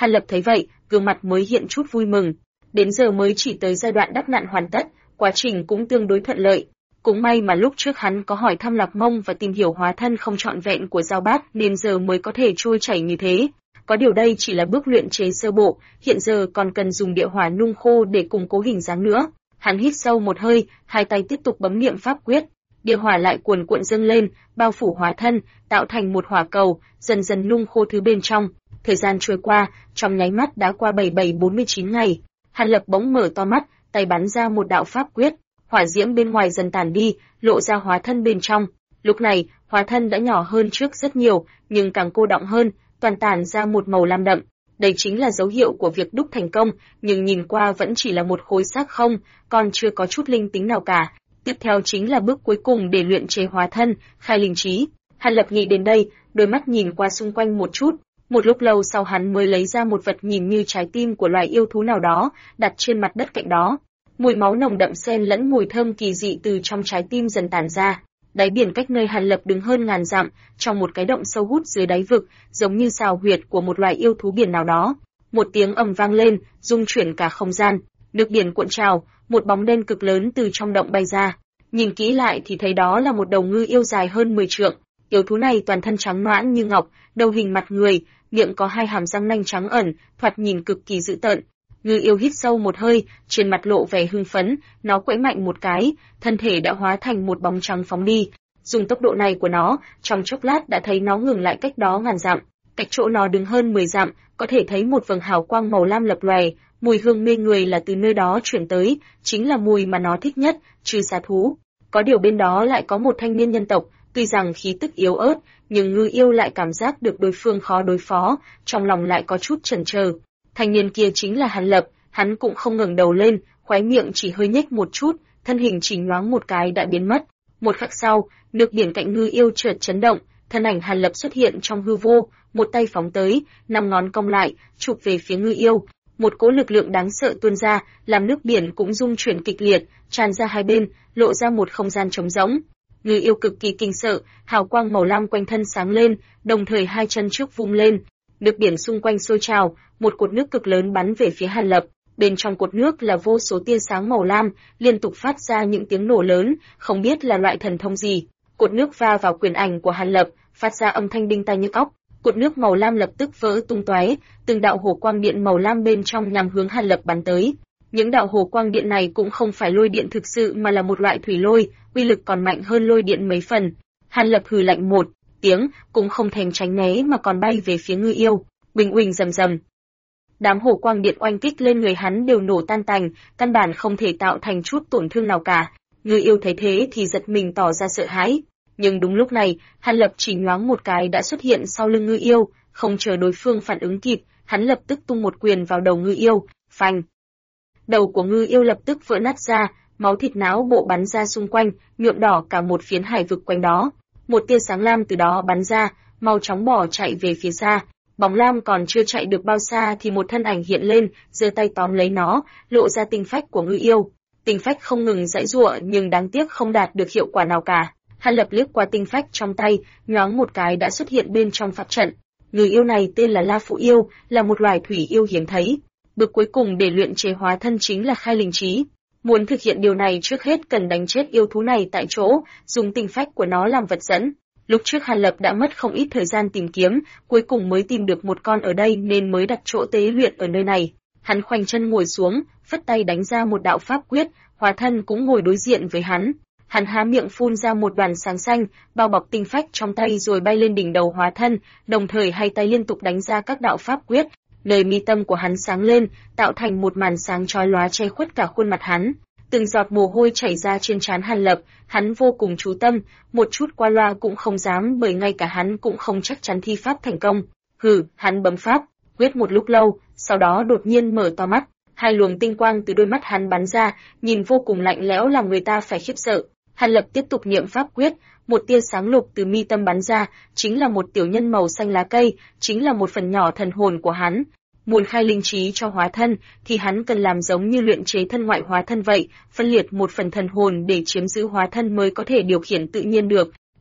Hàn Lập thấy vậy, gương mặt mới hiện chút vui mừng. Đến giờ mới chỉ tới giai đoạn đắp nặn hoàn tất, quá trình cũng tương đối thuận lợi. Cũng may mà lúc trước hắn có hỏi thăm Lạc Mông và tìm hiểu hóa thân không trọn vẹn của Giao Bát nên giờ mới có thể trôi chảy như thế. Có điều đây chỉ là bước luyện chế sơ bộ, hiện giờ còn cần dùng địa hỏa nung khô để củng cố hình dáng nữa. Hắn hít sâu một hơi, hai tay tiếp tục bấm niệm pháp quyết. Địa hỏa lại cuồn cuộn dâng lên, bao phủ hóa thân, tạo thành một hỏa cầu, dần dần nung khô thứ bên trong. Thời gian trôi qua, trong nháy mắt đã qua 7749 ngày. Hàn Lập bỗng mở to mắt, tay bắn ra một đạo pháp quyết, hỏa diễm bên ngoài dần tàn đi, lộ ra hóa thân bên trong. Lúc này, hóa thân đã nhỏ hơn trước rất nhiều, nhưng càng cô đọng hơn, toàn tản ra một màu lam đậm. Đây chính là dấu hiệu của việc đúc thành công, nhưng nhìn qua vẫn chỉ là một khối xác không, còn chưa có chút linh tính nào cả. Tiếp theo chính là bước cuối cùng để luyện chế hóa thân, khai linh trí. Hàn Lập nghĩ đến đây, đôi mắt nhìn qua xung quanh một chút. Một lúc lâu sau hắn mới lấy ra một vật nhìn như trái tim của loài yêu thú nào đó, đặt trên mặt đất cạnh đó. Mùi máu nồng đậm xen lẫn mùi thơm kỳ dị từ trong trái tim dần tản ra. Đáy biển cách nơi Hàn Lập đứng hơn ngàn dặm, trong một cái động sâu hút dưới đáy vực, giống như xào huyệt của một loài yêu thú biển nào đó. Một tiếng ầm vang lên, rung chuyển cả không gian. Nước biển cuộn trào, một bóng đen cực lớn từ trong động bay ra. Nhìn kỹ lại thì thấy đó là một đầu ngư yêu dài hơn 10 trượng. Yêu thú này toàn thân trắng nõn như ngọc, đầu hình mặt người, miệng có hai hàm răng nanh trắng ẩn, thoạt nhìn cực kỳ dữ tợn. Ngư yêu hít sâu một hơi, trên mặt lộ vẻ hưng phấn, nó quẫy mạnh một cái, thân thể đã hóa thành một bóng trắng phóng đi. Dùng tốc độ này của nó, trong chốc lát đã thấy nó ngừng lại cách đó ngàn dặm. Cách chỗ nó đứng hơn 10 dặm, có thể thấy một vầng hào quang màu lam lập lòe, mùi hương mê người là từ nơi đó chuyển tới, chính là mùi mà nó thích nhất, trừ xà thú. Có điều bên đó lại có một thanh niên nhân tộc, tuy rằng khí tức yếu ớt, nhưng ngư yêu lại cảm giác được đối phương khó đối phó, trong lòng lại có chút chần chờ. Thanh niên kia chính là Hàn Lập, hắn cũng không ngẩng đầu lên, khóe miệng chỉ hơi nhếch một chút, thân hình chỉ nhoáng một cái đã biến mất. Một khắc sau, nước biển cạnh ngư yêu chợt chấn động, thân ảnh Hàn Lập xuất hiện trong hư vô, một tay phóng tới, năm ngón cong lại, chụp về phía ngư yêu. Một cỗ lực lượng đáng sợ tuôn ra, làm nước biển cũng rung chuyển kịch liệt, tràn ra hai bên, lộ ra một không gian trống rỗng. Ngư yêu cực kỳ kinh sợ, hào quang màu lam quanh thân sáng lên, đồng thời hai chân trước vung lên. Nước biển xung quanh sôi trào, một cột nước cực lớn bắn về phía Hàn Lập. Bên trong cột nước là vô số tia sáng màu lam, liên tục phát ra những tiếng nổ lớn, không biết là loại thần thông gì. Cột nước va vào quyền ảnh của Hàn Lập, phát ra âm thanh đinh tai nhức óc. Cột nước màu lam lập tức vỡ tung tóe, từng đạo hồ quang điện màu lam bên trong nhằm hướng Hàn Lập bắn tới. Những đạo hồ quang điện này cũng không phải lôi điện thực sự mà là một loại thủy lôi, uy lực còn mạnh hơn lôi điện mấy phần. Hàn Lập hừ lạnh một tiếng, cũng không thèm tránh né mà còn bay về phía ngư yêu. Bình uỳnh rầm rầm. Đám hồ quang điện oanh kích lên người hắn đều nổ tan tành, căn bản không thể tạo thành chút tổn thương nào cả. Ngư yêu thấy thế thì giật mình tỏ ra sợ hãi. Nhưng đúng lúc này, Hàn Lập chỉ nhoáng một cái đã xuất hiện sau lưng ngư yêu, không chờ đối phương phản ứng kịp, hắn lập tức tung một quyền vào đầu ngư yêu, phanh. Đầu của ngư yêu lập tức vỡ nát ra, máu thịt não bộ bắn ra xung quanh, nhuộm đỏ cả một phiến hải vực quanh đó. Một tia sáng lam từ đó bắn ra, mau chóng bỏ chạy về phía xa. Bóng lam còn chưa chạy được bao xa thì một thân ảnh hiện lên, giơ tay tóm lấy nó, lộ ra tinh phách của ngư yêu. Tinh phách không ngừng giãy giụa nhưng đáng tiếc không đạt được hiệu quả nào cả. Hàn Lập liếc qua tinh phách trong tay, nhoáng một cái đã xuất hiện bên trong pháp trận. Ngư yêu này tên là La Phụ Yêu, là một loài thủy yêu hiếm thấy. Bước cuối cùng để luyện chế hóa thân chính là khai linh trí. Muốn thực hiện điều này trước hết cần đánh chết yêu thú này tại chỗ, dùng tinh phách của nó làm vật dẫn. Lúc trước Hàn Lập đã mất không ít thời gian tìm kiếm, cuối cùng mới tìm được một con ở đây nên mới đặt chỗ tế luyện ở nơi này. Hắn khoanh chân ngồi xuống, phất tay đánh ra một đạo pháp quyết, hóa thân cũng ngồi đối diện với hắn. Hắn há miệng phun ra một đoàn sáng xanh, bao bọc tinh phách trong tay rồi bay lên đỉnh đầu hóa thân, đồng thời hai tay liên tục đánh ra các đạo pháp quyết. Nơi mi tâm của hắn sáng lên, tạo thành một màn sáng chói lóa che khuất cả khuôn mặt hắn. Từng giọt mồ hôi chảy ra trên trán Hàn Lập, hắn vô cùng chú tâm, một chút qua loa cũng không dám bởi ngay cả hắn cũng không chắc chắn thi pháp thành công. Hắn bấm pháp, quyết một lúc lâu, sau đó đột nhiên mở to mắt, hai luồng tinh quang từ đôi mắt hắn bắn ra, nhìn vô cùng lạnh lẽo làm người ta phải khiếp sợ. Hàn Lập tiếp tục niệm pháp quyết, một tia sáng lục từ mi tâm bắn ra, chính là một tiểu nhân màu xanh lá cây, chính là một phần nhỏ thần hồn của hắn. Muốn khai linh trí cho hóa thân, thì hắn cần làm giống như luyện chế thân ngoại hóa thân vậy, phân liệt một phần thần hồn để chiếm giữ hóa thân mới có thể điều khiển tự nhiên được.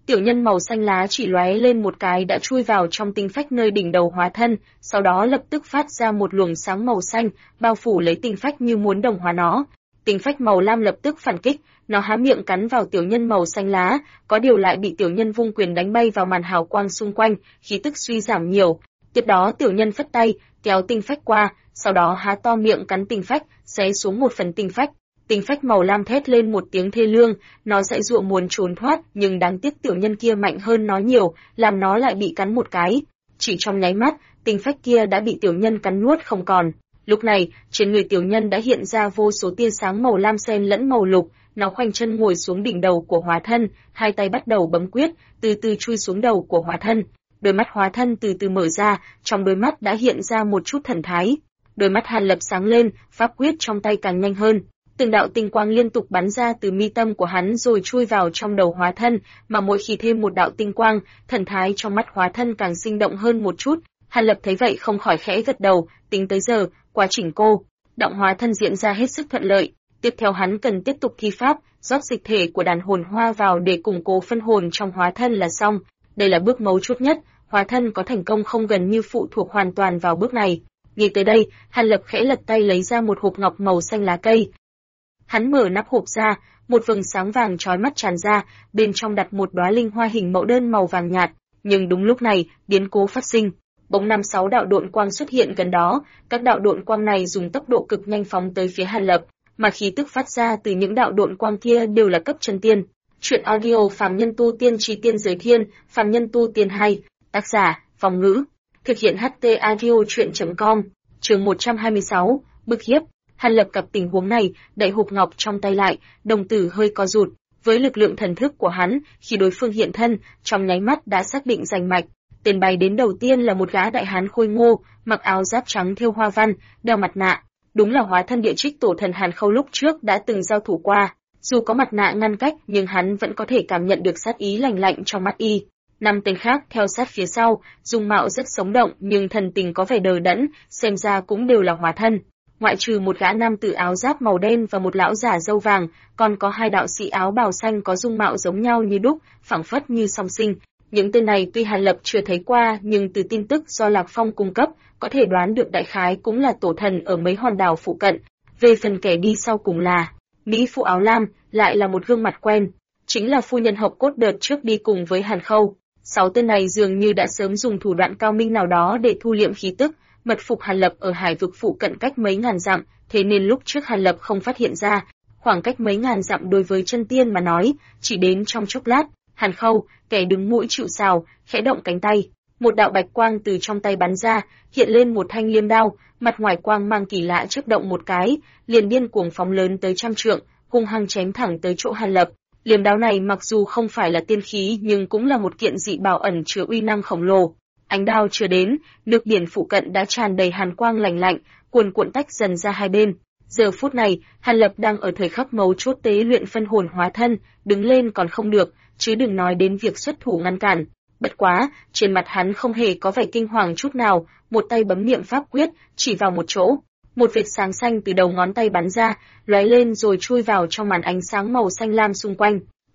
Tiểu nhân màu xanh lá chỉ lóe lên một cái đã chui vào trong tinh phách nơi đỉnh đầu hóa thân, sau đó lập tức phát ra một luồng sáng màu xanh, bao phủ lấy tinh phách như muốn đồng hóa nó. Tinh phách màu lam lập tức phản kích, nó há miệng cắn vào tiểu nhân màu xanh lá, có điều lại bị tiểu nhân vung quyền đánh bay vào màn hào quang xung quanh, khí tức suy giảm nhiều. Tiếp đó tiểu nhân phất tay, kéo tinh phách qua, sau đó há to miệng cắn tinh phách, xé xuống một phần tinh phách. Tinh phách màu lam thét lên một tiếng thê lương, nó dãy dụa muốn trốn thoát, nhưng đáng tiếc tiểu nhân kia mạnh hơn nó nhiều, làm nó lại bị cắn một cái. Chỉ trong nháy mắt, tinh phách kia đã bị tiểu nhân cắn nuốt không còn. Lúc này, trên người tiểu nhân đã hiện ra vô số tia sáng màu lam xen lẫn màu lục, nó khoanh chân ngồi xuống đỉnh đầu của hóa thân, hai tay bắt đầu bấm quyết, từ từ chui xuống đầu của hóa thân. Đôi mắt hóa thân từ từ mở ra, trong đôi mắt đã hiện ra một chút thần thái. Đôi mắt Hàn Lập sáng lên, pháp quyết trong tay càng nhanh hơn. Từng đạo tinh quang liên tục bắn ra từ mi tâm của hắn rồi chui vào trong đầu hóa thân, mà mỗi khi thêm một đạo tinh quang, thần thái trong mắt hóa thân càng sinh động hơn một chút. Hàn Lập thấy vậy không khỏi khẽ gật đầu, tính tới giờ, quá trình động hóa thân diễn ra hết sức thuận lợi. Tiếp theo hắn cần tiếp tục thi pháp, rót dịch thể của đàn hồn hoa vào để củng cố phân hồn trong hóa thân là xong. Đây là bước mấu chốt nhất, hóa thân có thành công không gần như phụ thuộc hoàn toàn vào bước này. Nghĩ tới đây, Hàn Lập khẽ lật tay lấy ra một hộp ngọc màu xanh lá cây. Hắn mở nắp hộp ra, một vầng sáng vàng chói mắt tràn ra, bên trong đặt một đóa linh hoa hình mẫu đơn màu vàng nhạt, nhưng đúng lúc này, biến cố phát sinh. Bỗng 5-6 đạo độn quang xuất hiện gần đó, các đạo độn quang này dùng tốc độ cực nhanh phóng tới phía Hàn Lập, mà khí tức phát ra từ những đạo độn quang kia đều là cấp chân tiên. Truyện audio Phàm Nhân Tu Tiên Chí Tiên Giới Thiên, Phàm Nhân Tu Tiên 2, tác giả, Phong Ngữ, thực hiện HT audio truyện.com, chương 126, bức hiếp. Hàn Lập gặp tình huống này, đậy hộp ngọc trong tay lại, đồng tử hơi co rụt. Với lực lượng thần thức của hắn, khi đối phương hiện thân, trong nháy mắt đã xác định rành mạch. Tên bay đến đầu tiên là một gã đại hán khôi ngô, mặc áo giáp trắng thêu hoa văn, đeo mặt nạ. Đúng là hóa thân địa trích tổ thần Hàn Khâu lúc trước đã từng giao thủ qua. Dù có mặt nạ ngăn cách, nhưng hắn vẫn có thể cảm nhận được sát ý lạnh lạnh trong mắt y. 5 tên khác theo sát phía sau, dung mạo rất sống động nhưng thần tình có vẻ đờ đẫn, xem ra cũng đều là hóa thân. Ngoại trừ một gã nam tử áo giáp màu đen và một lão giả râu vàng, còn có hai đạo sĩ áo bào xanh có dung mạo giống nhau như đúc, phảng phất như song sinh. Những tên này tuy Hàn Lập chưa thấy qua, nhưng từ tin tức do Lạc Phong cung cấp, có thể đoán được đại khái cũng là tổ thần ở mấy hòn đảo phụ cận. Về phần kẻ đi sau cùng là mỹ phụ áo lam, lại là một gương mặt quen, chính là phu nhân Hộc Cốt đợt trước đi cùng với Hàn Khâu. 6 tên này dường như đã sớm dùng thủ đoạn cao minh nào đó để thu liệm khí tức, mật phục Hàn Lập ở hải vực phụ cận cách mấy ngàn dặm, thế nên lúc trước Hàn Lập không phát hiện ra. Khoảng cách mấy ngàn dặm đối với chân tiên mà nói, chỉ đến trong chốc lát. Hàn Khâu, kẻ đứng mũi chịu sào, khẽ động cánh tay, một đạo bạch quang từ trong tay bắn ra, hiện lên một thanh liêm đao, mặt ngoài quang mang kỳ lạ chớp động một cái, liền điên cuồng phóng lớn tới 100 trượng, hung hăng chém thẳng tới chỗ Hàn Lập. Liêm đao này mặc dù không phải là tiên khí nhưng cũng là một kiện dị bảo ẩn chứa uy năng khổng lồ. Ánh đao chưa đến, nước biển phụ cận đã tràn đầy hàn quang lạnh lạnh, cuồn cuộn tách dần ra hai bên. Giờ phút này, Hàn Lập đang ở thời khắc mấu chốt tế luyện phân hồn hóa thân, đứng lên còn không được, chứ đừng nói đến việc xuất thủ ngăn cản. Bất quá, trên mặt hắn không hề có vẻ kinh hoàng chút nào, một tay bấm niệm pháp quyết, chỉ vào một chỗ. Một vệt sáng xanh từ đầu ngón tay bắn ra, lóe lên rồi chui vào trong màn ánh sáng màu xanh lam xung quanh.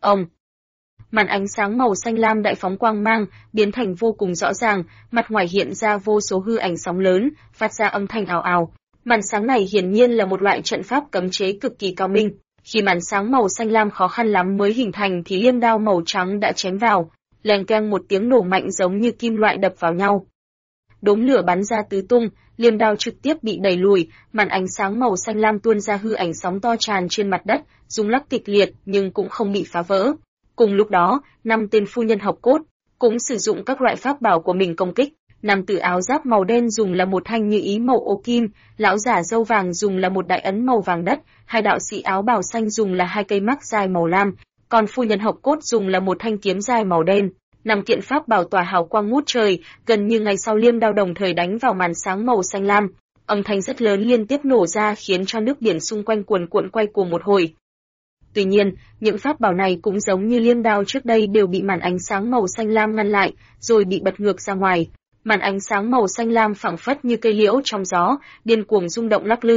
Màn ánh sáng màu xanh lam đại phóng quang mang, biến thành vô cùng rõ ràng, mặt ngoài hiện ra vô số hư ảnh sóng lớn, phát ra âm thanh ào ào. Màn sáng này hiển nhiên là một loại trận pháp cấm chế cực kỳ cao minh. Khi màn sáng màu xanh lam khó khăn lắm mới hình thành thì liêm đao màu trắng đã chém vào, leng keng một tiếng nổ mạnh giống như kim loại đập vào nhau. Đốm lửa bắn ra tứ tung, liêm đao trực tiếp bị đẩy lùi, màn ánh sáng màu xanh lam tuôn ra hư ảnh sóng to tràn trên mặt đất, rung lắc kịch liệt nhưng cũng không bị phá vỡ. Cùng lúc đó, 5 tên phu nhân Hộc Cốt cũng sử dụng các loại pháp bảo của mình công kích. Nam tử áo giáp màu đen dùng là một thanh như ý màu ô kim, lão giả râu vàng dùng là một đại ấn màu vàng đất, hai đạo sĩ áo bào xanh dùng là hai cây mác dài màu lam, còn phu nhân Hộc Cốt dùng là một thanh kiếm dài màu đen. 5 kiện pháp bảo tỏa hào quang ngút trời, gần như ngày sau liêm đao đồng thời đánh vào màn sáng màu xanh lam. Âm thanh rất lớn liên tiếp nổ ra khiến cho nước biển xung quanh cuồn cuộn quay cuồng một hồi. Tuy nhiên, những pháp bảo này cũng giống như liêm đao trước đây đều bị màn ánh sáng màu xanh lam ngăn lại, rồi bị bật ngược ra ngoài. Màn ánh sáng màu xanh lam phảng phất như cây liễu trong gió, điên cuồng rung động lắc lư.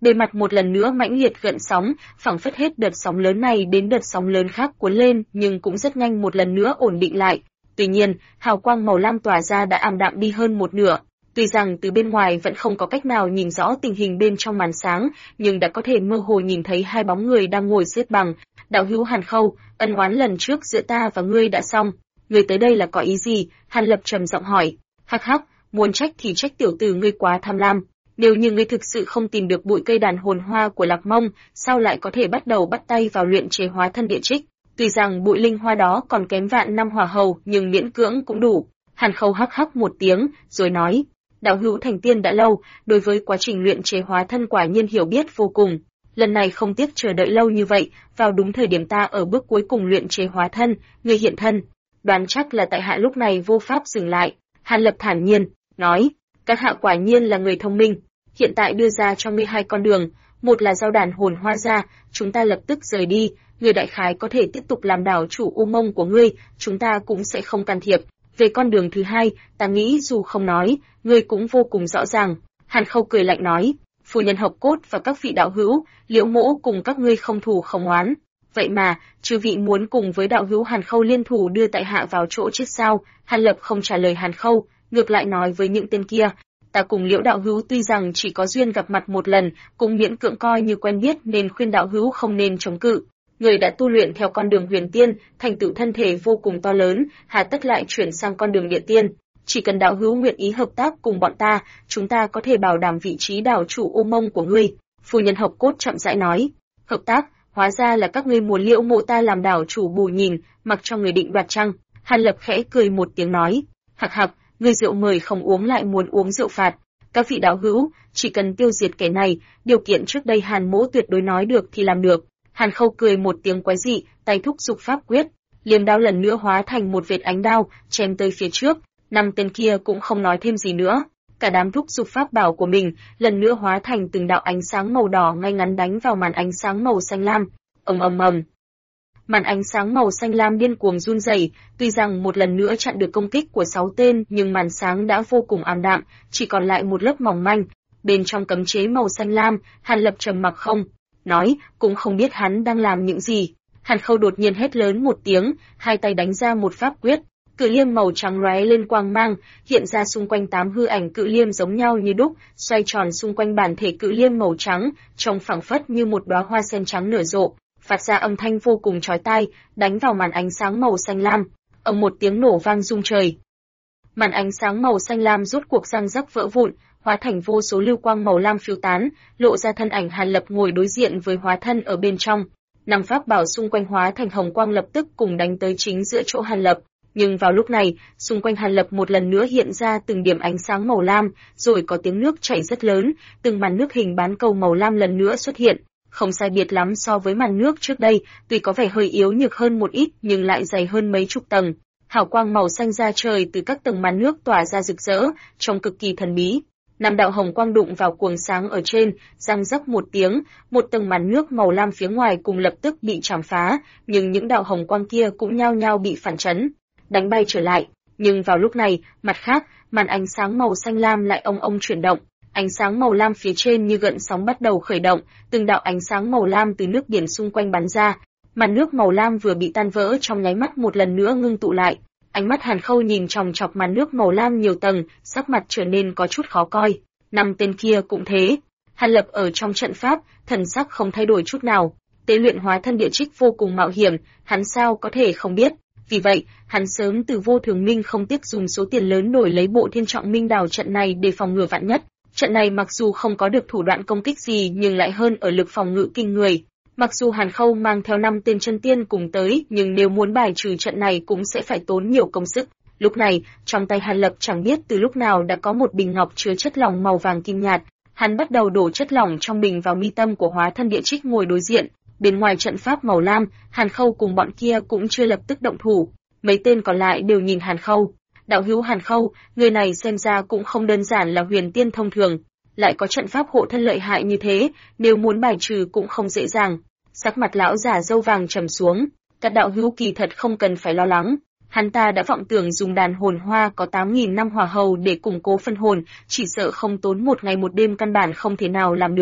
Bề mặt một lần nữa mãnh liệt gợn sóng, phảng phất hết đợt sóng lớn này đến đợt sóng lớn khác cuốn lên, nhưng cũng rất nhanh một lần nữa ổn định lại. Tuy nhiên, hào quang màu lam tỏa ra đã ảm đạm đi hơn một nửa. Tuy rằng từ bên ngoài vẫn không có cách nào nhìn rõ tình hình bên trong màn sáng, nhưng đã có thể mơ hồ nhìn thấy hai bóng người đang ngồi xếp bằng. Đạo hữu Hàn Khâu, ân oán lần trước giữa ta và ngươi đã xong. Ngươi tới đây là có ý gì? Hàn Lập trầm giọng hỏi. Hắc hắc, muốn trách thì trách tiểu tử ngươi quá tham lam. Nếu như ngươi thực sự không tìm được bụi cây đàn hồn hoa của Lạc Mông, sao lại có thể bắt đầu bắt tay vào luyện chế hóa thân địa trích? Tuy rằng bụi linh hoa đó còn kém vạn năm hỏa hầu, nhưng miễn cưỡng cũng đủ. Hàn Khâu hắc hắc một tiếng, rồi nói, đạo hữu thành tiên đã lâu, đối với quá trình luyện chế hóa thân quả nhiên hiểu biết vô cùng. Lần này không tiếc chờ đợi lâu như vậy, vào đúng thời điểm ta ở bước cuối cùng luyện chế hóa thân, ngươi hiện thân. Đoán chắc là tại hạ lúc này vô pháp dừng lại. Hàn Lập thản nhiên, nói, các hạ quả nhiên là người thông minh. Hiện tại đưa ra cho ngươi hai con đường, một là giao đàn hồn hoa ra, chúng ta lập tức rời đi, ngươi đại khái có thể tiếp tục làm đảo chủ U Mông của ngươi, chúng ta cũng sẽ không can thiệp. Về con đường thứ hai, ta nghĩ dù không nói, ngươi cũng vô cùng rõ ràng. Hàn Khâu cười lạnh nói, phu nhân Hộc Cốt và các vị đạo hữu, Liễu Mỗ cùng các ngươi không thù không oán. Vậy mà, chư vị muốn cùng với đạo hữu Hàn Khâu liên thủ đưa tại hạ vào chỗ chết sao? Hàn Lập không trả lời Hàn Khâu, ngược lại nói với những tên kia, ta cùng Liễu đạo hữu tuy rằng chỉ có duyên gặp mặt một lần, cũng miễn cưỡng coi như quen biết nên khuyên đạo hữu không nên chống cự. Người đã tu luyện theo con đường huyền tiên, thành tựu thân thể vô cùng to lớn, hà tất lại chuyển sang con đường địa tiên. Chỉ cần đạo hữu nguyện ý hợp tác cùng bọn ta, chúng ta có thể bảo đảm vị trí đảo chủ U Mông của ngươi. Phu nhân Hộc Cốt chậm rãi nói, hợp tác, hóa ra là các ngươi muốn Liễu Mộ ta làm đảo chủ bù nhìn, mặc cho người định đoạt chăng? Hàn Lập khẽ cười một tiếng nói, hặc hặc, ngươi rượu mời không uống lại muốn uống rượu phạt. Các vị đạo hữu, chỉ cần tiêu diệt kẻ này, điều kiện trước đây Hàn Mỗ tuyệt đối nói được thì làm được. Hàn Khâu cười một tiếng quái dị, tay thúc giục pháp quyết, liềm đao lần nữa hóa thành một vệt ánh đao, chém tới phía trước. Năm tên kia cũng không nói thêm gì nữa, cả đám thúc giục pháp bảo của mình, lần nữa hóa thành từng đạo ánh sáng màu đỏ ngay ngắn đánh vào màn ánh sáng màu xanh lam. Ầm ầm ầm. Màn ánh sáng màu xanh lam điên cuồng run rẩy, tuy rằng một lần nữa chặn được công kích của 6 tên, nhưng màn sáng đã vô cùng ảm đạm, chỉ còn lại một lớp mỏng manh. Bên trong cấm chế màu xanh lam, Hàn Lập trầm mặc không nói, cũng không biết hắn đang làm những gì. Hàn Khâu đột nhiên hét lớn một tiếng, hai tay đánh ra một pháp quyết, cự liêm màu trắng lóe lên quang mang, hiện ra xung quanh 8 hư ảnh cự liêm giống nhau như đúc, xoay tròn xung quanh bản thể cự liêm màu trắng, trông phảng phất như một đóa hoa sen trắng nở rộ, phát ra âm thanh vô cùng chói tai, đánh vào màn ánh sáng màu xanh lam. Ầm một tiếng nổ vang rung trời. Màn ánh sáng màu xanh lam rốt cuộc răng rắc vỡ vụn, hóa thành vô số lưu quang màu lam phiêu tán, lộ ra thân ảnh Hàn Lập ngồi đối diện với hóa thân ở bên trong. Năm pháp bảo xung quanh hóa thành hồng quang lập tức cùng đánh tới chính giữa chỗ Hàn Lập. Nhưng vào lúc này, xung quanh Hàn Lập một lần nữa hiện ra từng điểm ánh sáng màu lam, rồi có tiếng nước chảy rất lớn, từng màn nước hình bán cầu màu lam lần nữa xuất hiện. Không sai biệt lắm so với màn nước trước đây, tuy có vẻ hơi yếu nhược hơn một ít nhưng lại dày hơn mấy chục tầng. Hào quang màu xanh ra trời từ các tầng màn nước tỏa ra rực rỡ, trông cực kỳ thần bí. Năm đạo hồng quang đụng vào cuồng sáng ở trên, răng rắc một tiếng, một tầng màn nước màu lam phía ngoài cùng lập tức bị chạm phá, nhưng những đạo hồng quang kia cũng nhao nhao bị phản chấn, đánh bay trở lại. Nhưng vào lúc này, mặt khác, màn ánh sáng màu xanh lam lại ong ong chuyển động. Ánh sáng màu lam phía trên như gợn sóng bắt đầu khởi động, từng đạo ánh sáng màu lam từ nước biển xung quanh bắn ra. Màn nước màu lam vừa bị tan vỡ trong nháy mắt một lần nữa ngưng tụ lại. Ánh mắt Hàn Khâu nhìn chòng chọc màn nước màu lam nhiều tầng, sắc mặt trở nên có chút khó coi. Năm tên kia cũng thế. Hàn Lập ở trong trận pháp, thần sắc không thay đổi chút nào. Tế luyện hóa thân địa trích vô cùng mạo hiểm, hắn sao có thể không biết. Vì vậy, hắn sớm từ Vô Thường Minh không tiếc dùng số tiền lớn đổi lấy bộ Thiên Trọng Minh đào trận này để phòng ngừa vạn nhất. Trận này mặc dù không có được thủ đoạn công kích gì nhưng lại hơn ở lực phòng ngự kinh người. Mặc dù Hàn Khâu mang theo 5 tên chân tiên cùng tới, nhưng nếu muốn bài trừ trận này cũng sẽ phải tốn nhiều công sức. Lúc này, trong tay Hàn Lập chẳng biết từ lúc nào đã có một bình ngọc chứa chất lỏng màu vàng kim nhạt. Hắn bắt đầu đổ chất lỏng trong bình vào mi tâm của hóa thân địa trích ngồi đối diện. Bên ngoài trận pháp màu lam, Hàn Khâu cùng bọn kia cũng chưa lập tức động thủ. Mấy tên còn lại đều nhìn Hàn Khâu. Đạo hữu Hàn Khâu, người này xem ra cũng không đơn giản là huyền tiên thông thường, lại có trận pháp hộ thân lợi hại như thế, nếu muốn bài trừ cũng không dễ dàng. Sắc mặt lão già râu vàng trầm xuống, các đạo hữu kỳ thật không cần phải lo lắng. Hắn ta đã vọng tưởng dùng đàn hồn hoa có 8.000 năm hỏa hầu để củng cố phân hồn, chỉ sợ không tốn một ngày một đêm căn bản không thể nào làm được.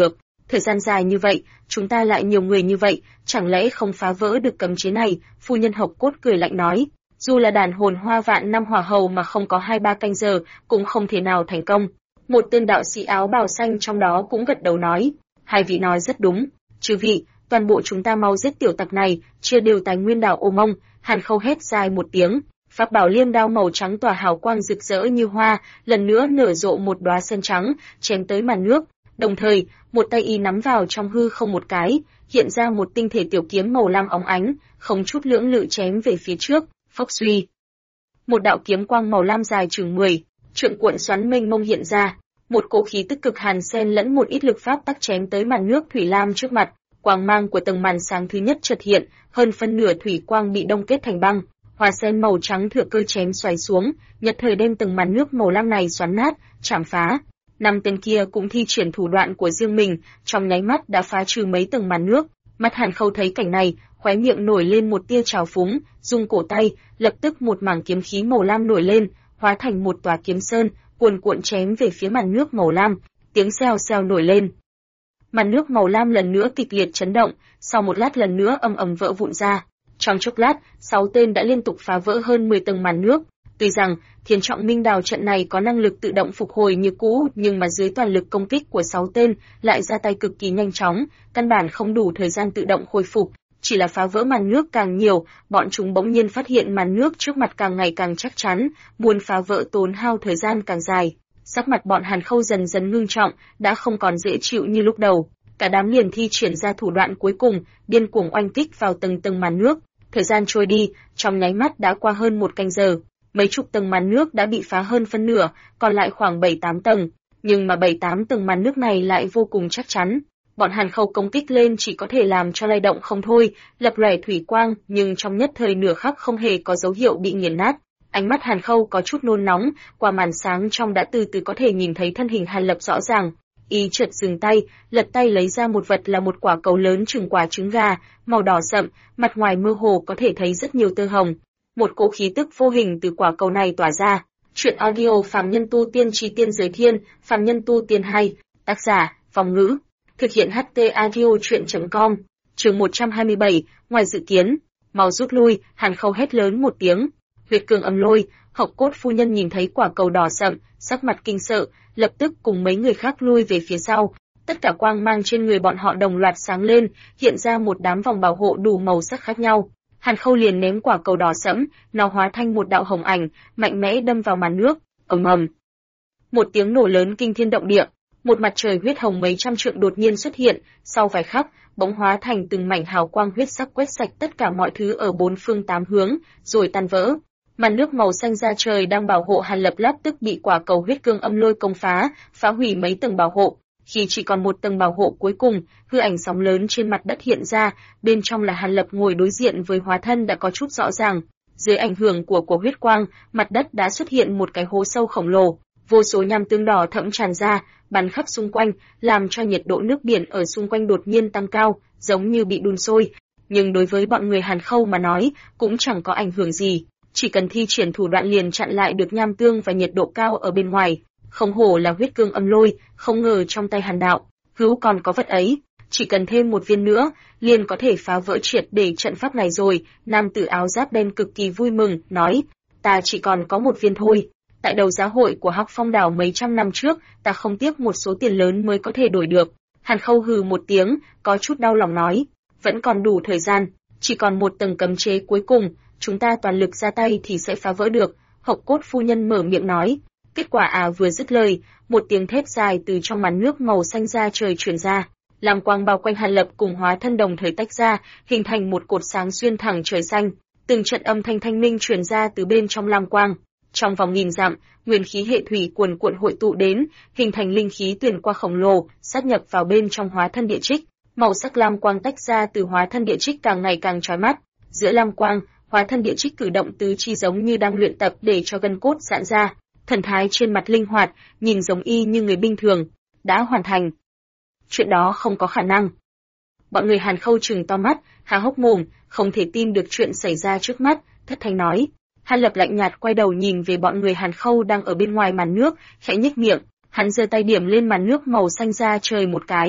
Thời gian dài như vậy, chúng ta lại nhiều người như vậy, chẳng lẽ không phá vỡ được cấm chế này? Phu nhân Hộc Cốt cười lạnh nói, dù là đàn hồn hoa vạn năm hỏa hầu mà không có 2-3 canh giờ, cũng không thể nào thành công. Một tên đạo sĩ áo bào xanh trong đó cũng gật đầu nói, hai vị nói rất đúng, chư vị, toàn bộ chúng ta mau giết tiểu tặc này, chia đều tài nguyên đảo Ô Mông. Hàn Khâu hét dài một tiếng, pháp bảo liêm đao màu trắng tỏa hào quang rực rỡ như hoa, lần nữa nở rộ một đóa sen trắng, chém tới màn nước. Đồng thời, một tay y nắm vào trong hư không một cái, hiện ra một tinh thể tiểu kiếm màu lam óng ánh, không chút lưỡng lự chém về phía trước. Phốc suy, một đạo kiếm quang màu lam dài chừng 10 trượng cuộn xoắn mênh mông hiện ra, một cỗ khí tức cực hàn xen lẫn một ít lực pháp tắc chém tới màn nước thủy lam trước mặt. Quang mang của tầng màn sáng thứ nhất chợt hiện, hơn phân nửa thủy quang bị đông kết thành băng, hoa sen màu trắng thừa cơ chém xoáy xuống, nhật thời đem từng màn nước màu lam này xoắn nát, chảm phá. Năm tên kia cũng thi triển thủ đoạn của riêng mình, trong nháy mắt đã phá trừ mấy tầng màn nước. Mắt Hàn Khâu thấy cảnh này, khóe miệng nổi lên một tia trào phúng, rung cổ tay, lập tức một mảng kiếm khí màu lam nổi lên, hóa thành một tòa kiếm sơn, cuồn cuộn chém về phía màn nước màu lam, tiếng xèo xèo nổi lên. Màn nước màu lam lần nữa kịch liệt chấn động, sau một lát lần nữa ầm ầm vỡ vụn ra. Trong chốc lát, 6 tên đã liên tục phá vỡ hơn 10 tầng màn nước. Tuy rằng Thiên Trọng Minh Đào trận này có năng lực tự động phục hồi như cũ, nhưng mà dưới toàn lực công kích của 6 tên lại ra tay cực kỳ nhanh chóng, căn bản không đủ thời gian tự động khôi phục. Chỉ là phá vỡ màn nước càng nhiều, bọn chúng bỗng nhiên phát hiện màn nước trước mặt càng ngày càng chắc chắn, muốn phá vỡ tốn hao thời gian càng dài. Sắc mặt bọn Hàn Khâu dần dần ngưng trọng, đã không còn dễ chịu như lúc đầu. Cả đám liền thi triển ra thủ đoạn cuối cùng, điên cuồng oanh kích vào từng tầng màn nước. Thời gian trôi đi, trong nháy mắt đã qua hơn 1 canh giờ. Mấy chục tầng màn nước đã bị phá hơn phân nửa, còn lại khoảng 7-8 tầng. Nhưng mà 7-8 tầng màn nước này lại vô cùng chắc chắn. Bọn Hàn Khâu công kích lên chỉ có thể làm cho lay động không thôi, lập lòe thủy quang, nhưng trong nhất thời nửa khắc không hề có dấu hiệu bị nghiền nát. Ánh mắt Hàn Khâu có chút nôn nóng, qua màn sáng trong đã từ từ có thể nhìn thấy thân hình Hàn Lập rõ ràng. Y chợt dừng tay, lật tay lấy ra một vật là một quả cầu lớn chừng quả trứng gà, màu đỏ sậm, mặt ngoài mơ hồ có thể thấy rất nhiều tơ hồng. Một cỗ khí tức vô hình từ quả cầu này tỏa ra. Truyện audio Phàm Nhân Tu Tiên Chi Tiên Giới Thiên, Phàm Nhân Tu Tiên 2, tác giả, Vong Ngữ, thực hiện HT audio truyện.com. Chương 127, ngoài dự kiến, mau rút lui, Hàn Khâu hét lớn một tiếng. Huyết Cương Âm Lôi, Hộc Cốt phu nhân nhìn thấy quả cầu đỏ sậm, sắc mặt kinh sợ, lập tức cùng mấy người khác lui về phía sau. Tất cả quang mang trên người bọn họ đồng loạt sáng lên, hiện ra một đám vòng bảo hộ đủ màu sắc khác nhau. Hàn Khâu liền ném quả cầu đỏ sẫm, nó hóa thành một đạo hồng ảnh, mạnh mẽ đâm vào màn nước. Ầm ầm. Một tiếng nổ lớn kinh thiên động địa, một mặt trời huyết hồng mấy trăm trượng đột nhiên xuất hiện, sau vài khắc, bỗng hóa thành từng mảnh hào quang huyết sắc quét sạch tất cả mọi thứ ở 4 phương 8 hướng, rồi tan vỡ. Màn nước màu xanh da trời đang bảo hộ Hàn Lập lập tức bị quả cầu huyết cương âm lôi công phá, phá hủy mấy tầng bảo hộ. Khi chỉ còn một tầng bảo hộ cuối cùng, hư ảnh sóng lớn trên mặt đất hiện ra, bên trong là Hàn Lập ngồi đối diện với hóa thân đã có chút rõ ràng. Dưới ảnh hưởng của huyết quang, mặt đất đã xuất hiện một cái hố sâu khổng lồ, vô số nham tương đỏ thẫm tràn ra, bắn khắp xung quanh, làm cho nhiệt độ nước biển ở xung quanh đột nhiên tăng cao, giống như bị đun sôi. Nhưng đối với bọn người Hàn Khâu mà nói, cũng chẳng có ảnh hưởng gì, chỉ cần thi triển thủ đoạn liền chặn lại được nham tương và nhiệt độ cao ở bên ngoài. Không hổ là huyết cương âm lôi, không ngờ trong tay Hàn đạo hữu còn có vật ấy, chỉ cần thêm một viên nữa, liền có thể phá vỡ triệt để trận pháp này rồi. Nam tử áo giáp đen cực kỳ vui mừng, nói, ta chỉ còn có một viên thôi. Tại đầu giá hội của Hắc Phong đảo mấy trăm năm trước, ta không tiếc một số tiền lớn mới có thể đổi được. Hàn Khâu hừ một tiếng, có chút đau lòng nói, vẫn còn đủ thời gian, chỉ còn một tầng cấm chế cuối cùng, chúng ta toàn lực ra tay thì sẽ phá vỡ được. Hộc Cốt phu nhân mở miệng nói. Kết quả vừa dứt lời, một tiếng thét dài từ trong màn nước màu xanh da trời truyền ra, làm quang bao quanh Hàn Lập cùng hóa thân đồng thời tách ra, hình thành một cột sáng xuyên thẳng trời xanh. Từng trận âm thanh thanh minh truyền ra từ bên trong lam quang. Trong vòng nghìn dặm, nguyên khí hệ thủy cuồn cuộn hội tụ đến, hình thành linh khí tuyền qua khổng lồ, sát nhập vào bên trong hóa thân địa trích. Màu sắc lam quang tách ra từ hóa thân địa trích càng ngày càng chói mắt. Giữa lam quang, hóa thân địa trích cử động tứ chi giống như đang luyện tập để cho gân cốt giãn ra. Thần thái trên mặt linh hoạt, nhìn giống y như người bình thường. Đã hoàn thành. Chuyện đó không có khả năng. Bọn người Hàn Khâu trừng to mắt, há hốc mồm, không thể tin được chuyện xảy ra trước mắt, thất thanh nói. Hàn Lập lạnh nhạt quay đầu nhìn về bọn người Hàn Khâu đang ở bên ngoài màn nước, khẽ nhếch miệng, hắn giơ tay điểm lên màn nước màu xanh da trời một cái.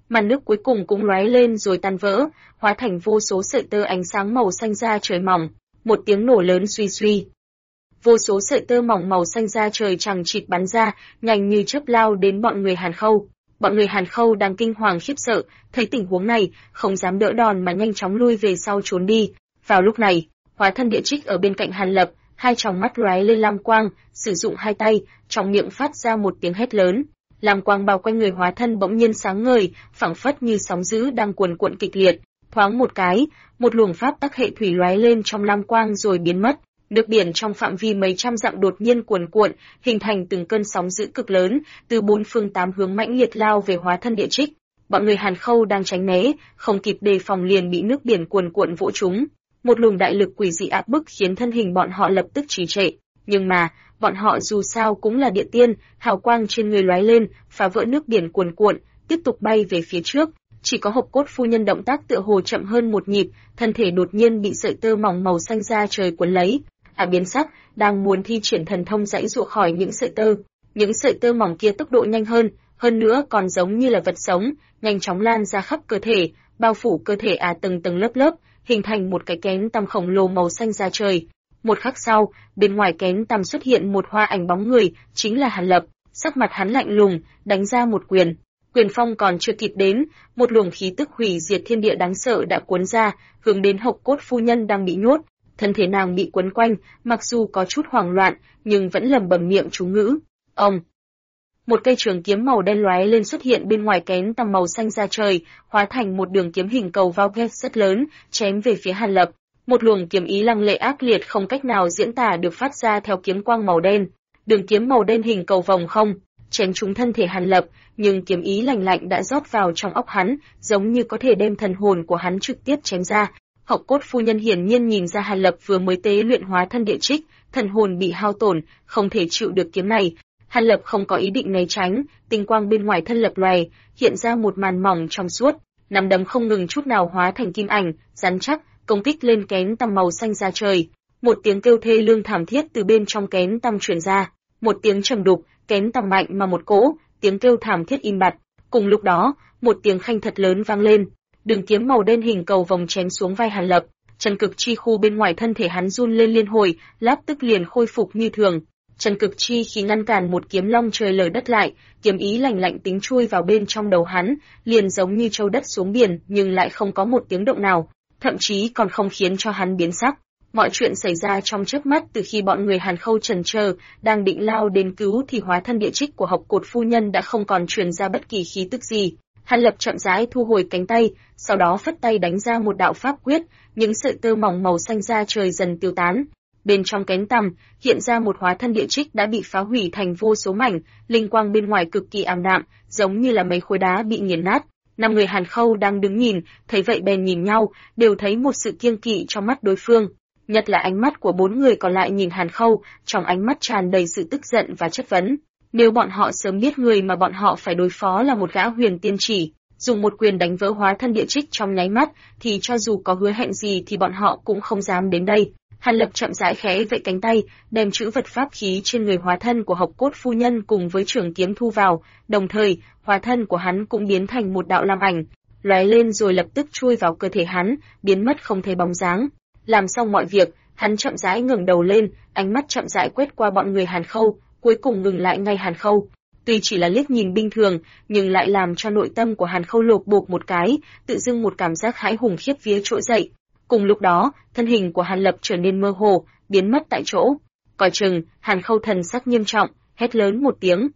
Màn nước cuối cùng cũng lóe lên rồi tan vỡ, hóa thành vô số sợi tơ ánh sáng màu xanh da trời mỏng. Một tiếng nổ lớn suy suy. Vô số sợi tơ mỏng màu xanh da trời chằng chịt bắn ra, nhanh như chớp lao đến bọn người Hàn Khâu. Bọn người Hàn Khâu đang kinh hoàng khiếp sợ, thấy tình huống này, không dám đỡ đòn mà nhanh chóng lui về sau trốn đi. Vào lúc này, hóa thân địa trích ở bên cạnh Hàn Lập, hai tròng mắt lóe lên lam quang, sử dụng hai tay, trong miệng phát ra một tiếng hét lớn. Lam quang bao quanh người hóa thân bỗng nhiên sáng ngời, phảng phất như sóng dữ đang cuồn cuộn kịch liệt. Thoáng một cái, một luồng pháp tắc hệ thủy lóe lên trong lam quang rồi biến mất. Nước biển trong phạm vi mấy trăm dặm đột nhiên cuồn cuộn, hình thành từng cơn sóng dữ cực lớn, từ bốn phương tám hướng mãnh liệt lao về hóa thân địa trích. Bọn người Hàn Khâu đang tránh né, không kịp đề phòng liền bị nước biển cuồn cuộn vỗ trúng. Một luồng đại lực quỷ dị áp bức khiến thân hình bọn họ lập tức trì trệ. Nhưng mà, bọn họ dù sao cũng là địa tiên, hào quang trên người lóe lên, phá vỡ nước biển cuồn cuộn, tiếp tục bay về phía trước. Chỉ có Hộc Cốt phu nhân động tác tựa hồ chậm hơn một nhịp, thân thể đột nhiên bị sợi tơ mỏng màu xanh da trời cuốn lấy. Biến sắc, đang muốn thi triển thần thông giãy giụa khỏi những sợi tơ. Những sợi tơ mỏng kia tốc độ nhanh hơn nữa còn giống như là vật sống, nhanh chóng lan ra khắp cơ thể, bao phủ cơ thể từng tầng lớp lớp, hình thành một cái kén tằm khổng lồ màu xanh da trời. Một khắc sau, bên ngoài kén tằm xuất hiện một hoa ảnh bóng người, chính là Hàn Lập. Sắc mặt hắn lạnh lùng, đánh ra một quyền. Quyền phong còn chưa kịp đến, một luồng khí tức hủy diệt thiên địa đáng sợ đã cuốn ra, hướng đến Hộc Cốt phu nhân đang bị nhốt. Thân thể nàng bị quấn quanh, mặc dù có chút hoảng loạn, nhưng vẫn lẩm bẩm miệng chú ngữ. Ông. Một cây trường kiếm màu đen lóe lên xuất hiện bên ngoài kén tằm màu xanh da trời, hóa thành một đường kiếm hình cầu vào ghét rất lớn, chém về phía Hàn Lập. Một luồng kiếm ý lăng lệ ác liệt không cách nào diễn tả được phát ra theo kiếm quang màu đen. Đường kiếm màu đen hình cầu vòng không, chém trúng thân thể Hàn Lập, nhưng kiếm ý lạnh lạnh đã rót vào trong óc hắn, giống như có thể đem thần hồn của hắn trực tiếp chém ra. Hộc Cốt phu nhân hiển nhiên nhìn ra Hàn Lập vừa mới tế luyện hóa thân địa trích, thần hồn bị hao tổn, không thể chịu được kiếm này. Hàn Lập không có ý định né tránh, tinh quang bên ngoài thân lập lòe, hiện ra một màn mỏng trong suốt, nắm đấm không ngừng chút nào hóa thành kim ảnh, rắn chắc, công kích lên kén tằm màu xanh da trời. Một tiếng kêu thê lương thảm thiết từ bên trong kén tằm truyền ra, một tiếng trầm đục, kén tằm mạnh mà một cỗ, tiếng kêu thảm thiết im bặt. Cùng lúc đó, một tiếng khanh thật lớn vang lên. Đường kiếm màu đen hình cầu vòng chém xuống vai Hàn Lập, chân cực chi khu bên ngoài thân thể hắn run lên liên hồi, lát tức liền khôi phục như thường. Chân cực chi khí ngăn cản một kiếm long trời lở đất lại, kiếm ý lạnh lạnh tính chui vào bên trong đầu hắn, liền giống như châu đất xuống biển, nhưng lại không có một tiếng động nào, thậm chí còn không khiến cho hắn biến sắc. Mọi chuyện xảy ra trong chớp mắt, từ khi bọn người Hàn Khâu chần chờ, đang định lao đến cứu thì hóa thân địa trích của Hộc Cốt phu nhân đã không còn truyền ra bất kỳ khí tức gì. Hàn Lập chậm rãi thu hồi cánh tay, sau đó phất tay đánh ra một đạo pháp quyết, những sợi tơ mỏng màu xanh da trời dần tiêu tán. Bên trong kén tằm, hiện ra một hóa thân địa trích đã bị phá hủy thành vô số mảnh, linh quang bên ngoài cực kỳ ảm đạm, giống như là mấy khối đá bị nghiền nát. Năm người Hàn Khâu đang đứng nhìn, thấy vậy bèn nhìn nhau, đều thấy một sự kiêng kỵ trong mắt đối phương. Nhất là ánh mắt của bốn người còn lại nhìn Hàn Khâu, trong ánh mắt tràn đầy sự tức giận và chất vấn. Nếu bọn họ sớm biết người mà bọn họ phải đối phó là một gã huyền tiên chỉ, dùng một quyền đánh vỡ hóa thân địa trích trong nháy mắt, thì cho dù có hứa hẹn gì thì bọn họ cũng không dám đến đây. Hàn Lập chậm rãi khẽ vẫy cánh tay, đem chữ vật pháp khí trên người hóa thân của Hộc Cốt phu nhân cùng với trường kiếm thu vào, đồng thời, hóa thân của hắn cũng biến thành một đạo lam ảnh, lóe lên rồi lập tức chui vào cơ thể hắn, biến mất không thấy bóng dáng. Làm xong mọi việc, hắn chậm rãi ngẩng đầu lên, ánh mắt chậm rãi quét qua bọn người Hàn Khâu, cuối cùng ngừng lại ngay Hàn Khâu. Tuy chỉ là liếc nhìn bình thường, nhưng lại làm cho nội tâm của Hàn Khâu lột bột một cái, tự dưng một cảm giác hãi hùng khiếp vía trỗi dậy. Cùng lúc đó, thân hình của Hàn Lập trở nên mơ hồ, biến mất tại chỗ. Coi chừng, Hàn Khâu thần sắc nghiêm trọng, hét lớn một tiếng.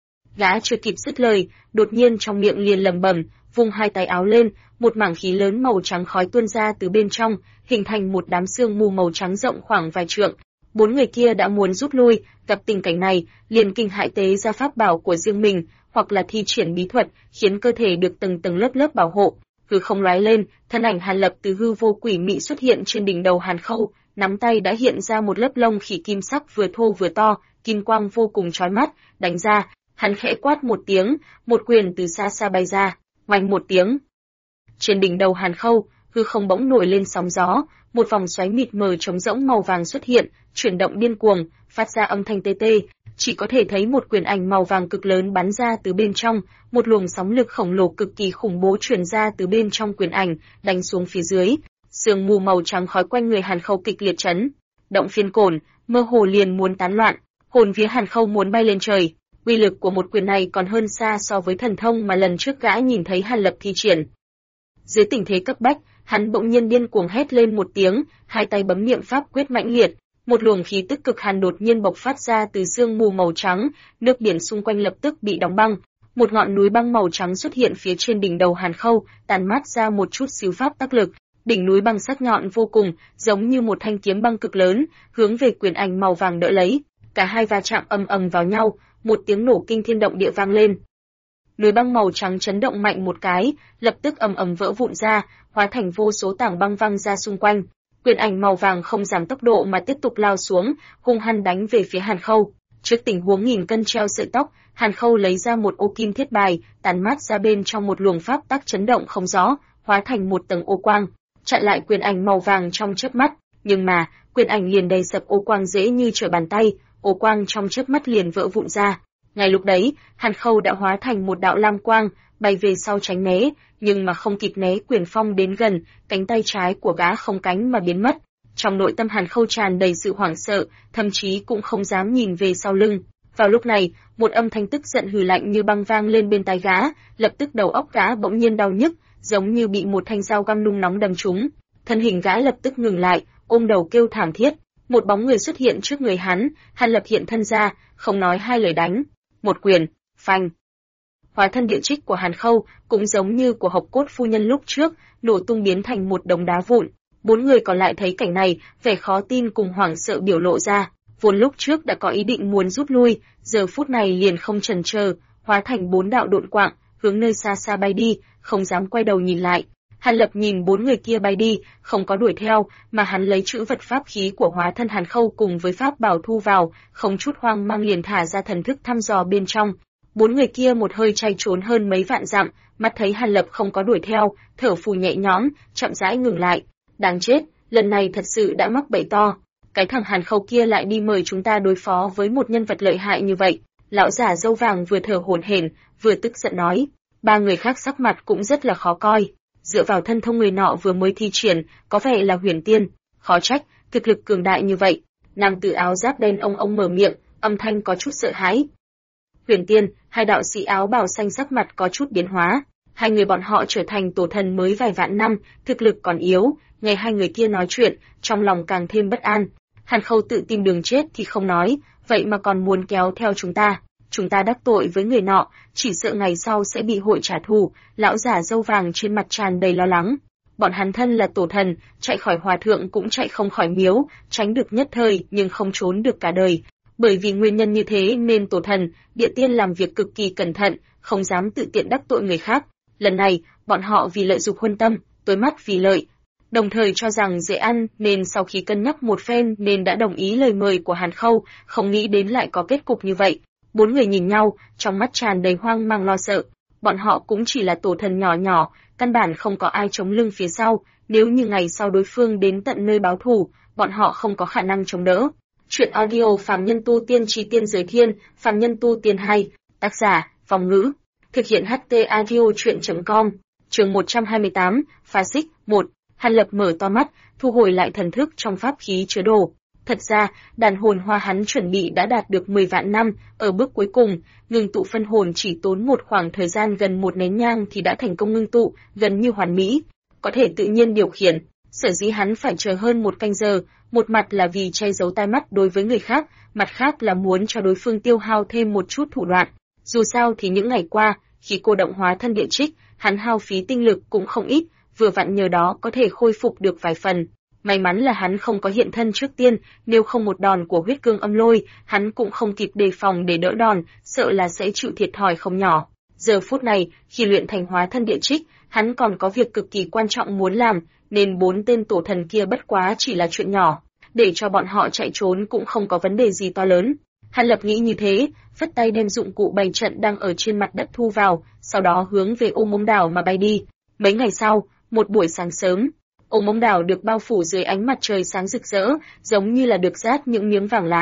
Gã chưa kịp dứt lời, đột nhiên trong miệng liền lẩm bẩm, vung hai tay áo lên, một mảng khí lớn màu trắng khói tuôn ra từ bên trong, hình thành một đám sương mù màu trắng rộng khoảng vài trượng. Bốn người kia đã muốn rút lui, gặp tình cảnh này, liền kinh hãi tế ra pháp bảo của riêng mình, hoặc là thi triển bí thuật, khiến cơ thể được từng tầng lớp lớp bảo hộ. Hư không lóe lên, thân ảnh Hàn Lập từ hư vô quỷ mị xuất hiện trên đỉnh đầu Hàn Khâu, nắm tay đã hiện ra một lớp lông khỉ kim sắc vừa thô vừa to, kim quang vô cùng chói mắt, đánh ra, hắn khẽ quát một tiếng, một quyền từ xa xa bay ra, oanh một tiếng. Trên đỉnh đầu Hàn Khâu, hư không bỗng nổi lên sóng gió, một vòng xoáy mịt mờ trống rỗng màu vàng xuất hiện, chuyển động điên cuồng, phát ra âm thanh tê tê, chỉ có thể thấy một quyền ảnh màu vàng cực lớn bắn ra từ bên trong, một luồng sóng lực khổng lồ cực kỳ khủng bố truyền ra từ bên trong quyền ảnh, đánh xuống phía dưới. Sương mù màu trắng khói quanh người Hàn Khâu kịch liệt chấn động phiên cổn, mơ hồ liền muốn tán loạn, hồn vía Hàn Khâu muốn bay lên trời. Uy lực của một quyền này còn hơn xa so với thần thông mà lần trước gã nhìn thấy Hàn Lập thi triển. Dưới tình thế cấp bách, hắn bỗng nhiên điên cuồng hét lên một tiếng, hai tay bấm niệm pháp quyết mãnh liệt, một luồng khí tức cực hàn đột nhiên bộc phát ra từ sương mù màu trắng, nước biển xung quanh lập tức bị đóng băng, một ngọn núi băng màu trắng xuất hiện phía trên đỉnh đầu Hàn Khâu, tàn mát ra một chút xíu pháp tác lực, đỉnh núi băng sắc nhọn vô cùng, giống như một thanh kiếm băng cực lớn, hướng về quyền ảnh màu vàng đỡ lấy, cả hai va chạm ầm ầm vào nhau, một tiếng nổ kinh thiên động địa vang lên. Núi băng màu trắng chấn động mạnh một cái, lập tức ầm ầm vỡ vụn ra, hóa thành vô số tảng băng văng ra xung quanh. Quyền ảnh màu vàng không giảm tốc độ mà tiếp tục lao xuống, hung hăng đánh về phía Hàn Khâu. Trước tình huống nghìn cân treo sợi tóc, Hàn Khâu lấy ra một ô kim thiết bài, tàn mát ra bên trong một luồng pháp tắc chấn động không rõ, hóa thành một tầng ô quang, chặn lại quyền ảnh màu vàng trong chớp mắt. Nhưng mà, quyền ảnh liền đầy sập ô quang dễ như trở bàn tay, ô quang trong chớp mắt liền vỡ vụn ra. Ngay lúc đấy, Hàn Khâu đã hóa thành một đạo lam quang, bay về sau tránh né, nhưng mà không kịp né quyền phong đến gần, cánh tay trái của gã không cánh mà biến mất. Trong nội tâm Hàn Khâu tràn đầy sự hoảng sợ, thậm chí cũng không dám nhìn về sau lưng. Vào lúc này, một âm thanh tức giận hừ lạnh như băng vang lên bên tai gã, lập tức đầu óc gã bỗng nhiên đau nhức, giống như bị một thanh dao găm nung nóng đâm trúng. Thân hình gã lập tức ngừng lại, ôm đầu kêu thảm thiết. Một bóng người xuất hiện trước người hắn, Hàn Lập hiện thân ra, không nói hai lời đánh. Một quyền, phanh. Hóa thân địa trích của Hàn Khâu cũng giống như của Hộc Cốt phu nhân lúc trước, nổ tung biến thành một đống đá vụn. Bốn người còn lại thấy cảnh này, vẻ khó tin cùng hoảng sợ biểu lộ ra. Vốn lúc trước đã có ý định muốn rút lui, giờ phút này liền không chần chờ, hóa thành bốn đạo độn quạng, hướng nơi xa xa bay đi, không dám quay đầu nhìn lại. Hàn Lập nhìn bốn người kia bay đi, không có đuổi theo, mà hắn lấy chữ vật pháp khí của hóa thân Hàn Khâu cùng với pháp bảo thu vào, không chút hoang mang liền thả ra thần thức thăm dò bên trong. Bốn người kia một hơi chạy trốn hơn mấy vạn dặm, mắt thấy Hàn Lập không có đuổi theo, thở phù nhẹ nhõm, chậm rãi ngừng lại. Đáng chết, lần này thật sự đã mắc bẫy to. Cái thằng Hàn Khâu kia lại đi mời chúng ta đối phó với một nhân vật lợi hại như vậy. Lão giả râu vàng vừa thở hổn hển, vừa tức giận nói. Ba người khác sắc mặt cũng rất là khó coi. Dựa vào thân thông người nọ vừa mới thi triển, có vẻ là huyền tiên, khó trách, thực lực cường đại như vậy. Nam tử áo giáp đen ông mở miệng, âm thanh có chút sợ hãi. Huyền tiên, hai đạo sĩ áo bào xanh sắc mặt có chút biến hóa. Hai người bọn họ trở thành tổ thần mới vài vạn năm, thực lực còn yếu, nghe hai người kia nói chuyện, trong lòng càng thêm bất an. Hàn Khâu tự tìm đường chết thì không nói, vậy mà còn muốn kéo theo chúng ta. Chúng ta đắc tội với người nọ, chỉ sợ ngày sau sẽ bị hội trả thù. Lão giả râu vàng trên mặt tràn đầy lo lắng. Bọn hắn thân là tổ thần, chạy khỏi hòa thượng cũng chạy không khỏi miếu, tránh được nhất thời nhưng không trốn được cả đời. Bởi vì nguyên nhân như thế nên tổ thần, địa tiên làm việc cực kỳ cẩn thận, không dám tự tiện đắc tội người khác. Lần này, bọn họ vì lợi dục huân tâm, tối mắt vì lợi, đồng thời cho rằng dễ ăn nên sau khi cân nhắc một phen nên đã đồng ý lời mời của Hàn Khâu, không nghĩ đến lại có kết cục như vậy. Bốn người nhìn nhau, trong mắt tràn đầy hoang mang lo sợ. Bọn họ cũng chỉ là tổ thần nhỏ nhỏ, căn bản không có ai chống lưng phía sau, nếu như ngày sau đối phương đến tận nơi báo thù, bọn họ không có khả năng chống đỡ. Chuyện audio Phàm Nhân Tu Tiên Chí Tiên Giới Thiên, Phàm Nhân Tu Tiên 2, tác giả, Phong Ngữ, thực hiện HT audio chuyện.com, chương 128, phá xích, 1, Hàn Lập mở to mắt, thu hồi lại thần thức trong pháp khí chứa đồ. Thật ra, đàn hồn hoa hắn chuẩn bị đã đạt được 10 vạn năm, ở bước cuối cùng, ngưng tụ phân hồn chỉ tốn một khoảng thời gian gần một nén nhang thì đã thành công ngưng tụ, gần như hoàn mỹ, có thể tự nhiên điều khiển. Sở dĩ hắn phải chờ hơn một canh giờ, một mặt là vì che giấu tai mắt đối với người khác, mặt khác là muốn cho đối phương tiêu hao thêm một chút thủ đoạn. Dù sao thì những ngày qua, khi cô động hóa thân địa trích, hắn hao phí tinh lực cũng không ít, vừa vặn nhờ đó có thể khôi phục được vài phần. May mắn là hắn không có hiện thân trước tiên, nếu không một đòn của huyết cương âm lôi, hắn cũng không kịp đề phòng để đỡ đòn, sợ là sẽ chịu thiệt thòi không nhỏ. Giờ phút này, khi luyện thành hóa thân địa trích, hắn còn có việc cực kỳ quan trọng muốn làm, nên bốn tên tổ thần kia bất quá chỉ là chuyện nhỏ, để cho bọn họ chạy trốn cũng không có vấn đề gì to lớn. Hàn Lập nghĩ như thế, phất tay đem dụng cụ bày trận đang ở trên mặt đất thu vào, sau đó hướng về Ô Mông Đảo mà bay đi. Mấy ngày sau, một buổi sáng sớm, Ô Mông Đảo được bao phủ dưới ánh mặt trời sáng rực rỡ, giống như là được rát những miếng vàng lá.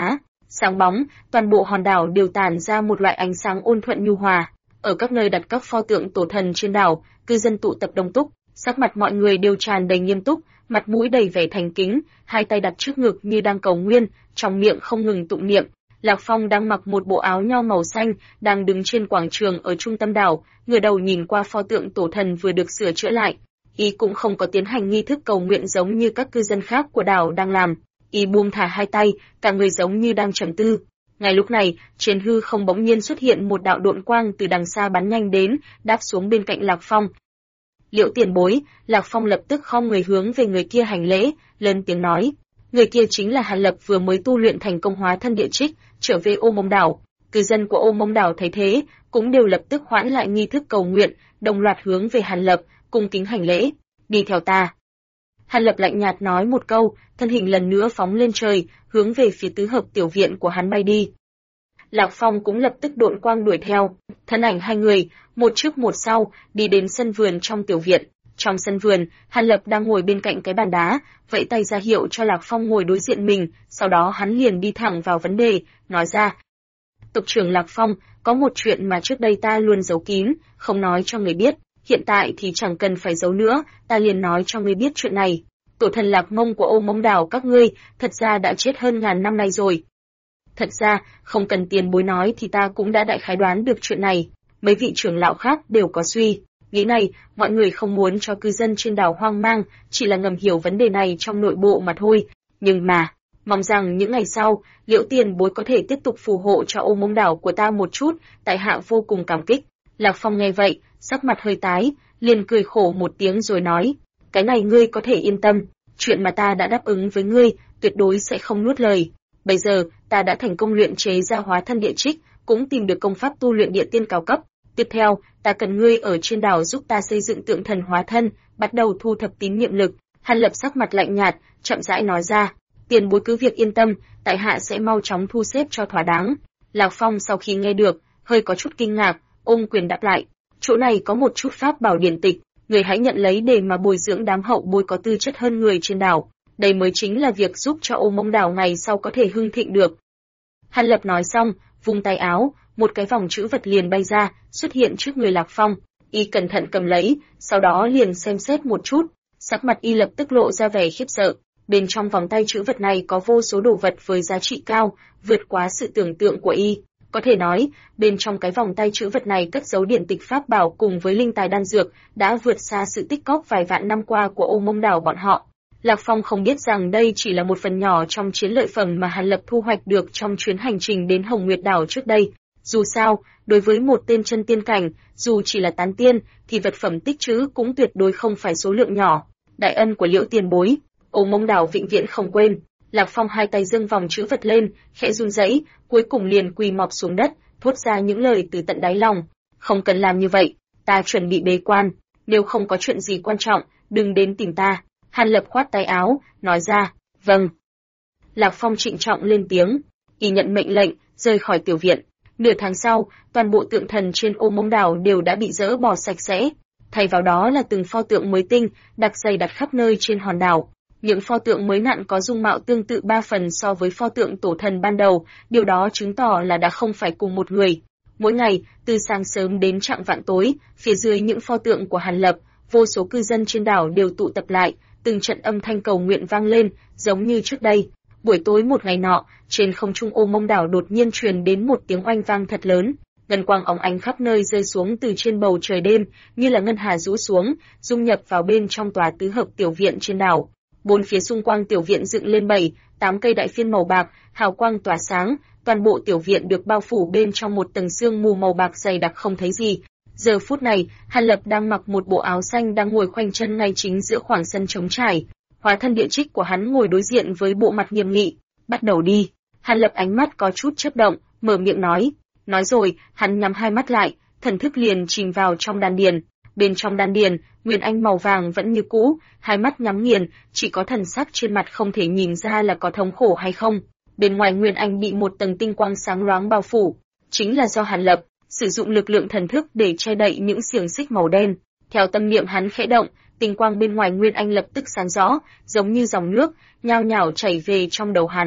Sáng bóng, toàn bộ hòn đảo đều tản ra một loại ánh sáng ôn thuận nhu hòa. Ở các nơi đặt các pho tượng tổ thần trên đảo, cư dân tụ tập đông túc, sắc mặt mọi người đều tràn đầy nghiêm túc, mặt mũi đầy vẻ thành kính, hai tay đặt trước ngực như đang cầu nguyện, trong miệng không ngừng tụng niệm. Lạc Phong đang mặc một bộ áo nho màu xanh, đang đứng trên quảng trường ở trung tâm đảo, ngửa đầu nhìn qua pho tượng tổ thần vừa được sửa chữa lại. Y cũng không có tiến hành nghi thức cầu nguyện giống như các cư dân khác của đảo đang làm. Y buông thả hai tay, cả người giống như đang trầm tư. Ngay lúc này, trên hư không bỗng nhiên xuất hiện một đạo độn quang từ đằng xa bắn nhanh đến, đáp xuống bên cạnh Lạc Phong. Liễu tiền bối, Lạc Phong lập tức khom người hướng về người kia hành lễ, lớn tiếng nói. Người kia chính là Hàn Lập vừa mới tu luyện thành công hóa thân địa trích, trở về Ô Mông đảo. Cư dân của Ô Mông đảo thấy thế, cũng đều lập tức hoãn lại nghi thức cầu nguyện, đồng loạt hướng về Hàn Lập, cung kính hành lễ. Đi theo ta. Hàn Lập lạnh nhạt nói một câu, thân hình lần nữa phóng lên trời, hướng về phía tứ hợp tiểu viện của hắn bay đi. Lạc Phong cũng lập tức độn quang đuổi theo, thân ảnh hai người, một trước một sau, đi đến sân vườn trong tiểu viện. Trong sân vườn, Hàn Lập đang ngồi bên cạnh cái bàn đá, vẫy tay ra hiệu cho Lạc Phong ngồi đối diện mình, sau đó hắn liền đi thẳng vào vấn đề, nói ra. Tộc trưởng Lạc Phong, có một chuyện mà trước đây ta luôn giấu kín, không nói cho người biết, hiện tại thì chẳng cần phải giấu nữa, ta liền nói cho người biết chuyện này. Tổ thần Lạc Mông của Ô Mông đảo các ngươi, thật ra đã chết hơn ngàn năm nay rồi. Thật ra, không cần tiền bối nói thì ta cũng đã đại khái đoán được chuyện này, mấy vị trưởng lão khác đều có suy nghĩ này, mọi người không muốn cho cư dân trên đảo hoang mang, chỉ là ngầm hiểu vấn đề này trong nội bộ mà thôi. Nhưng mà, mong rằng những ngày sau, Liễu tiền bối có thể tiếp tục phù hộ cho Ô Mông đảo của ta một chút, tại hạ vô cùng cảm kích. Lạc Phong nghe vậy, sắc mặt hơi tái, liền cười khổ một tiếng rồi nói, cái này ngươi có thể yên tâm, chuyện mà ta đã đáp ứng với ngươi, tuyệt đối sẽ không nuốt lời. Bây giờ, ta đã thành công luyện chế ra hóa thân địa trích, cũng tìm được công pháp tu luyện địa tiên cao cấp. Tiếp theo, ta cần ngươi ở trên đảo giúp ta xây dựng tượng thần hóa thân, bắt đầu thu thập tín niệm lực. Hàn Lập sắc mặt lạnh nhạt, chậm rãi nói ra, tiền bối cứ việc yên tâm, tại hạ sẽ mau chóng thu xếp cho thỏa đáng. Lạc Phong sau khi nghe được, hơi có chút kinh ngạc, ôm quyền đáp lại, chỗ này có một chút pháp bảo điển tịch, người hãy nhận lấy để mà bồi dưỡng đám hậu bối có tư chất hơn người trên đảo. Đây mới chính là việc giúp cho Ô Mông đảo ngày sau có thể hưng thịnh được. Hàn Lập nói xong, vung tay áo, một cái vòng chữ vật liền bay ra, xuất hiện trước người Lạc Phong. Y cẩn thận cầm lấy, sau đó liền xem xét một chút, sắc mặt Y lập tức lộ ra vẻ khiếp sợ. Bên trong vòng tay chữ vật này có vô số đồ vật với giá trị cao, vượt quá sự tưởng tượng của Y. Có thể nói, bên trong cái vòng tay chữ vật này cất giấu điển tịch pháp bảo cùng với linh tài đan dược, đã vượt xa sự tích cóp vài vạn năm qua của Ô Mông đảo bọn họ. Lạc Phong không biết rằng đây chỉ là một phần nhỏ trong chiến lợi phẩm mà Hàn Lập thu hoạch được trong chuyến hành trình đến Hồng Nguyệt đảo trước đây. Dù sao, đối với một tên chân tiên cảnh, dù chỉ là tán tiên, thì vật phẩm tích trữ cũng tuyệt đối không phải số lượng nhỏ. Đại ân của Liễu tiền bối, Ô Mông đảo vĩnh viễn không quên. Lạc Phong hai tay dâng vòng chữ vật lên, khẽ run rẩy, cuối cùng liền quỳ mọp xuống đất, thốt ra những lời từ tận đáy lòng. Không cần làm như vậy, ta chuẩn bị bế quan, nếu không có chuyện gì quan trọng, đừng đến tìm ta. Hàn Lập khoát tay áo, nói ra, vâng. Lạc Phong trịnh trọng lên tiếng, Y nhận mệnh lệnh, rời khỏi tiểu viện. Nửa tháng sau, toàn bộ tượng thần trên Ô Mông đảo đều đã bị dỡ bỏ sạch sẽ, thay vào đó là từng pho tượng mới tinh, đặc dày đặt khắp nơi trên hòn đảo. Những pho tượng mới nặn có dung mạo tương tự 3 phần so với pho tượng tổ thần ban đầu, điều đó chứng tỏ là đã không phải cùng một người. Mỗi ngày, từ sáng sớm đến chạng vạn tối, phía dưới những pho tượng của Hàn Lập, vô số cư dân trên đảo đều tụ tập lại, từng trận âm thanh cầu nguyện vang lên, giống như trước đây. Buổi tối một ngày nọ, trên không trung Ô Mông đảo đột nhiên truyền đến một tiếng oanh vang thật lớn, ngân quang óng ánh khắp nơi rơi xuống từ trên bầu trời đêm, như là ngân hà rũ xuống, dung nhập vào bên trong tòa tứ hợp tiểu viện trên đảo. Bốn phía xung quanh tiểu viện dựng lên 7-8 cây đại phiên màu bạc, hào quang tỏa sáng, toàn bộ tiểu viện được bao phủ bên trong một tầng sương mù màu bạc dày đặc không thấy gì. Giờ phút này, Hàn Lập đang mặc một bộ áo xanh đang ngồi khoanh chân ngay chính giữa khoảng sân trống trải. Hóa thân địa trích của hắn ngồi đối diện với bộ mặt nghiêm nghị. Bắt đầu đi. Hàn Lập ánh mắt có chút chớp động, mở miệng nói. Nói rồi, hắn nhắm hai mắt lại, thần thức liền chìm vào trong đan điền. Bên trong đan điền, nguyên anh màu vàng vẫn như cũ, hai mắt nhắm nghiền, chỉ có thần sắc trên mặt không thể nhìn ra là có thống khổ hay không. Bên ngoài nguyên anh bị một tầng tinh quang sáng loáng bao phủ, chính là do Hàn Lập sử dụng lực lượng thần thức để che đậy những xiềng xích màu đen. Theo tâm niệm hắn khẽ động, tinh quang bên ngoài nguyên anh lập tức sáng rõ, giống như dòng nước, nhao nhao chảy về trong đầu hắn.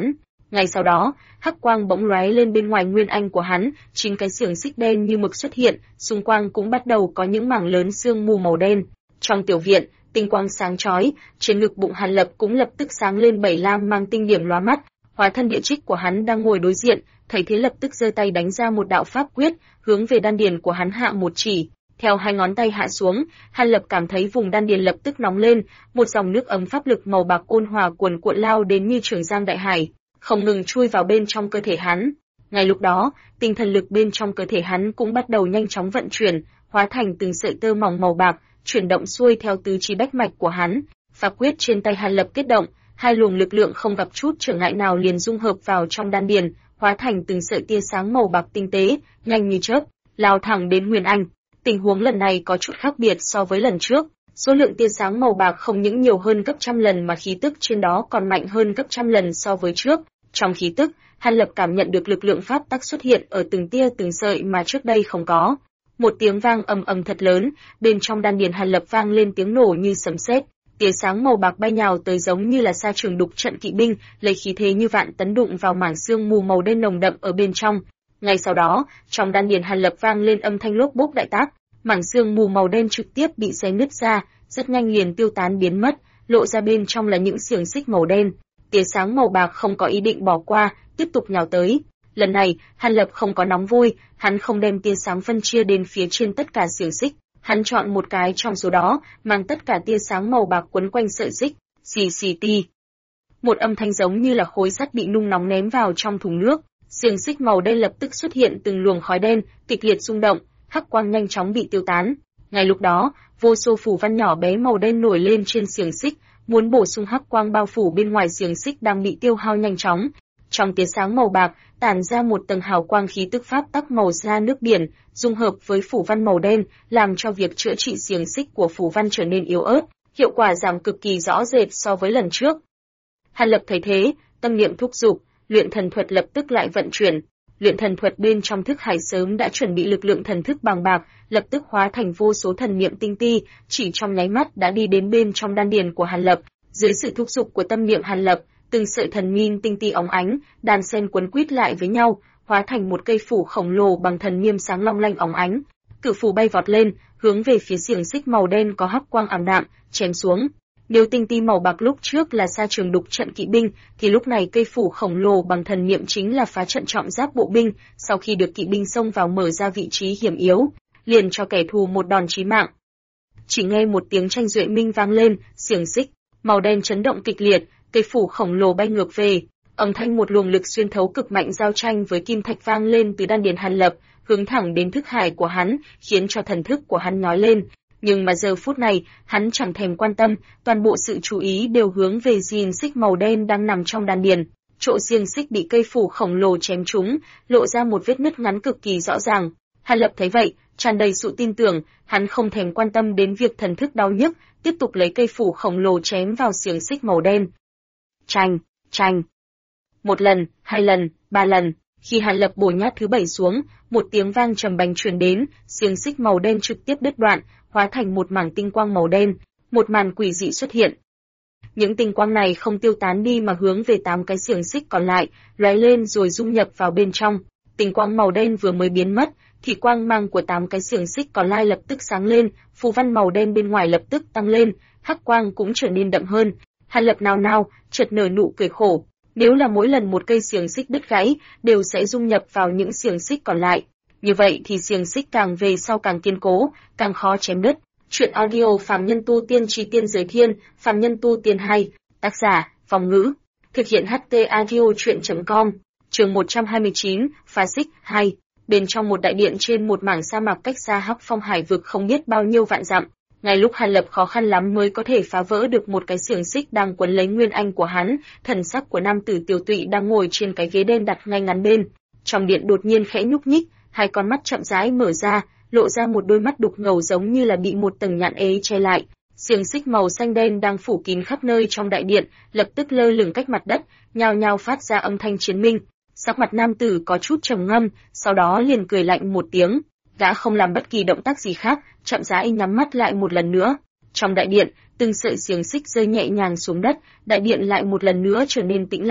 Ngay sau đó, hắc quang bỗng lóe lên bên ngoài nguyên anh của hắn, 9 cái xiềng xích đen như mực xuất hiện, xung quanh cũng bắt đầu có những mảng lớn sương mù màu đen. Trong tiểu viện, tinh quang sáng chói, trên ngực bụng Hàn Lập cũng lập tức sáng lên 7 lam mang tinh điểm lóa mắt. Hóa thân địa trích của hắn đang ngồi đối diện, thấy thế lập tức giơ tay đánh ra một đạo pháp quyết, hướng về đan điền của hắn hạ một chỉ. Theo hai ngón tay hạ xuống, Hàn Lập cảm thấy vùng đan điền lập tức nóng lên, một dòng nước ấm pháp lực màu bạc ôn hòa cuồn cuộn lao đến như trường giang đại hải, không ngừng chui vào bên trong cơ thể hắn. Ngay lúc đó, tinh thần lực bên trong cơ thể hắn cũng bắt đầu nhanh chóng vận chuyển, hóa thành từng sợi tơ mỏng màu bạc, chuyển động xuôi theo tứ chi bách mạch của hắn. Pháp quyết trên tay Hàn Lập kết động, hai luồng lực lượng không gặp chút trở ngại nào liền dung hợp vào trong đan điền, hóa thành từng sợi tia sáng màu bạc tinh tế, nhanh như chớp, lao thẳng đến Nguyên Anh. Tình huống lần này có chút khác biệt so với lần trước, số lượng tia sáng màu bạc không những nhiều hơn gấp trăm lần mà khí tức trên đó còn mạnh hơn gấp trăm lần so với trước. Trong khí tức, Hàn Lập cảm nhận được lực lượng pháp tắc xuất hiện ở từng tia từng sợi mà trước đây không có. Một tiếng vang ầm ầm thật lớn, bên trong đan điền Hàn Lập vang lên tiếng nổ như sấm sét, tia sáng màu bạc bay nhào tới giống như là sa trường đục trận kỵ binh, lấy khí thế như vạn tấn đụng vào mảng sương mù màu đen nồng đậm ở bên trong. Ngay sau đó, trong đan điền Hàn Lập vang lên âm thanh lốp bốp đại tác, mảng sương mù màu đen trực tiếp bị xé nứt ra, rất nhanh liền tiêu tán biến mất, lộ ra bên trong là những xiềng xích màu đen. Tia sáng màu bạc không có ý định bỏ qua, tiếp tục nhào tới. Lần này, Hàn Lập không có nóng vui, hắn không đem tia sáng phân chia đến phía trên tất cả xiềng xích, hắn chọn một cái trong số đó, mang tất cả tia sáng màu bạc quấn quanh sợi xích, xì xì ti. Một âm thanh giống như là khối sắt bị nung nóng ném vào trong thùng nước, xiềng xích màu đen lập tức xuất hiện từng luồng khói đen, kịch liệt rung động, hắc quang nhanh chóng bị tiêu tán. Ngay lúc đó, vô số phù văn nhỏ bé màu đen nổi lên trên xiềng xích, muốn bổ sung hắc quang bao phủ bên ngoài xiềng xích đang bị tiêu hao nhanh chóng. Trong tia sáng màu bạc, tản ra một tầng hào quang khí tức pháp tắc màu da nước biển, dung hợp với phù văn màu đen, làm cho việc chữa trị xiềng xích của phù văn trở nên yếu ớt, hiệu quả giảm cực kỳ rõ rệt so với lần trước. Hàn Lập thấy thế, tâm niệm thúc giục, luyện thần thuật lập tức lại vận chuyển. Luyện thần thuật bên trong thức hải sớm đã chuẩn bị lực lượng thần thức bằng bạc, lập tức hóa thành vô số thần niệm tinh ti, chỉ trong nháy mắt đã đi đến bên trong đan điền của Hàn Lập. Dưới sự thúc giục của tâm niệm Hàn Lập, từng sợi thần niệm tinh ti óng ánh, đan xen quấn quýt lại với nhau, hóa thành một cây phủ khổng lồ bằng thần niệm sáng long lanh óng ánh. Cự phủ bay vọt lên, hướng về phía xiềng xích màu đen có hắc quang ảm đạm, chém xuống. Nếu tinh ti màu bạc lúc trước là sa trường đục trận kỵ binh, thì lúc này cây phủ khổng lồ bằng thần niệm chính là phá trận trọng giáp bộ binh, sau khi được kỵ binh xông vào mở ra vị trí hiểm yếu, liền cho kẻ thù một đòn chí mạng. Chỉ nghe một tiếng tranh duệ minh vang lên, xiềng xích màu đen chấn động kịch liệt, cây phủ khổng lồ bay ngược về, âm thanh một luồng lực xuyên thấu cực mạnh giao tranh với kim thạch vang lên từ đan điền Hàn Lập, hướng thẳng đến thức hải của hắn, khiến cho thần thức của hắn nhói lên. Nhưng mà giờ phút này, hắn chẳng thèm quan tâm, toàn bộ sự chú ý đều hướng về xiềng xích màu đen đang nằm trong đan điền. Chỗ xiềng xích bị cây phủ khổng lồ chém trúng, lộ ra một vết nứt ngắn cực kỳ rõ ràng. Hàn Lập thấy vậy, tràn đầy sự tin tưởng, hắn không thèm quan tâm đến việc thần thức đau nhức, tiếp tục lấy cây phủ khổng lồ chém vào xiềng xích màu đen. Chành, chành. Một lần, hai lần, ba lần, khi Hàn Lập bổ nhát thứ 7 xuống, một tiếng vang trầm bành truyền đến, xiềng xích màu đen trực tiếp đứt đoạn, hóa thành một mảng tinh quang màu đen, một màn quỷ dị xuất hiện. Những tinh quang này không tiêu tán đi mà hướng về 8 cái xiềng xích còn lại, lóe lên rồi dung nhập vào bên trong. Tinh quang màu đen vừa mới biến mất, thì quang mang của 8 cái xiềng xích còn lại lập tức sáng lên, phù văn màu đen bên ngoài lập tức tăng lên, hắc quang cũng trở nên đậm hơn. Hàn Lập nào nào, chợt nở nụ cười khổ. Nếu là mỗi lần một cây xiềng xích đứt gãy, đều sẽ dung nhập vào những xiềng xích còn lại. Như vậy thì xiềng xích càng về sau càng kiên cố, càng khó chém đứt. Chuyện audio Phàm Nhân Tu Tiên Chí Tiên Giới Thiên, Phàm Nhân Tu Tiên 2, tác giả, Phong Ngữ. Thực hiện HT Audio Chuyện.com, chương 129, Phá Xích 2. Bên trong một đại điện trên một mảng sa mạc cách xa Hắc Phong Hải vực không biết bao nhiêu vạn dặm. Ngay lúc Hàn Lập khó khăn lắm mới có thể phá vỡ được một cái xiềng xích đang quấn lấy nguyên anh của hắn, thần sắc của nam tử Tiểu Tụy đang ngồi trên cái ghế đen đặt ngay ngắn bên. Trong điện đột nhiên khẽ nhúc nhích, hai con mắt chậm rãi mở ra, lộ ra một đôi mắt đục ngầu giống như là bị một tầng nhạn ế che lại. Xiềng xích màu xanh đen đang phủ kín khắp nơi trong đại điện, lập tức lơ lửng cách mặt đất, nhao nhao phát ra âm thanh chiến minh. Sắc mặt nam tử có chút trầm ngâm, sau đó liền cười lạnh một tiếng. Gã không làm bất kỳ động tác gì khác, chậm rãi nhắm mắt lại một lần nữa. Trong đại điện, từng sợi xiềng xích rơi nhẹ nhàng xuống đất, đại điện lại một lần nữa trở nên tĩnh lặng.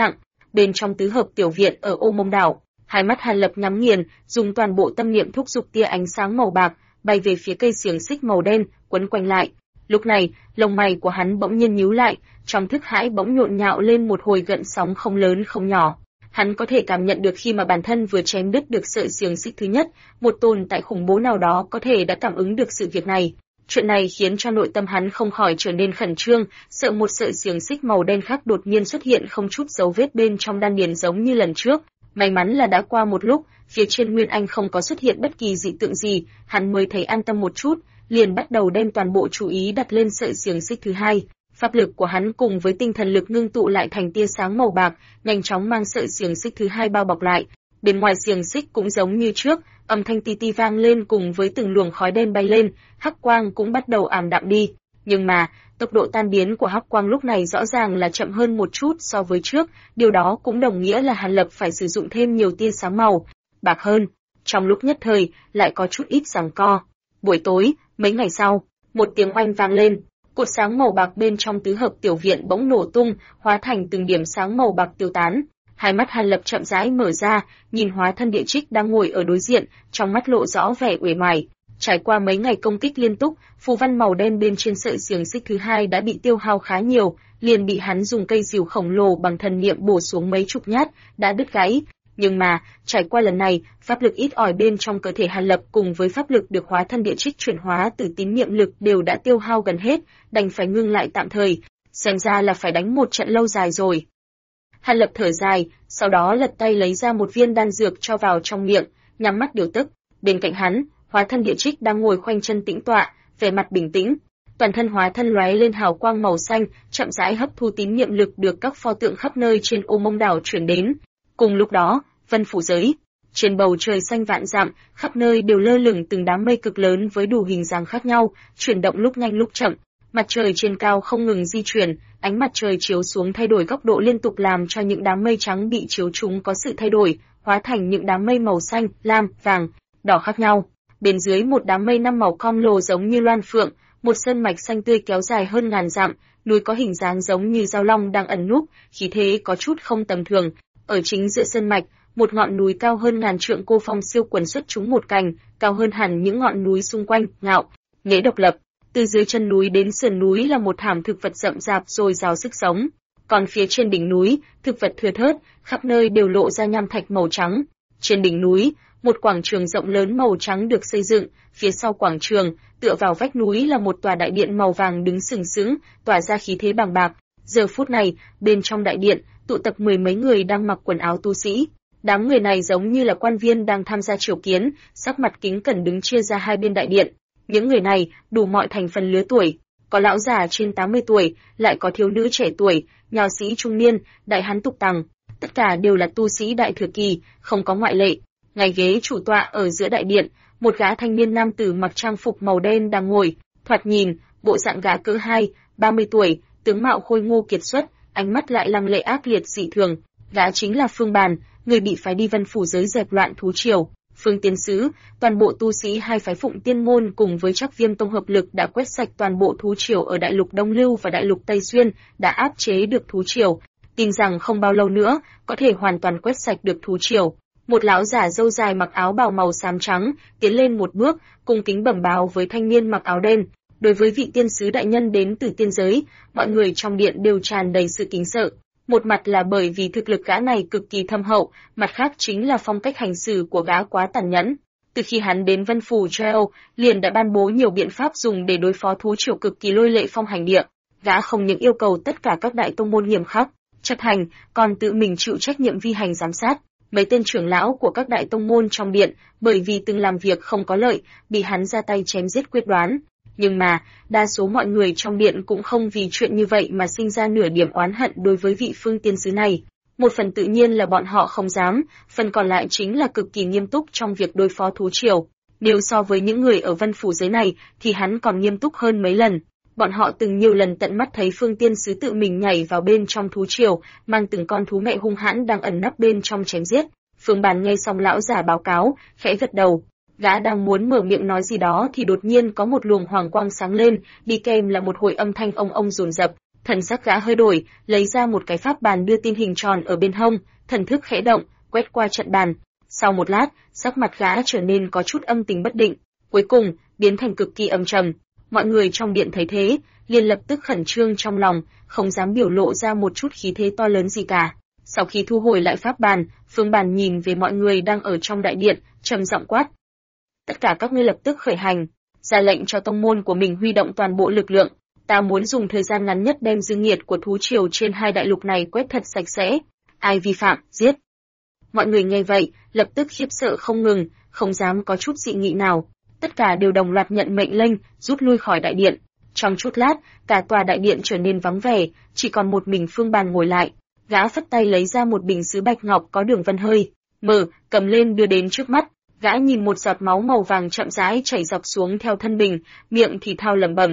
bên trong tứ hợp tiểu viện ở Ô Mông đảo. Hai mắt Hàn Lập nhắm nghiền, dùng toàn bộ tâm niệm thúc giục tia ánh sáng màu bạc, bay về phía cây xiềng xích màu đen, quấn quanh lại. Lúc này, lông mày của hắn bỗng nhiên nhíu lại, trong thức hải bỗng nhộn nhạo lên một hồi gợn sóng không lớn không nhỏ. Hắn có thể cảm nhận được khi mà bản thân vừa chém đứt được sợi xiềng xích thứ nhất, một tồn tại khủng bố nào đó có thể đã cảm ứng được sự việc này. Chuyện này khiến cho nội tâm hắn không khỏi trở nên khẩn trương, sợ một sợi xiềng xích màu đen khác đột nhiên xuất hiện không chút dấu vết bên trong đan điền giống như lần trước. May mắn là đã qua một lúc, phía trên Nguyên Anh không có xuất hiện bất kỳ dị tượng gì, hắn mới thấy an tâm một chút, liền bắt đầu đem toàn bộ chú ý đặt lên sợi xiềng xích thứ hai. Pháp lực của hắn cùng với tinh thần lực ngưng tụ lại thành tia sáng màu bạc, nhanh chóng mang sợi xiềng xích thứ hai bao bọc lại. Bên ngoài xiềng xích cũng giống như trước, âm thanh ti ti vang lên cùng với từng luồng khói đen bay lên, hắc quang cũng bắt đầu ảm đạm đi. Nhưng mà, tốc độ tan biến của hắc quang lúc này rõ ràng là chậm hơn một chút so với trước, điều đó cũng đồng nghĩa là Hàn Lập phải sử dụng thêm nhiều tia sáng màu bạc hơn. Trong lúc nhất thời, lại có chút ít giằng co. Buổi tối, mấy ngày sau, một tiếng oanh vang lên, cột sáng màu bạc bên trong tứ hợp tiểu viện bỗng nổ tung, hóa thành từng điểm sáng màu bạc tiêu tán. Hai mắt Hàn Lập chậm rãi mở ra, nhìn hóa thân địa trích đang ngồi ở đối diện, trong mắt lộ rõ vẻ uể oải. Trải qua mấy ngày công kích liên tục, phù văn màu đen bên trên sợi xiềng xích thứ hai đã bị tiêu hao khá nhiều, liền bị hắn dùng cây rìu khổng lồ bằng thần niệm bổ xuống mấy chục nhát, đã đứt gãy. Nhưng mà, trải qua lần này, pháp lực ít ỏi bên trong cơ thể Hàn Lập cùng với pháp lực được hóa thân địa trích chuyển hóa từ tín niệm lực đều đã tiêu hao gần hết, đành phải ngưng lại tạm thời, xem ra là phải đánh một trận lâu dài rồi. Hàn Lập thở dài, sau đó lật tay lấy ra một viên đan dược cho vào trong miệng, nhắm mắt điều tức. Bên cạnh hắn, hóa thân địa trích đang ngồi khoanh chân tĩnh tọa, vẻ mặt bình tĩnh. Toàn thân hóa thân lóe lên hào quang màu xanh, chậm rãi hấp thu tín niệm lực được các pho tượng khắp nơi trên Ô Mông đảo chuyển đến. Cùng lúc đó, Vân phủ giới, trên bầu trời xanh vạn dặm, khắp nơi đều lơ lửng từng đám mây cực lớn với đủ hình dáng khác nhau, chuyển động lúc nhanh lúc chậm. Mặt trời trên cao không ngừng di chuyển, ánh mặt trời chiếu xuống thay đổi góc độ liên tục làm cho những đám mây trắng bị chiếu trúng có sự thay đổi, hóa thành những đám mây màu xanh, lam, vàng, đỏ khác nhau. Bên dưới một đám mây năm màu khom lồ giống như loan phượng, một sơn mạch xanh tươi kéo dài hơn ngàn dặm, núi có hình dáng giống như dao long đang ẩn núp, khí thế có chút không tầm thường. Ở chính giữa sơn mạch, một ngọn núi cao hơn ngàn trượng cô phong siêu quần xuất chúng một cành, cao hơn hẳn những ngọn núi xung quanh, ngạo nghễ độc lập. Từ dưới chân núi đến sườn núi là một thảm thực vật rậm rạp rồi rào sức sống. Còn phía trên đỉnh núi, thực vật thưa thớt, khắp nơi đều lộ ra nham thạch màu trắng. Trên đỉnh núi, một quảng trường rộng lớn màu trắng được xây dựng, phía sau quảng trường, tựa vào vách núi là một tòa đại điện màu vàng đứng sừng sững, tỏa ra khí thế bàng bạc. Giờ phút này, bên trong đại điện, tụ tập mười mấy người đang mặc quần áo tu sĩ. Đám người này giống như là quan viên đang tham gia triều kiến, sắc mặt kính cẩn đứng chia ra hai bên đại điện. Những người này đủ mọi thành phần lứa tuổi, có lão già trên 80 tuổi, lại có thiếu nữ trẻ tuổi, nho sĩ trung niên, đại hán tục tằng, tất cả đều là tu sĩ đại thừa kỳ, không có ngoại lệ. Ngay ghế chủ tọa ở giữa đại điện, một gã thanh niên nam tử mặc trang phục màu đen đang ngồi, thoạt nhìn, bộ dạng gã cỡ 30 tuổi, tướng mạo khôi ngô kiệt xuất, ánh mắt lại lăng lệ ác liệt dị thường. Gã chính là Phương Bàn, người bị phái đi Vân phủ giới dẹp loạn thú triều. Phương Tiên Sứ, toàn bộ tu sĩ hai phái Phụng Tiên môn cùng với Trắc Viêm tông hợp lực đã quét sạch toàn bộ thú triều ở đại lục Đông Lưu và đại lục Tây Xuyên, đã áp chế được thú triều, tin rằng không bao lâu nữa có thể hoàn toàn quét sạch được thú triều. Một lão giả râu dài mặc áo bào màu xám trắng tiến lên một bước, cung kính bẩm báo với thanh niên mặc áo đen. Đối với vị tiên sứ đại nhân đến từ tiên giới, mọi người trong điện đều tràn đầy sự kính sợ. Một mặt là bởi vì thực lực gã này cực kỳ thâm hậu, mặt khác chính là phong cách hành xử của gã quá tàn nhẫn. Từ khi hắn đến Vân phủ Treo, liền đã ban bố nhiều biện pháp dùng để đối phó thú triều cực kỳ lôi lệ phong hành địa. Gã không những yêu cầu tất cả các đại tông môn nghiêm khắc chấp hành, còn tự mình chịu trách nhiệm vi hành giám sát. Mấy tên trưởng lão của các đại tông môn trong điện, bởi vì từng làm việc không có lợi, bị hắn ra tay chém giết quyết đoán. Nhưng mà, đa số mọi người trong điện cũng không vì chuyện như vậy mà sinh ra nửa điểm oán hận đối với vị Phương Tiên sứ này. Một phần tự nhiên là bọn họ không dám, phần còn lại chính là cực kỳ nghiêm túc trong việc đối phó thú triều. Nếu so với những người ở Vân phủ giới này, thì hắn còn nghiêm túc hơn mấy lần. Bọn họ từng nhiều lần tận mắt thấy Phương Tiên sứ tự mình nhảy vào bên trong thú triều, mang từng con thú mẹ hung hãn đang ẩn nấp bên trong chém giết. Phương Bàn nghe xong lão giả báo cáo, khẽ gật đầu. Gã đang muốn mở miệng nói gì đó thì đột nhiên có một luồng hoàng quang sáng lên, đi kèm là một hồi âm thanh ông dồn dập, Thần sắc gã hơi đổi, lấy ra một cái pháp bàn đưa tin hình tròn ở bên hông, thần thức khẽ động, quét qua trận bàn. Sau một lát, sắc mặt gã trở nên có chút âm tình bất định, cuối cùng biến thành cực kỳ âm trầm. Mọi người trong điện thấy thế, liền lập tức khẩn trương trong lòng, không dám biểu lộ ra một chút khí thế to lớn gì cả. Sau khi thu hồi lại pháp bàn, Phương Bàn nhìn về mọi người đang ở trong đại điện, trầm giọng quát: tất cả các ngươi lập tức khởi hành, ra lệnh cho tông môn của mình huy động toàn bộ lực lượng. Ta muốn dùng thời gian ngắn nhất đem dư nghiệt của thú triều trên hai đại lục này quét thật sạch sẽ. Ai vi phạm, giết. Mọi người nghe vậy, lập tức khiếp sợ không ngừng, không dám có chút dị nghị nào. Tất cả đều đồng loạt nhận mệnh lệnh, rút lui khỏi đại điện. Trong chút lát, cả tòa đại điện trở nên vắng vẻ, chỉ còn một mình Phương Bàn ngồi lại. Gã phất tay lấy ra một bình sứ bạch ngọc có đường vân hơi mở, cầm lên đưa đến trước mắt. Gã nhìn một giọt máu màu vàng chậm rãi chảy dọc xuống theo thân bình, miệng thì thao lẩm bẩm: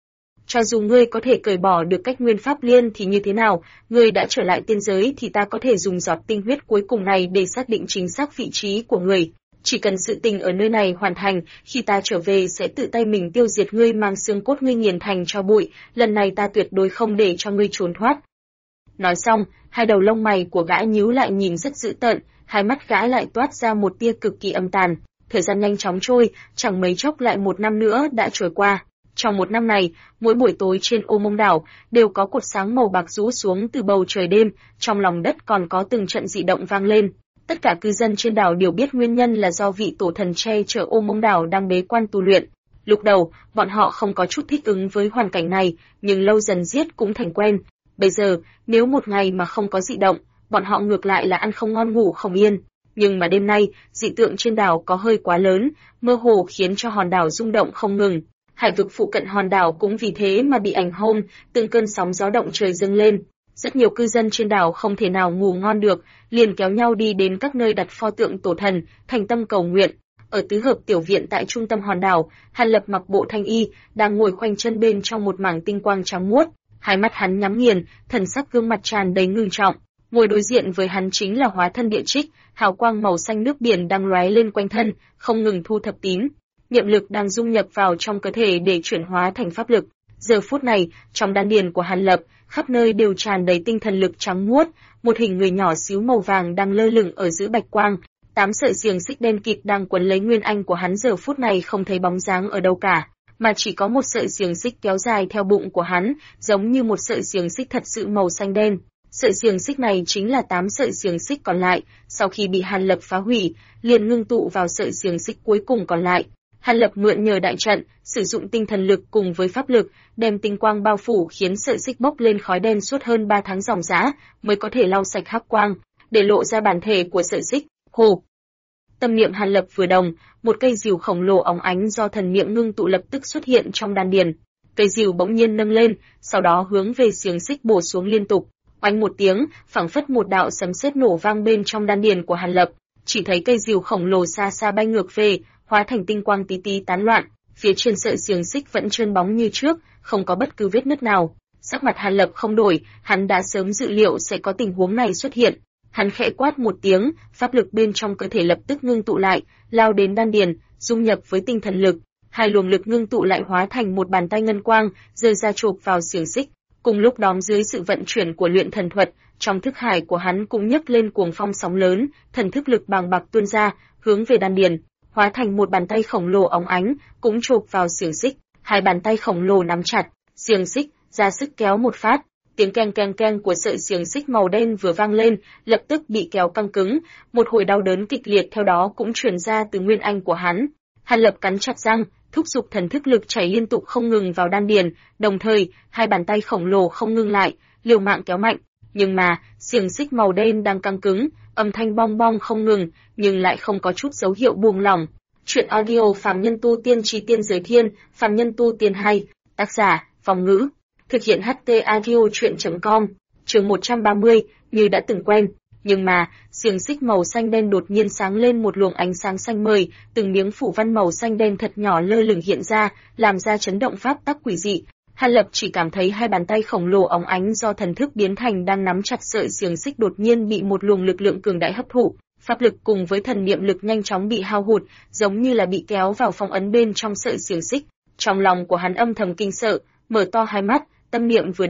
cho dù ngươi có thể cởi bỏ được cách nguyên pháp liên thì như thế nào, ngươi đã trở lại tiên giới thì ta có thể dùng giọt tinh huyết cuối cùng này để xác định chính xác vị trí của ngươi. Chỉ cần sự tình ở nơi này hoàn thành, khi ta trở về sẽ tự tay mình tiêu diệt ngươi, mang xương cốt ngươi nghiền thành tro bụi, lần này ta tuyệt đối không để cho ngươi trốn thoát. Nói xong, hai đầu lông mày của gã nhíu lại nhìn rất dữ tợn, hai mắt gã lại toát ra một tia cực kỳ âm tàn. Thời gian nhanh chóng trôi, chẳng mấy chốc lại một năm nữa đã trôi qua. Trong một năm này, mỗi buổi tối trên Ô Mông đảo đều có cột sáng màu bạc rũ xuống từ bầu trời đêm, trong lòng đất còn có từng trận dị động vang lên. Tất cả cư dân trên đảo đều biết nguyên nhân là do vị tổ thần che chở Ô Mông đảo đang bế quan tu luyện. Lúc đầu, bọn họ không có chút thích ứng với hoàn cảnh này, nhưng lâu dần giết cũng thành quen. Bây giờ, nếu một ngày mà không có dị động, bọn họ ngược lại là ăn không ngon ngủ không yên. Nhưng mà đêm nay, dị tượng trên đảo có hơi quá lớn, mơ hồ khiến cho hòn đảo rung động không ngừng. Hải vực phụ cận hòn đảo cũng vì thế mà bị ảnh home, từng cơn sóng gió động trời dâng lên. Rất nhiều cư dân trên đảo không thể nào ngủ ngon được, liền kéo nhau đi đến các nơi đặt pho tượng tổ thần, thành tâm cầu nguyện. Ở tứ hợp tiểu viện tại trung tâm hòn đảo, Hàn Lập mặc bộ thanh y, đang ngồi khoanh chân bên trong một mảng tinh quang trắng muốt, hai mắt hắn nhắm nghiền, thần sắc gương mặt tràn đầy ngưng trọng. Ngồi đối diện với hắn chính là hóa thân địa trích, hào quang màu xanh nước biển đang lóe lên quanh thân, không ngừng thu thập tín niệm lực đang dung nhập vào trong cơ thể để chuyển hóa thành pháp lực. Giờ phút này, trong đan điền của Hàn Lập, khắp nơi đều tràn đầy tinh thần lực trắng muốt, một hình người nhỏ xíu màu vàng đang lơ lửng ở giữa bạch quang, 8 sợi xiềng xích đen kịt đang quấn lấy nguyên anh của hắn giờ phút này không thấy bóng dáng ở đâu cả, mà chỉ có một sợi xiềng xích kéo dài theo bụng của hắn, giống như một sợi xiềng xích thật sự màu xanh đen. Sợi xiềng xích này chính là 8 sợi xiềng xích còn lại, sau khi bị Hàn Lập phá hủy, liền ngưng tụ vào sợi xiềng xích cuối cùng còn lại. Hàn Lập mượn nhờ đại trận, sử dụng tinh thần lực cùng với pháp lực, đem tinh quang bao phủ khiến sợi xích bốc lên khói đen suốt hơn 3 tháng dòng dã, mới có thể lau sạch hắc quang, để lộ ra bản thể của sợi xích. Hồ. Tâm niệm Hàn Lập vừa đồng, một cây rìu khổng lồ óng ánh do thần niệm ngưng tụ lập tức xuất hiện trong đan điền. Cây rìu bỗng nhiên nâng lên, sau đó hướng về xiềng xích bổ xuống liên tục. Oanh một tiếng, phảng phất một đạo sấm sét nổ vang bên trong đan điền của Hàn Lập. Chỉ thấy cây rìu khổng lồ xa xa bay ngược về, hóa thành tinh quang tí tí tán loạn, phía trên sợi xiềng xích vẫn trơn bóng như trước, không có bất cứ vết nứt nào. Sắc mặt Hàn Lập không đổi, hắn đã sớm dự liệu sẽ có tình huống này xuất hiện. Hắn khẽ quát một tiếng, pháp lực bên trong cơ thể lập tức ngưng tụ lại, lao đến đan điền, dung nhập với tinh thần lực. Hai luồng lực ngưng tụ lại hóa thành một bàn tay ngân quang, rơi ra chộp vào xiềng xích. Cùng lúc đó dưới sự vận chuyển của luyện thần thuật, trong thức hải của hắn cũng nhấc lên cuồng phong sóng lớn, thần thức lực bàng bạc tuôn ra, hướng về đan điền, hóa thành một bàn tay khổng lồ óng ánh, cũng chộp vào xiềng xích. Hai bàn tay khổng lồ nắm chặt xiềng xích, ra sức kéo một phát. Tiếng keng keng keng của sợi xiềng xích màu đen vừa vang lên, lập tức bị kéo căng cứng, một hồi đau đớn kịch liệt theo đó cũng truyền ra từ nguyên anh của hắn. Hàn Lập cắn chặt răng, thúc giục thần thức lực chảy liên tục không ngừng vào đan điền, đồng thời, hai bàn tay khổng lồ không ngưng lại, liều mạng kéo mạnh. Nhưng mà, xiềng xích màu đen đang căng cứng, âm thanh bong bong không ngừng, nhưng lại không có chút dấu hiệu buông lỏng. Chuyện audio Phàm Nhân Tu Tiên Chí Tiên Giới Thiên, Phàm Nhân Tu Tiên hay, tác giả, Phong Ngữ. Thực hiện HT Audio Chuyện.com, chương 130, như đã từng quen. Nhưng mà, xiềng xích màu xanh đen đột nhiên sáng lên một luồng ánh sáng xanh mời, từng miếng phủ văn màu xanh đen thật nhỏ lơ lửng hiện ra, làm ra chấn động pháp tắc quỷ dị. Hàn Lập chỉ cảm thấy hai bàn tay khổng lồ óng ánh do thần thức biến thành đang nắm chặt sợi xiềng xích đột nhiên bị một luồng lực lượng cường đại hấp thụ, pháp lực cùng với thần niệm lực nhanh chóng bị hao hụt, giống như là bị kéo vào phong ấn bên trong sợi xiềng xích. Trong lòng của hắn âm thầm kinh sợ, mở to hai mắt, tâm niệm vừa động,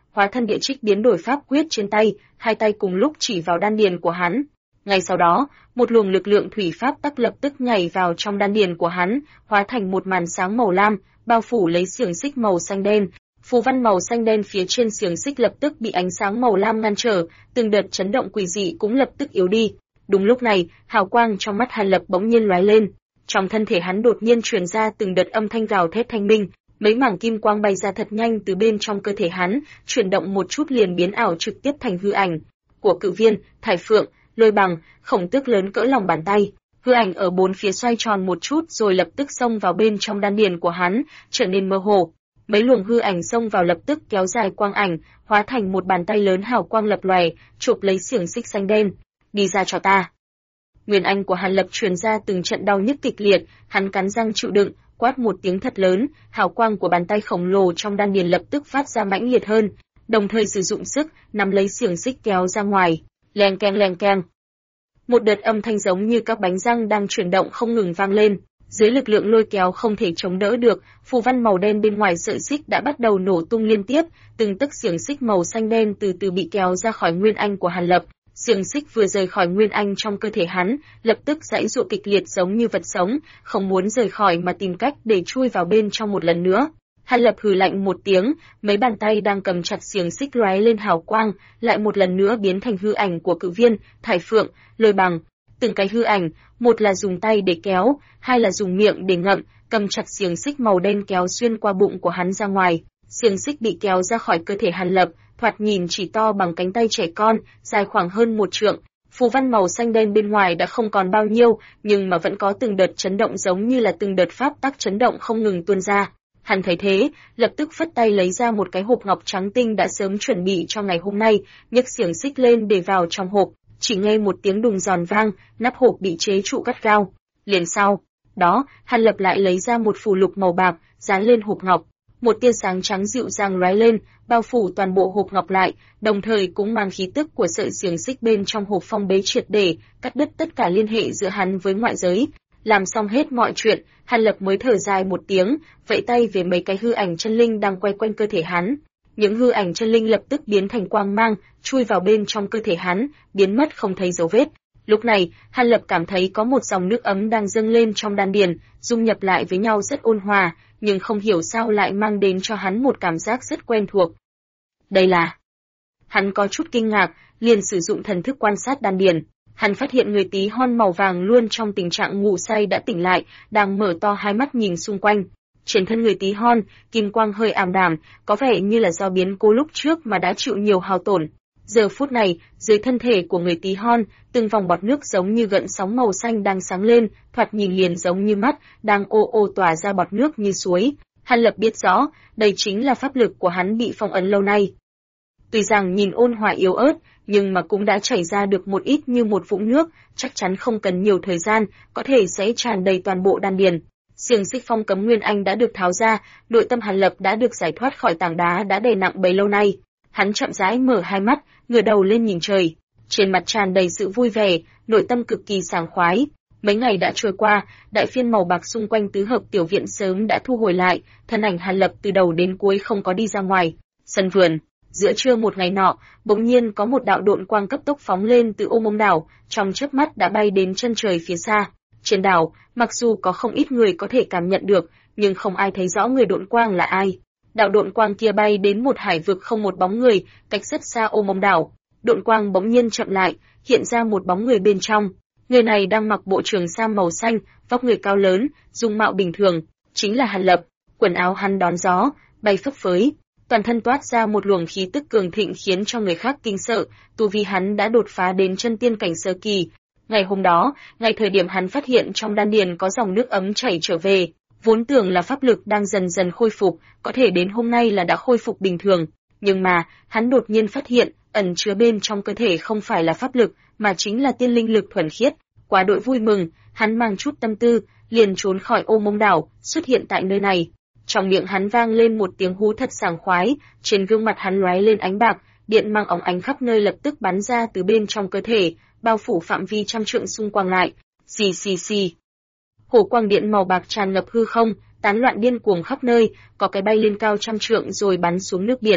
hóa thân địa trích biến đổi pháp quyết trên tay, hai tay cùng lúc chỉ vào đan điền của hắn. Ngay sau đó, một luồng lực lượng thủy pháp tắc lập tức nhảy vào trong đan điền của hắn, hóa thành một màn sáng màu lam, bao phủ lấy xiềng xích màu xanh đen. Phù văn màu xanh đen phía trên xiềng xích lập tức bị ánh sáng màu lam ngăn trở, từng đợt chấn động quỷ dị cũng lập tức yếu đi. Đúng lúc này, hào quang trong mắt Hàn Lập bỗng nhiên lóe lên, trong thân thể hắn đột nhiên truyền ra từng đợt âm thanh gào thét thanh minh, mấy mảng kim quang bay ra thật nhanh từ bên trong cơ thể hắn, chuyển động một chút liền biến ảo trực tiếp thành hư ảnh của Cự Viên, Thải Phượng, Lôi Bằng, Khổng Tước lớn cỡ lòng bàn tay. Hư ảnh ở bốn phía xoay tròn một chút rồi lập tức xông vào bên trong đan điền của hắn, trở nên mơ hồ. Mấy luồng hư ảnh xông vào lập tức kéo dài quang ảnh, hóa thành một bàn tay lớn hào quang lập lòe, chụp lấy xiềng xích xanh đen. Đi ra cho ta. Nguyên anh của Hàn Lập truyền ra từng trận đau nhức kịch liệt, hắn cắn răng chịu đựng, quát một tiếng thật lớn, hào quang của bàn tay khổng lồ trong đan điền lập tức phát ra mãnh liệt hơn, đồng thời sử dụng sức nắm lấy xiềng xích kéo ra ngoài. Leng keng leng keng. Một đợt âm thanh giống như các bánh răng đang chuyển động không ngừng vang lên. Dưới lực lượng lôi kéo không thể chống đỡ được, phù văn màu đen bên ngoài sợi xích đã bắt đầu nổ tung liên tiếp, từng tấc xiềng xích màu xanh đen từ từ bị kéo ra khỏi nguyên anh của Hàn Lập. Xiềng xích vừa rời khỏi nguyên anh trong cơ thể hắn, lập tức giãy giụa kịch liệt giống như vật sống, không muốn rời khỏi mà tìm cách để chui vào bên trong một lần nữa. Hàn Lập hừ lạnh một tiếng, mấy bàn tay đang cầm chặt xiềng xích lóe lên hào quang, lại một lần nữa biến thành hư ảnh của Cự Viên, Thải Phượng, Lôi Bằng. Từng cái hư ảnh, một là dùng tay để kéo, hai là dùng miệng để ngậm, cầm chặt xiềng xích màu đen kéo xuyên qua bụng của hắn ra ngoài. Xiềng xích bị kéo ra khỏi cơ thể Hàn Lập, thoạt nhìn chỉ to bằng cánh tay trẻ con, dài khoảng hơn 1 trượng. Phù văn màu xanh đen bên ngoài đã không còn bao nhiêu, nhưng mà vẫn có từng đợt chấn động giống như là từng đợt pháp tắc chấn động không ngừng tuôn ra. Hắn thấy thế, lập tức phất tay lấy ra một cái hộp ngọc trắng tinh đã sớm chuẩn bị cho ngày hôm nay, nhấc xiềng xích lên để vào trong hộp. Chỉ nghe một tiếng đùng giòn vang, nắp hộp bị chế trụ gắt gao. Liền sau đó, Hàn Lập lại lấy ra một phù lục màu bạc, dán lên hộp ngọc. Một tia sáng trắng dịu dàng lóe lên, bao phủ toàn bộ hộp ngọc lại, đồng thời cũng mang khí tức của sợi xiềng xích bên trong hộp phong bế triệt để, cắt đứt tất cả liên hệ giữa hắn với ngoại giới. Làm xong hết mọi chuyện, Hàn Lập mới thở dài một tiếng, vẫy tay về mấy cái hư ảnh chân linh đang quay quanh cơ thể hắn. Những hư ảnh chân linh lập tức biến thành quang mang, chui vào bên trong cơ thể hắn, biến mất không thấy dấu vết. Lúc này, Hàn Lập cảm thấy có một dòng nước ấm đang dâng lên trong đan điền, dung nhập lại với nhau rất ôn hòa, nhưng không hiểu sao lại mang đến cho hắn một cảm giác rất quen thuộc. Đây là... Hắn có chút kinh ngạc, liền sử dụng thần thức quan sát đan điền. Hắn phát hiện người tí hon màu vàng luôn trong tình trạng ngủ say đã tỉnh lại, đang mở to hai mắt nhìn xung quanh. Trên thân người tí hon, kim quang hơi ảm đạm, có vẻ như là do biến cố lúc trước mà đã chịu nhiều hao tổn. Giờ phút này, dưới thân thể của người tí hon, từng vòng bọt nước giống như gợn sóng màu xanh đang sáng lên, thoạt nhìn liền giống như mắt, đang ô ô tỏa ra bọt nước như suối. Hàn Lập biết rõ, đây chính là pháp lực của hắn bị phong ấn lâu nay. Tuy rằng nhìn ôn hòa yếu ớt, nhưng mà cũng đã chảy ra được một ít như một vũng nước, chắc chắn không cần nhiều thời gian, có thể sẽ tràn đầy toàn bộ đan điền. Xiềng xích phong cấm nguyên anh đã được tháo ra, nội tâm Hàn Lập đã được giải thoát khỏi tảng đá đã đè nặng bấy lâu nay. Hắn chậm rãi mở hai mắt, ngửa đầu lên nhìn trời, trên mặt tràn đầy sự vui vẻ, nội tâm cực kỳ sảng khoái. Mấy ngày đã trôi qua, đại phiên màu bạc xung quanh tứ hợp tiểu viện sớm đã thu hồi lại, thân ảnh Hàn Lập từ đầu đến cuối không có đi ra ngoài. Sân vườn, giữa trưa một ngày nọ, bỗng nhiên có một đạo độn quang cấp tốc phóng lên từ ô mông đảo, trong chớp mắt đã bay đến chân trời phía xa. Trên đảo, mặc dù có không ít người có thể cảm nhận được, nhưng không ai thấy rõ người độn quang là ai. Đạo độn quang kia bay đến một hải vực không một bóng người, cách rất xa ô mông đảo. Độn quang bỗng nhiên chậm lại, hiện ra một bóng người bên trong. Người này đang mặc bộ trường sam màu xanh, vóc người cao lớn, dung mạo bình thường, chính là Hàn Lập. Quần áo hắn đón gió, bay phấp phới, toàn thân toát ra một luồng khí tức cường thịnh khiến cho người khác kinh sợ. Tu vi hắn đã đột phá đến chân tiên cảnh sơ kỳ. Ngày hôm đó, ngay thời điểm hắn phát hiện trong đan điền có dòng nước ấm chảy trở về, vốn tưởng là pháp lực đang dần dần khôi phục, có thể đến hôm nay là đã khôi phục bình thường, nhưng mà, hắn đột nhiên phát hiện, ẩn chứa bên trong cơ thể không phải là pháp lực, mà chính là tiên linh lực thuần khiết. Quá đội vui mừng, hắn mang chút tâm tư, liền trốn khỏi ô mông đảo, xuất hiện tại nơi này. Trong miệng hắn vang lên một tiếng hú thật sảng khoái, trên gương mặt hắn lóe lên ánh bạc, điện mang óng ánh khắp nơi lập tức bắn ra từ bên trong cơ thể, bao phủ phạm vi trăm trượng xung quanh lại. Xì xì xì. Hổ quang điện màu bạc tràn ngập hư không, tán loạn điên cuồng khắp nơi, có cái bay lên cao trăm trượng rồi bắn xuống nước biển.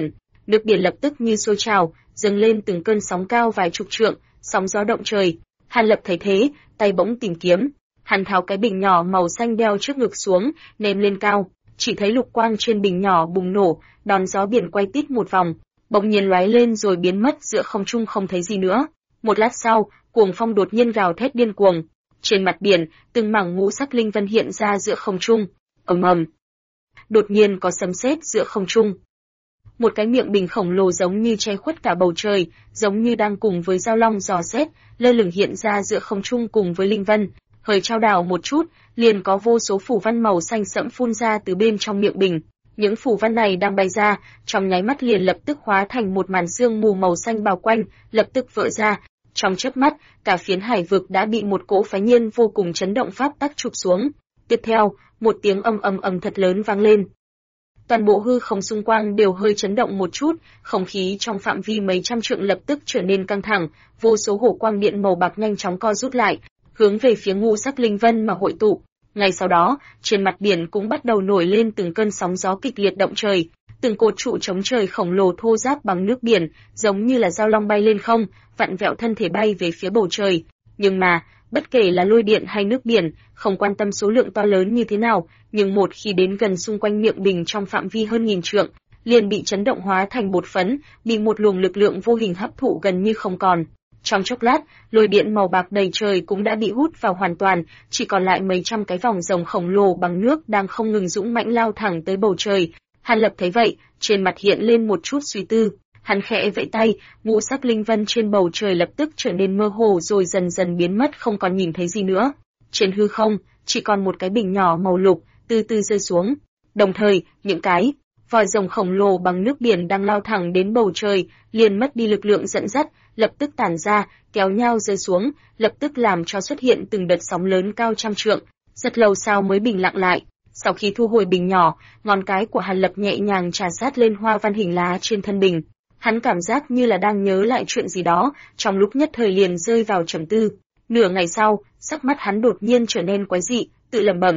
nước biển lập tức như sôi trào, dâng lên từng cơn sóng cao vài chục trượng, sóng gió động trời. Hàn Lập thấy thế, tay bỗng tìm kiếm, hắn tháo cái bình nhỏ màu xanh đeo trước ngực xuống, ném lên cao, chỉ thấy lục quang trên bình nhỏ bùng nổ, đón gió biển quay tít một vòng, bỗng nhiên lóe lên rồi biến mất giữa không trung không thấy gì nữa. Một lát sau, cuồng phong đột nhiên gào thét điên cuồng. Trên mặt biển, từng mảng ngũ sắc linh vân hiện ra giữa không trung. Ầm ầm. Đột nhiên có sấm sét giữa không trung. Một cái miệng bình khổng lồ giống như che khuất cả bầu trời, giống như đang cùng với dao long dò xét, lơ lửng hiện ra giữa không trung cùng với linh vân. Hơi trao đảo một chút, liền có vô số phù văn màu xanh sẫm phun ra từ bên trong miệng bình. Những phù văn này đang bay ra, trong nháy mắt liền lập tức hóa thành một màn sương mù màu xanh bao quanh, lập tức vỡ ra. Trong chớp mắt, cả phiến hải vực đã bị một cỗ phái nhiên vô cùng chấn động pháp tắc chụp xuống. Tiếp theo, một tiếng ầm thật lớn vang lên. Toàn bộ hư không xung quanh đều hơi chấn động một chút, không khí trong phạm vi mấy trăm trượng lập tức trở nên căng thẳng, vô số hổ quang điện màu bạc nhanh chóng co rút lại, hướng về phía ngũ sắc linh vân mà hội tụ. Ngay sau đó, trên mặt biển cũng bắt đầu nổi lên từng cơn sóng gió kịch liệt động trời, từng cột trụ chống trời khổng lồ thô ráp bằng nước biển, giống như là dao long bay lên không, vặn vẹo thân thể bay về phía bầu trời. Nhưng mà, bất kể là lôi điện hay nước biển, không quan tâm số lượng to lớn như thế nào, nhưng một khi đến gần xung quanh miệng bình trong phạm vi hơn nghìn trượng, liền bị chấn động hóa thành bột phấn, bị một luồng lực lượng vô hình hấp thụ gần như không còn. Trong chốc lát, lôi điện màu bạc đầy trời cũng đã bị hút vào hoàn toàn, chỉ còn lại mấy trăm cái vòng rồng khổng lồ bằng nước đang không ngừng dũng mãnh lao thẳng tới bầu trời. Hàn Lập thấy vậy, trên mặt hiện lên một chút suy tư. Hắn khẽ vẫy tay, ngũ sắc linh vân trên bầu trời lập tức trở nên mơ hồ rồi dần dần biến mất không còn nhìn thấy gì nữa. Trên hư không, chỉ còn một cái bình nhỏ màu lục, từ từ rơi xuống. Đồng thời, những cái vòi rồng khổng lồ bằng nước biển đang lao thẳng đến bầu trời, liền mất đi lực lượng dẫn dắt, lập tức tản ra, kéo nhau rơi xuống, lập tức làm cho xuất hiện từng đợt sóng lớn cao trăm trượng. Rất lâu sau mới bình lặng lại. Sau khi thu hồi bình nhỏ, ngón cái của Hàn Lập nhẹ nhàng trà sát lên hoa văn hình lá trên thân bình. Hắn cảm giác như là đang nhớ lại chuyện gì đó, trong lúc nhất thời liền rơi vào trầm tư. Nửa ngày sau, sắc mắt hắn đột nhiên trở nên quái dị, tự lẩm bẩm.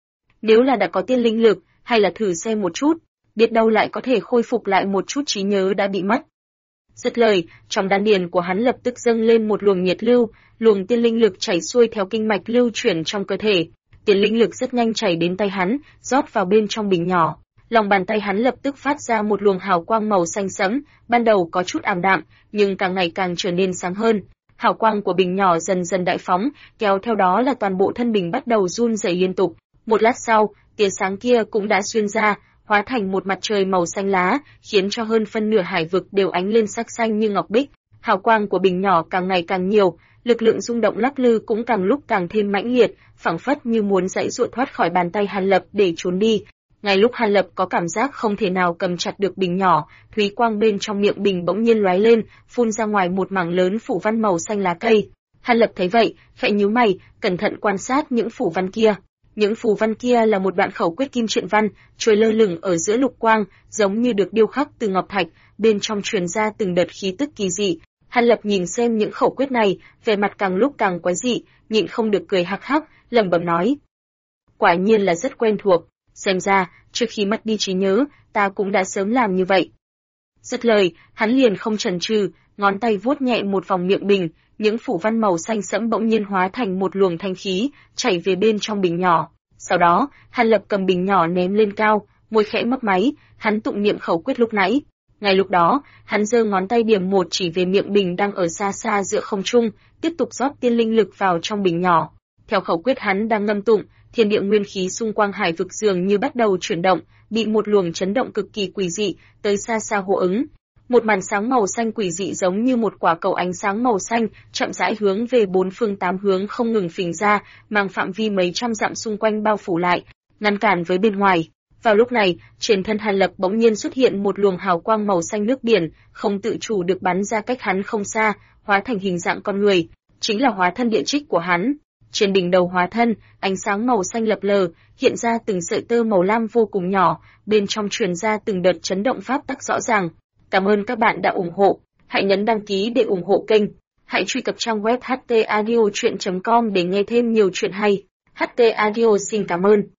Nếu là đã có tiên linh lực, hay là thử xem một chút, biết đâu lại có thể khôi phục lại một chút trí nhớ đã bị mất. Dứt lời, trong đan điền của hắn lập tức dâng lên một luồng nhiệt lưu, luồng tiên linh lực chảy xuôi theo kinh mạch lưu chuyển trong cơ thể. Tiên linh lực rất nhanh chảy đến tay hắn, rót vào bên trong bình nhỏ. Lòng bàn tay hắn lập tức phát ra một luồng hào quang màu xanh sẫm, ban đầu có chút ảm đạm, nhưng càng ngày càng trở nên sáng hơn. Hào quang của bình nhỏ dần dần đại phóng, kéo theo đó là toàn bộ thân bình bắt đầu run rẩy liên tục. Một lát sau, tia sáng kia cũng đã xuyên ra, hóa thành một mặt trời màu xanh lá, khiến cho hơn phân nửa hải vực đều ánh lên sắc xanh như ngọc bích. Hào quang của bình nhỏ càng ngày càng nhiều, lực lượng rung động lắc lư cũng càng lúc càng thêm mãnh liệt, phảng phất như muốn giãy giụa thoát khỏi bàn tay Hàn Lập để trốn đi. Ngay lúc Hàn Lập có cảm giác không thể nào cầm chặt được bình nhỏ, thúy quang bên trong miệng bình bỗng nhiên lóe lên, phun ra ngoài một mảng lớn phủ văn màu xanh lá cây. Hàn Lập thấy vậy, khẽ nhíu mày, cẩn thận quan sát những phủ văn kia. Những phù văn kia là một đoạn khẩu quyết kim truyện văn, trôi lơ lửng ở giữa lục quang, giống như được điêu khắc từ ngọc thạch, bên trong truyền ra từng đợt khí tức kỳ dị. Hàn Lập nhìn xem những khẩu quyết này, vẻ mặt càng lúc càng quái dị, nhịn không được cười hắc hắc, lẩm bẩm nói: quả nhiên là rất quen thuộc, xem ra trước khi mất đi trí nhớ, ta cũng đã sớm làm như vậy. Dứt lời, hắn liền không chần chừ, ngón tay vuốt nhẹ một vòng miệng bình, những phủ văn màu xanh sẫm bỗng nhiên hóa thành một luồng thanh khí, chảy về bên trong bình nhỏ. Sau đó, Hàn Lập cầm bình nhỏ ném lên cao, môi khẽ mấp máy, hắn tụng niệm khẩu quyết lúc nãy. Ngay lúc đó, hắn giơ ngón tay điểm một chỉ về miệng bình đang ở xa xa giữa không trung, tiếp tục rót tiên linh lực vào trong bình nhỏ. Theo khẩu quyết hắn đang ngâm tụng, thiên địa nguyên khí xung quanh hải vực dường như bắt đầu chuyển động, bị một luồng chấn động cực kỳ quỷ dị tới xa xa hô ứng. Một màn sáng màu xanh quỷ dị giống như một quả cầu ánh sáng màu xanh, chậm rãi hướng về bốn phương tám hướng không ngừng phình ra, mang phạm vi mấy trăm dặm xung quanh bao phủ lại, ngăn cản với bên ngoài. Vào lúc này, trên thân Hàn Lập bỗng nhiên xuất hiện một luồng hào quang màu xanh nước biển, không tự chủ được bắn ra cách hắn không xa, hóa thành hình dạng con người, chính là hóa thân địa trích của hắn. Trên đỉnh đầu hóa thân, ánh sáng màu xanh lập lờ, hiện ra từng sợi tơ màu lam vô cùng nhỏ, bên trong truyền ra từng đợt chấn động pháp tắc rõ ràng. Cảm ơn các bạn đã ủng hộ, hãy nhấn đăng ký để ủng hộ kênh. Hãy truy cập trang web htaudio.com để nghe thêm nhiều chuyện hay. HT Audio xin cảm ơn.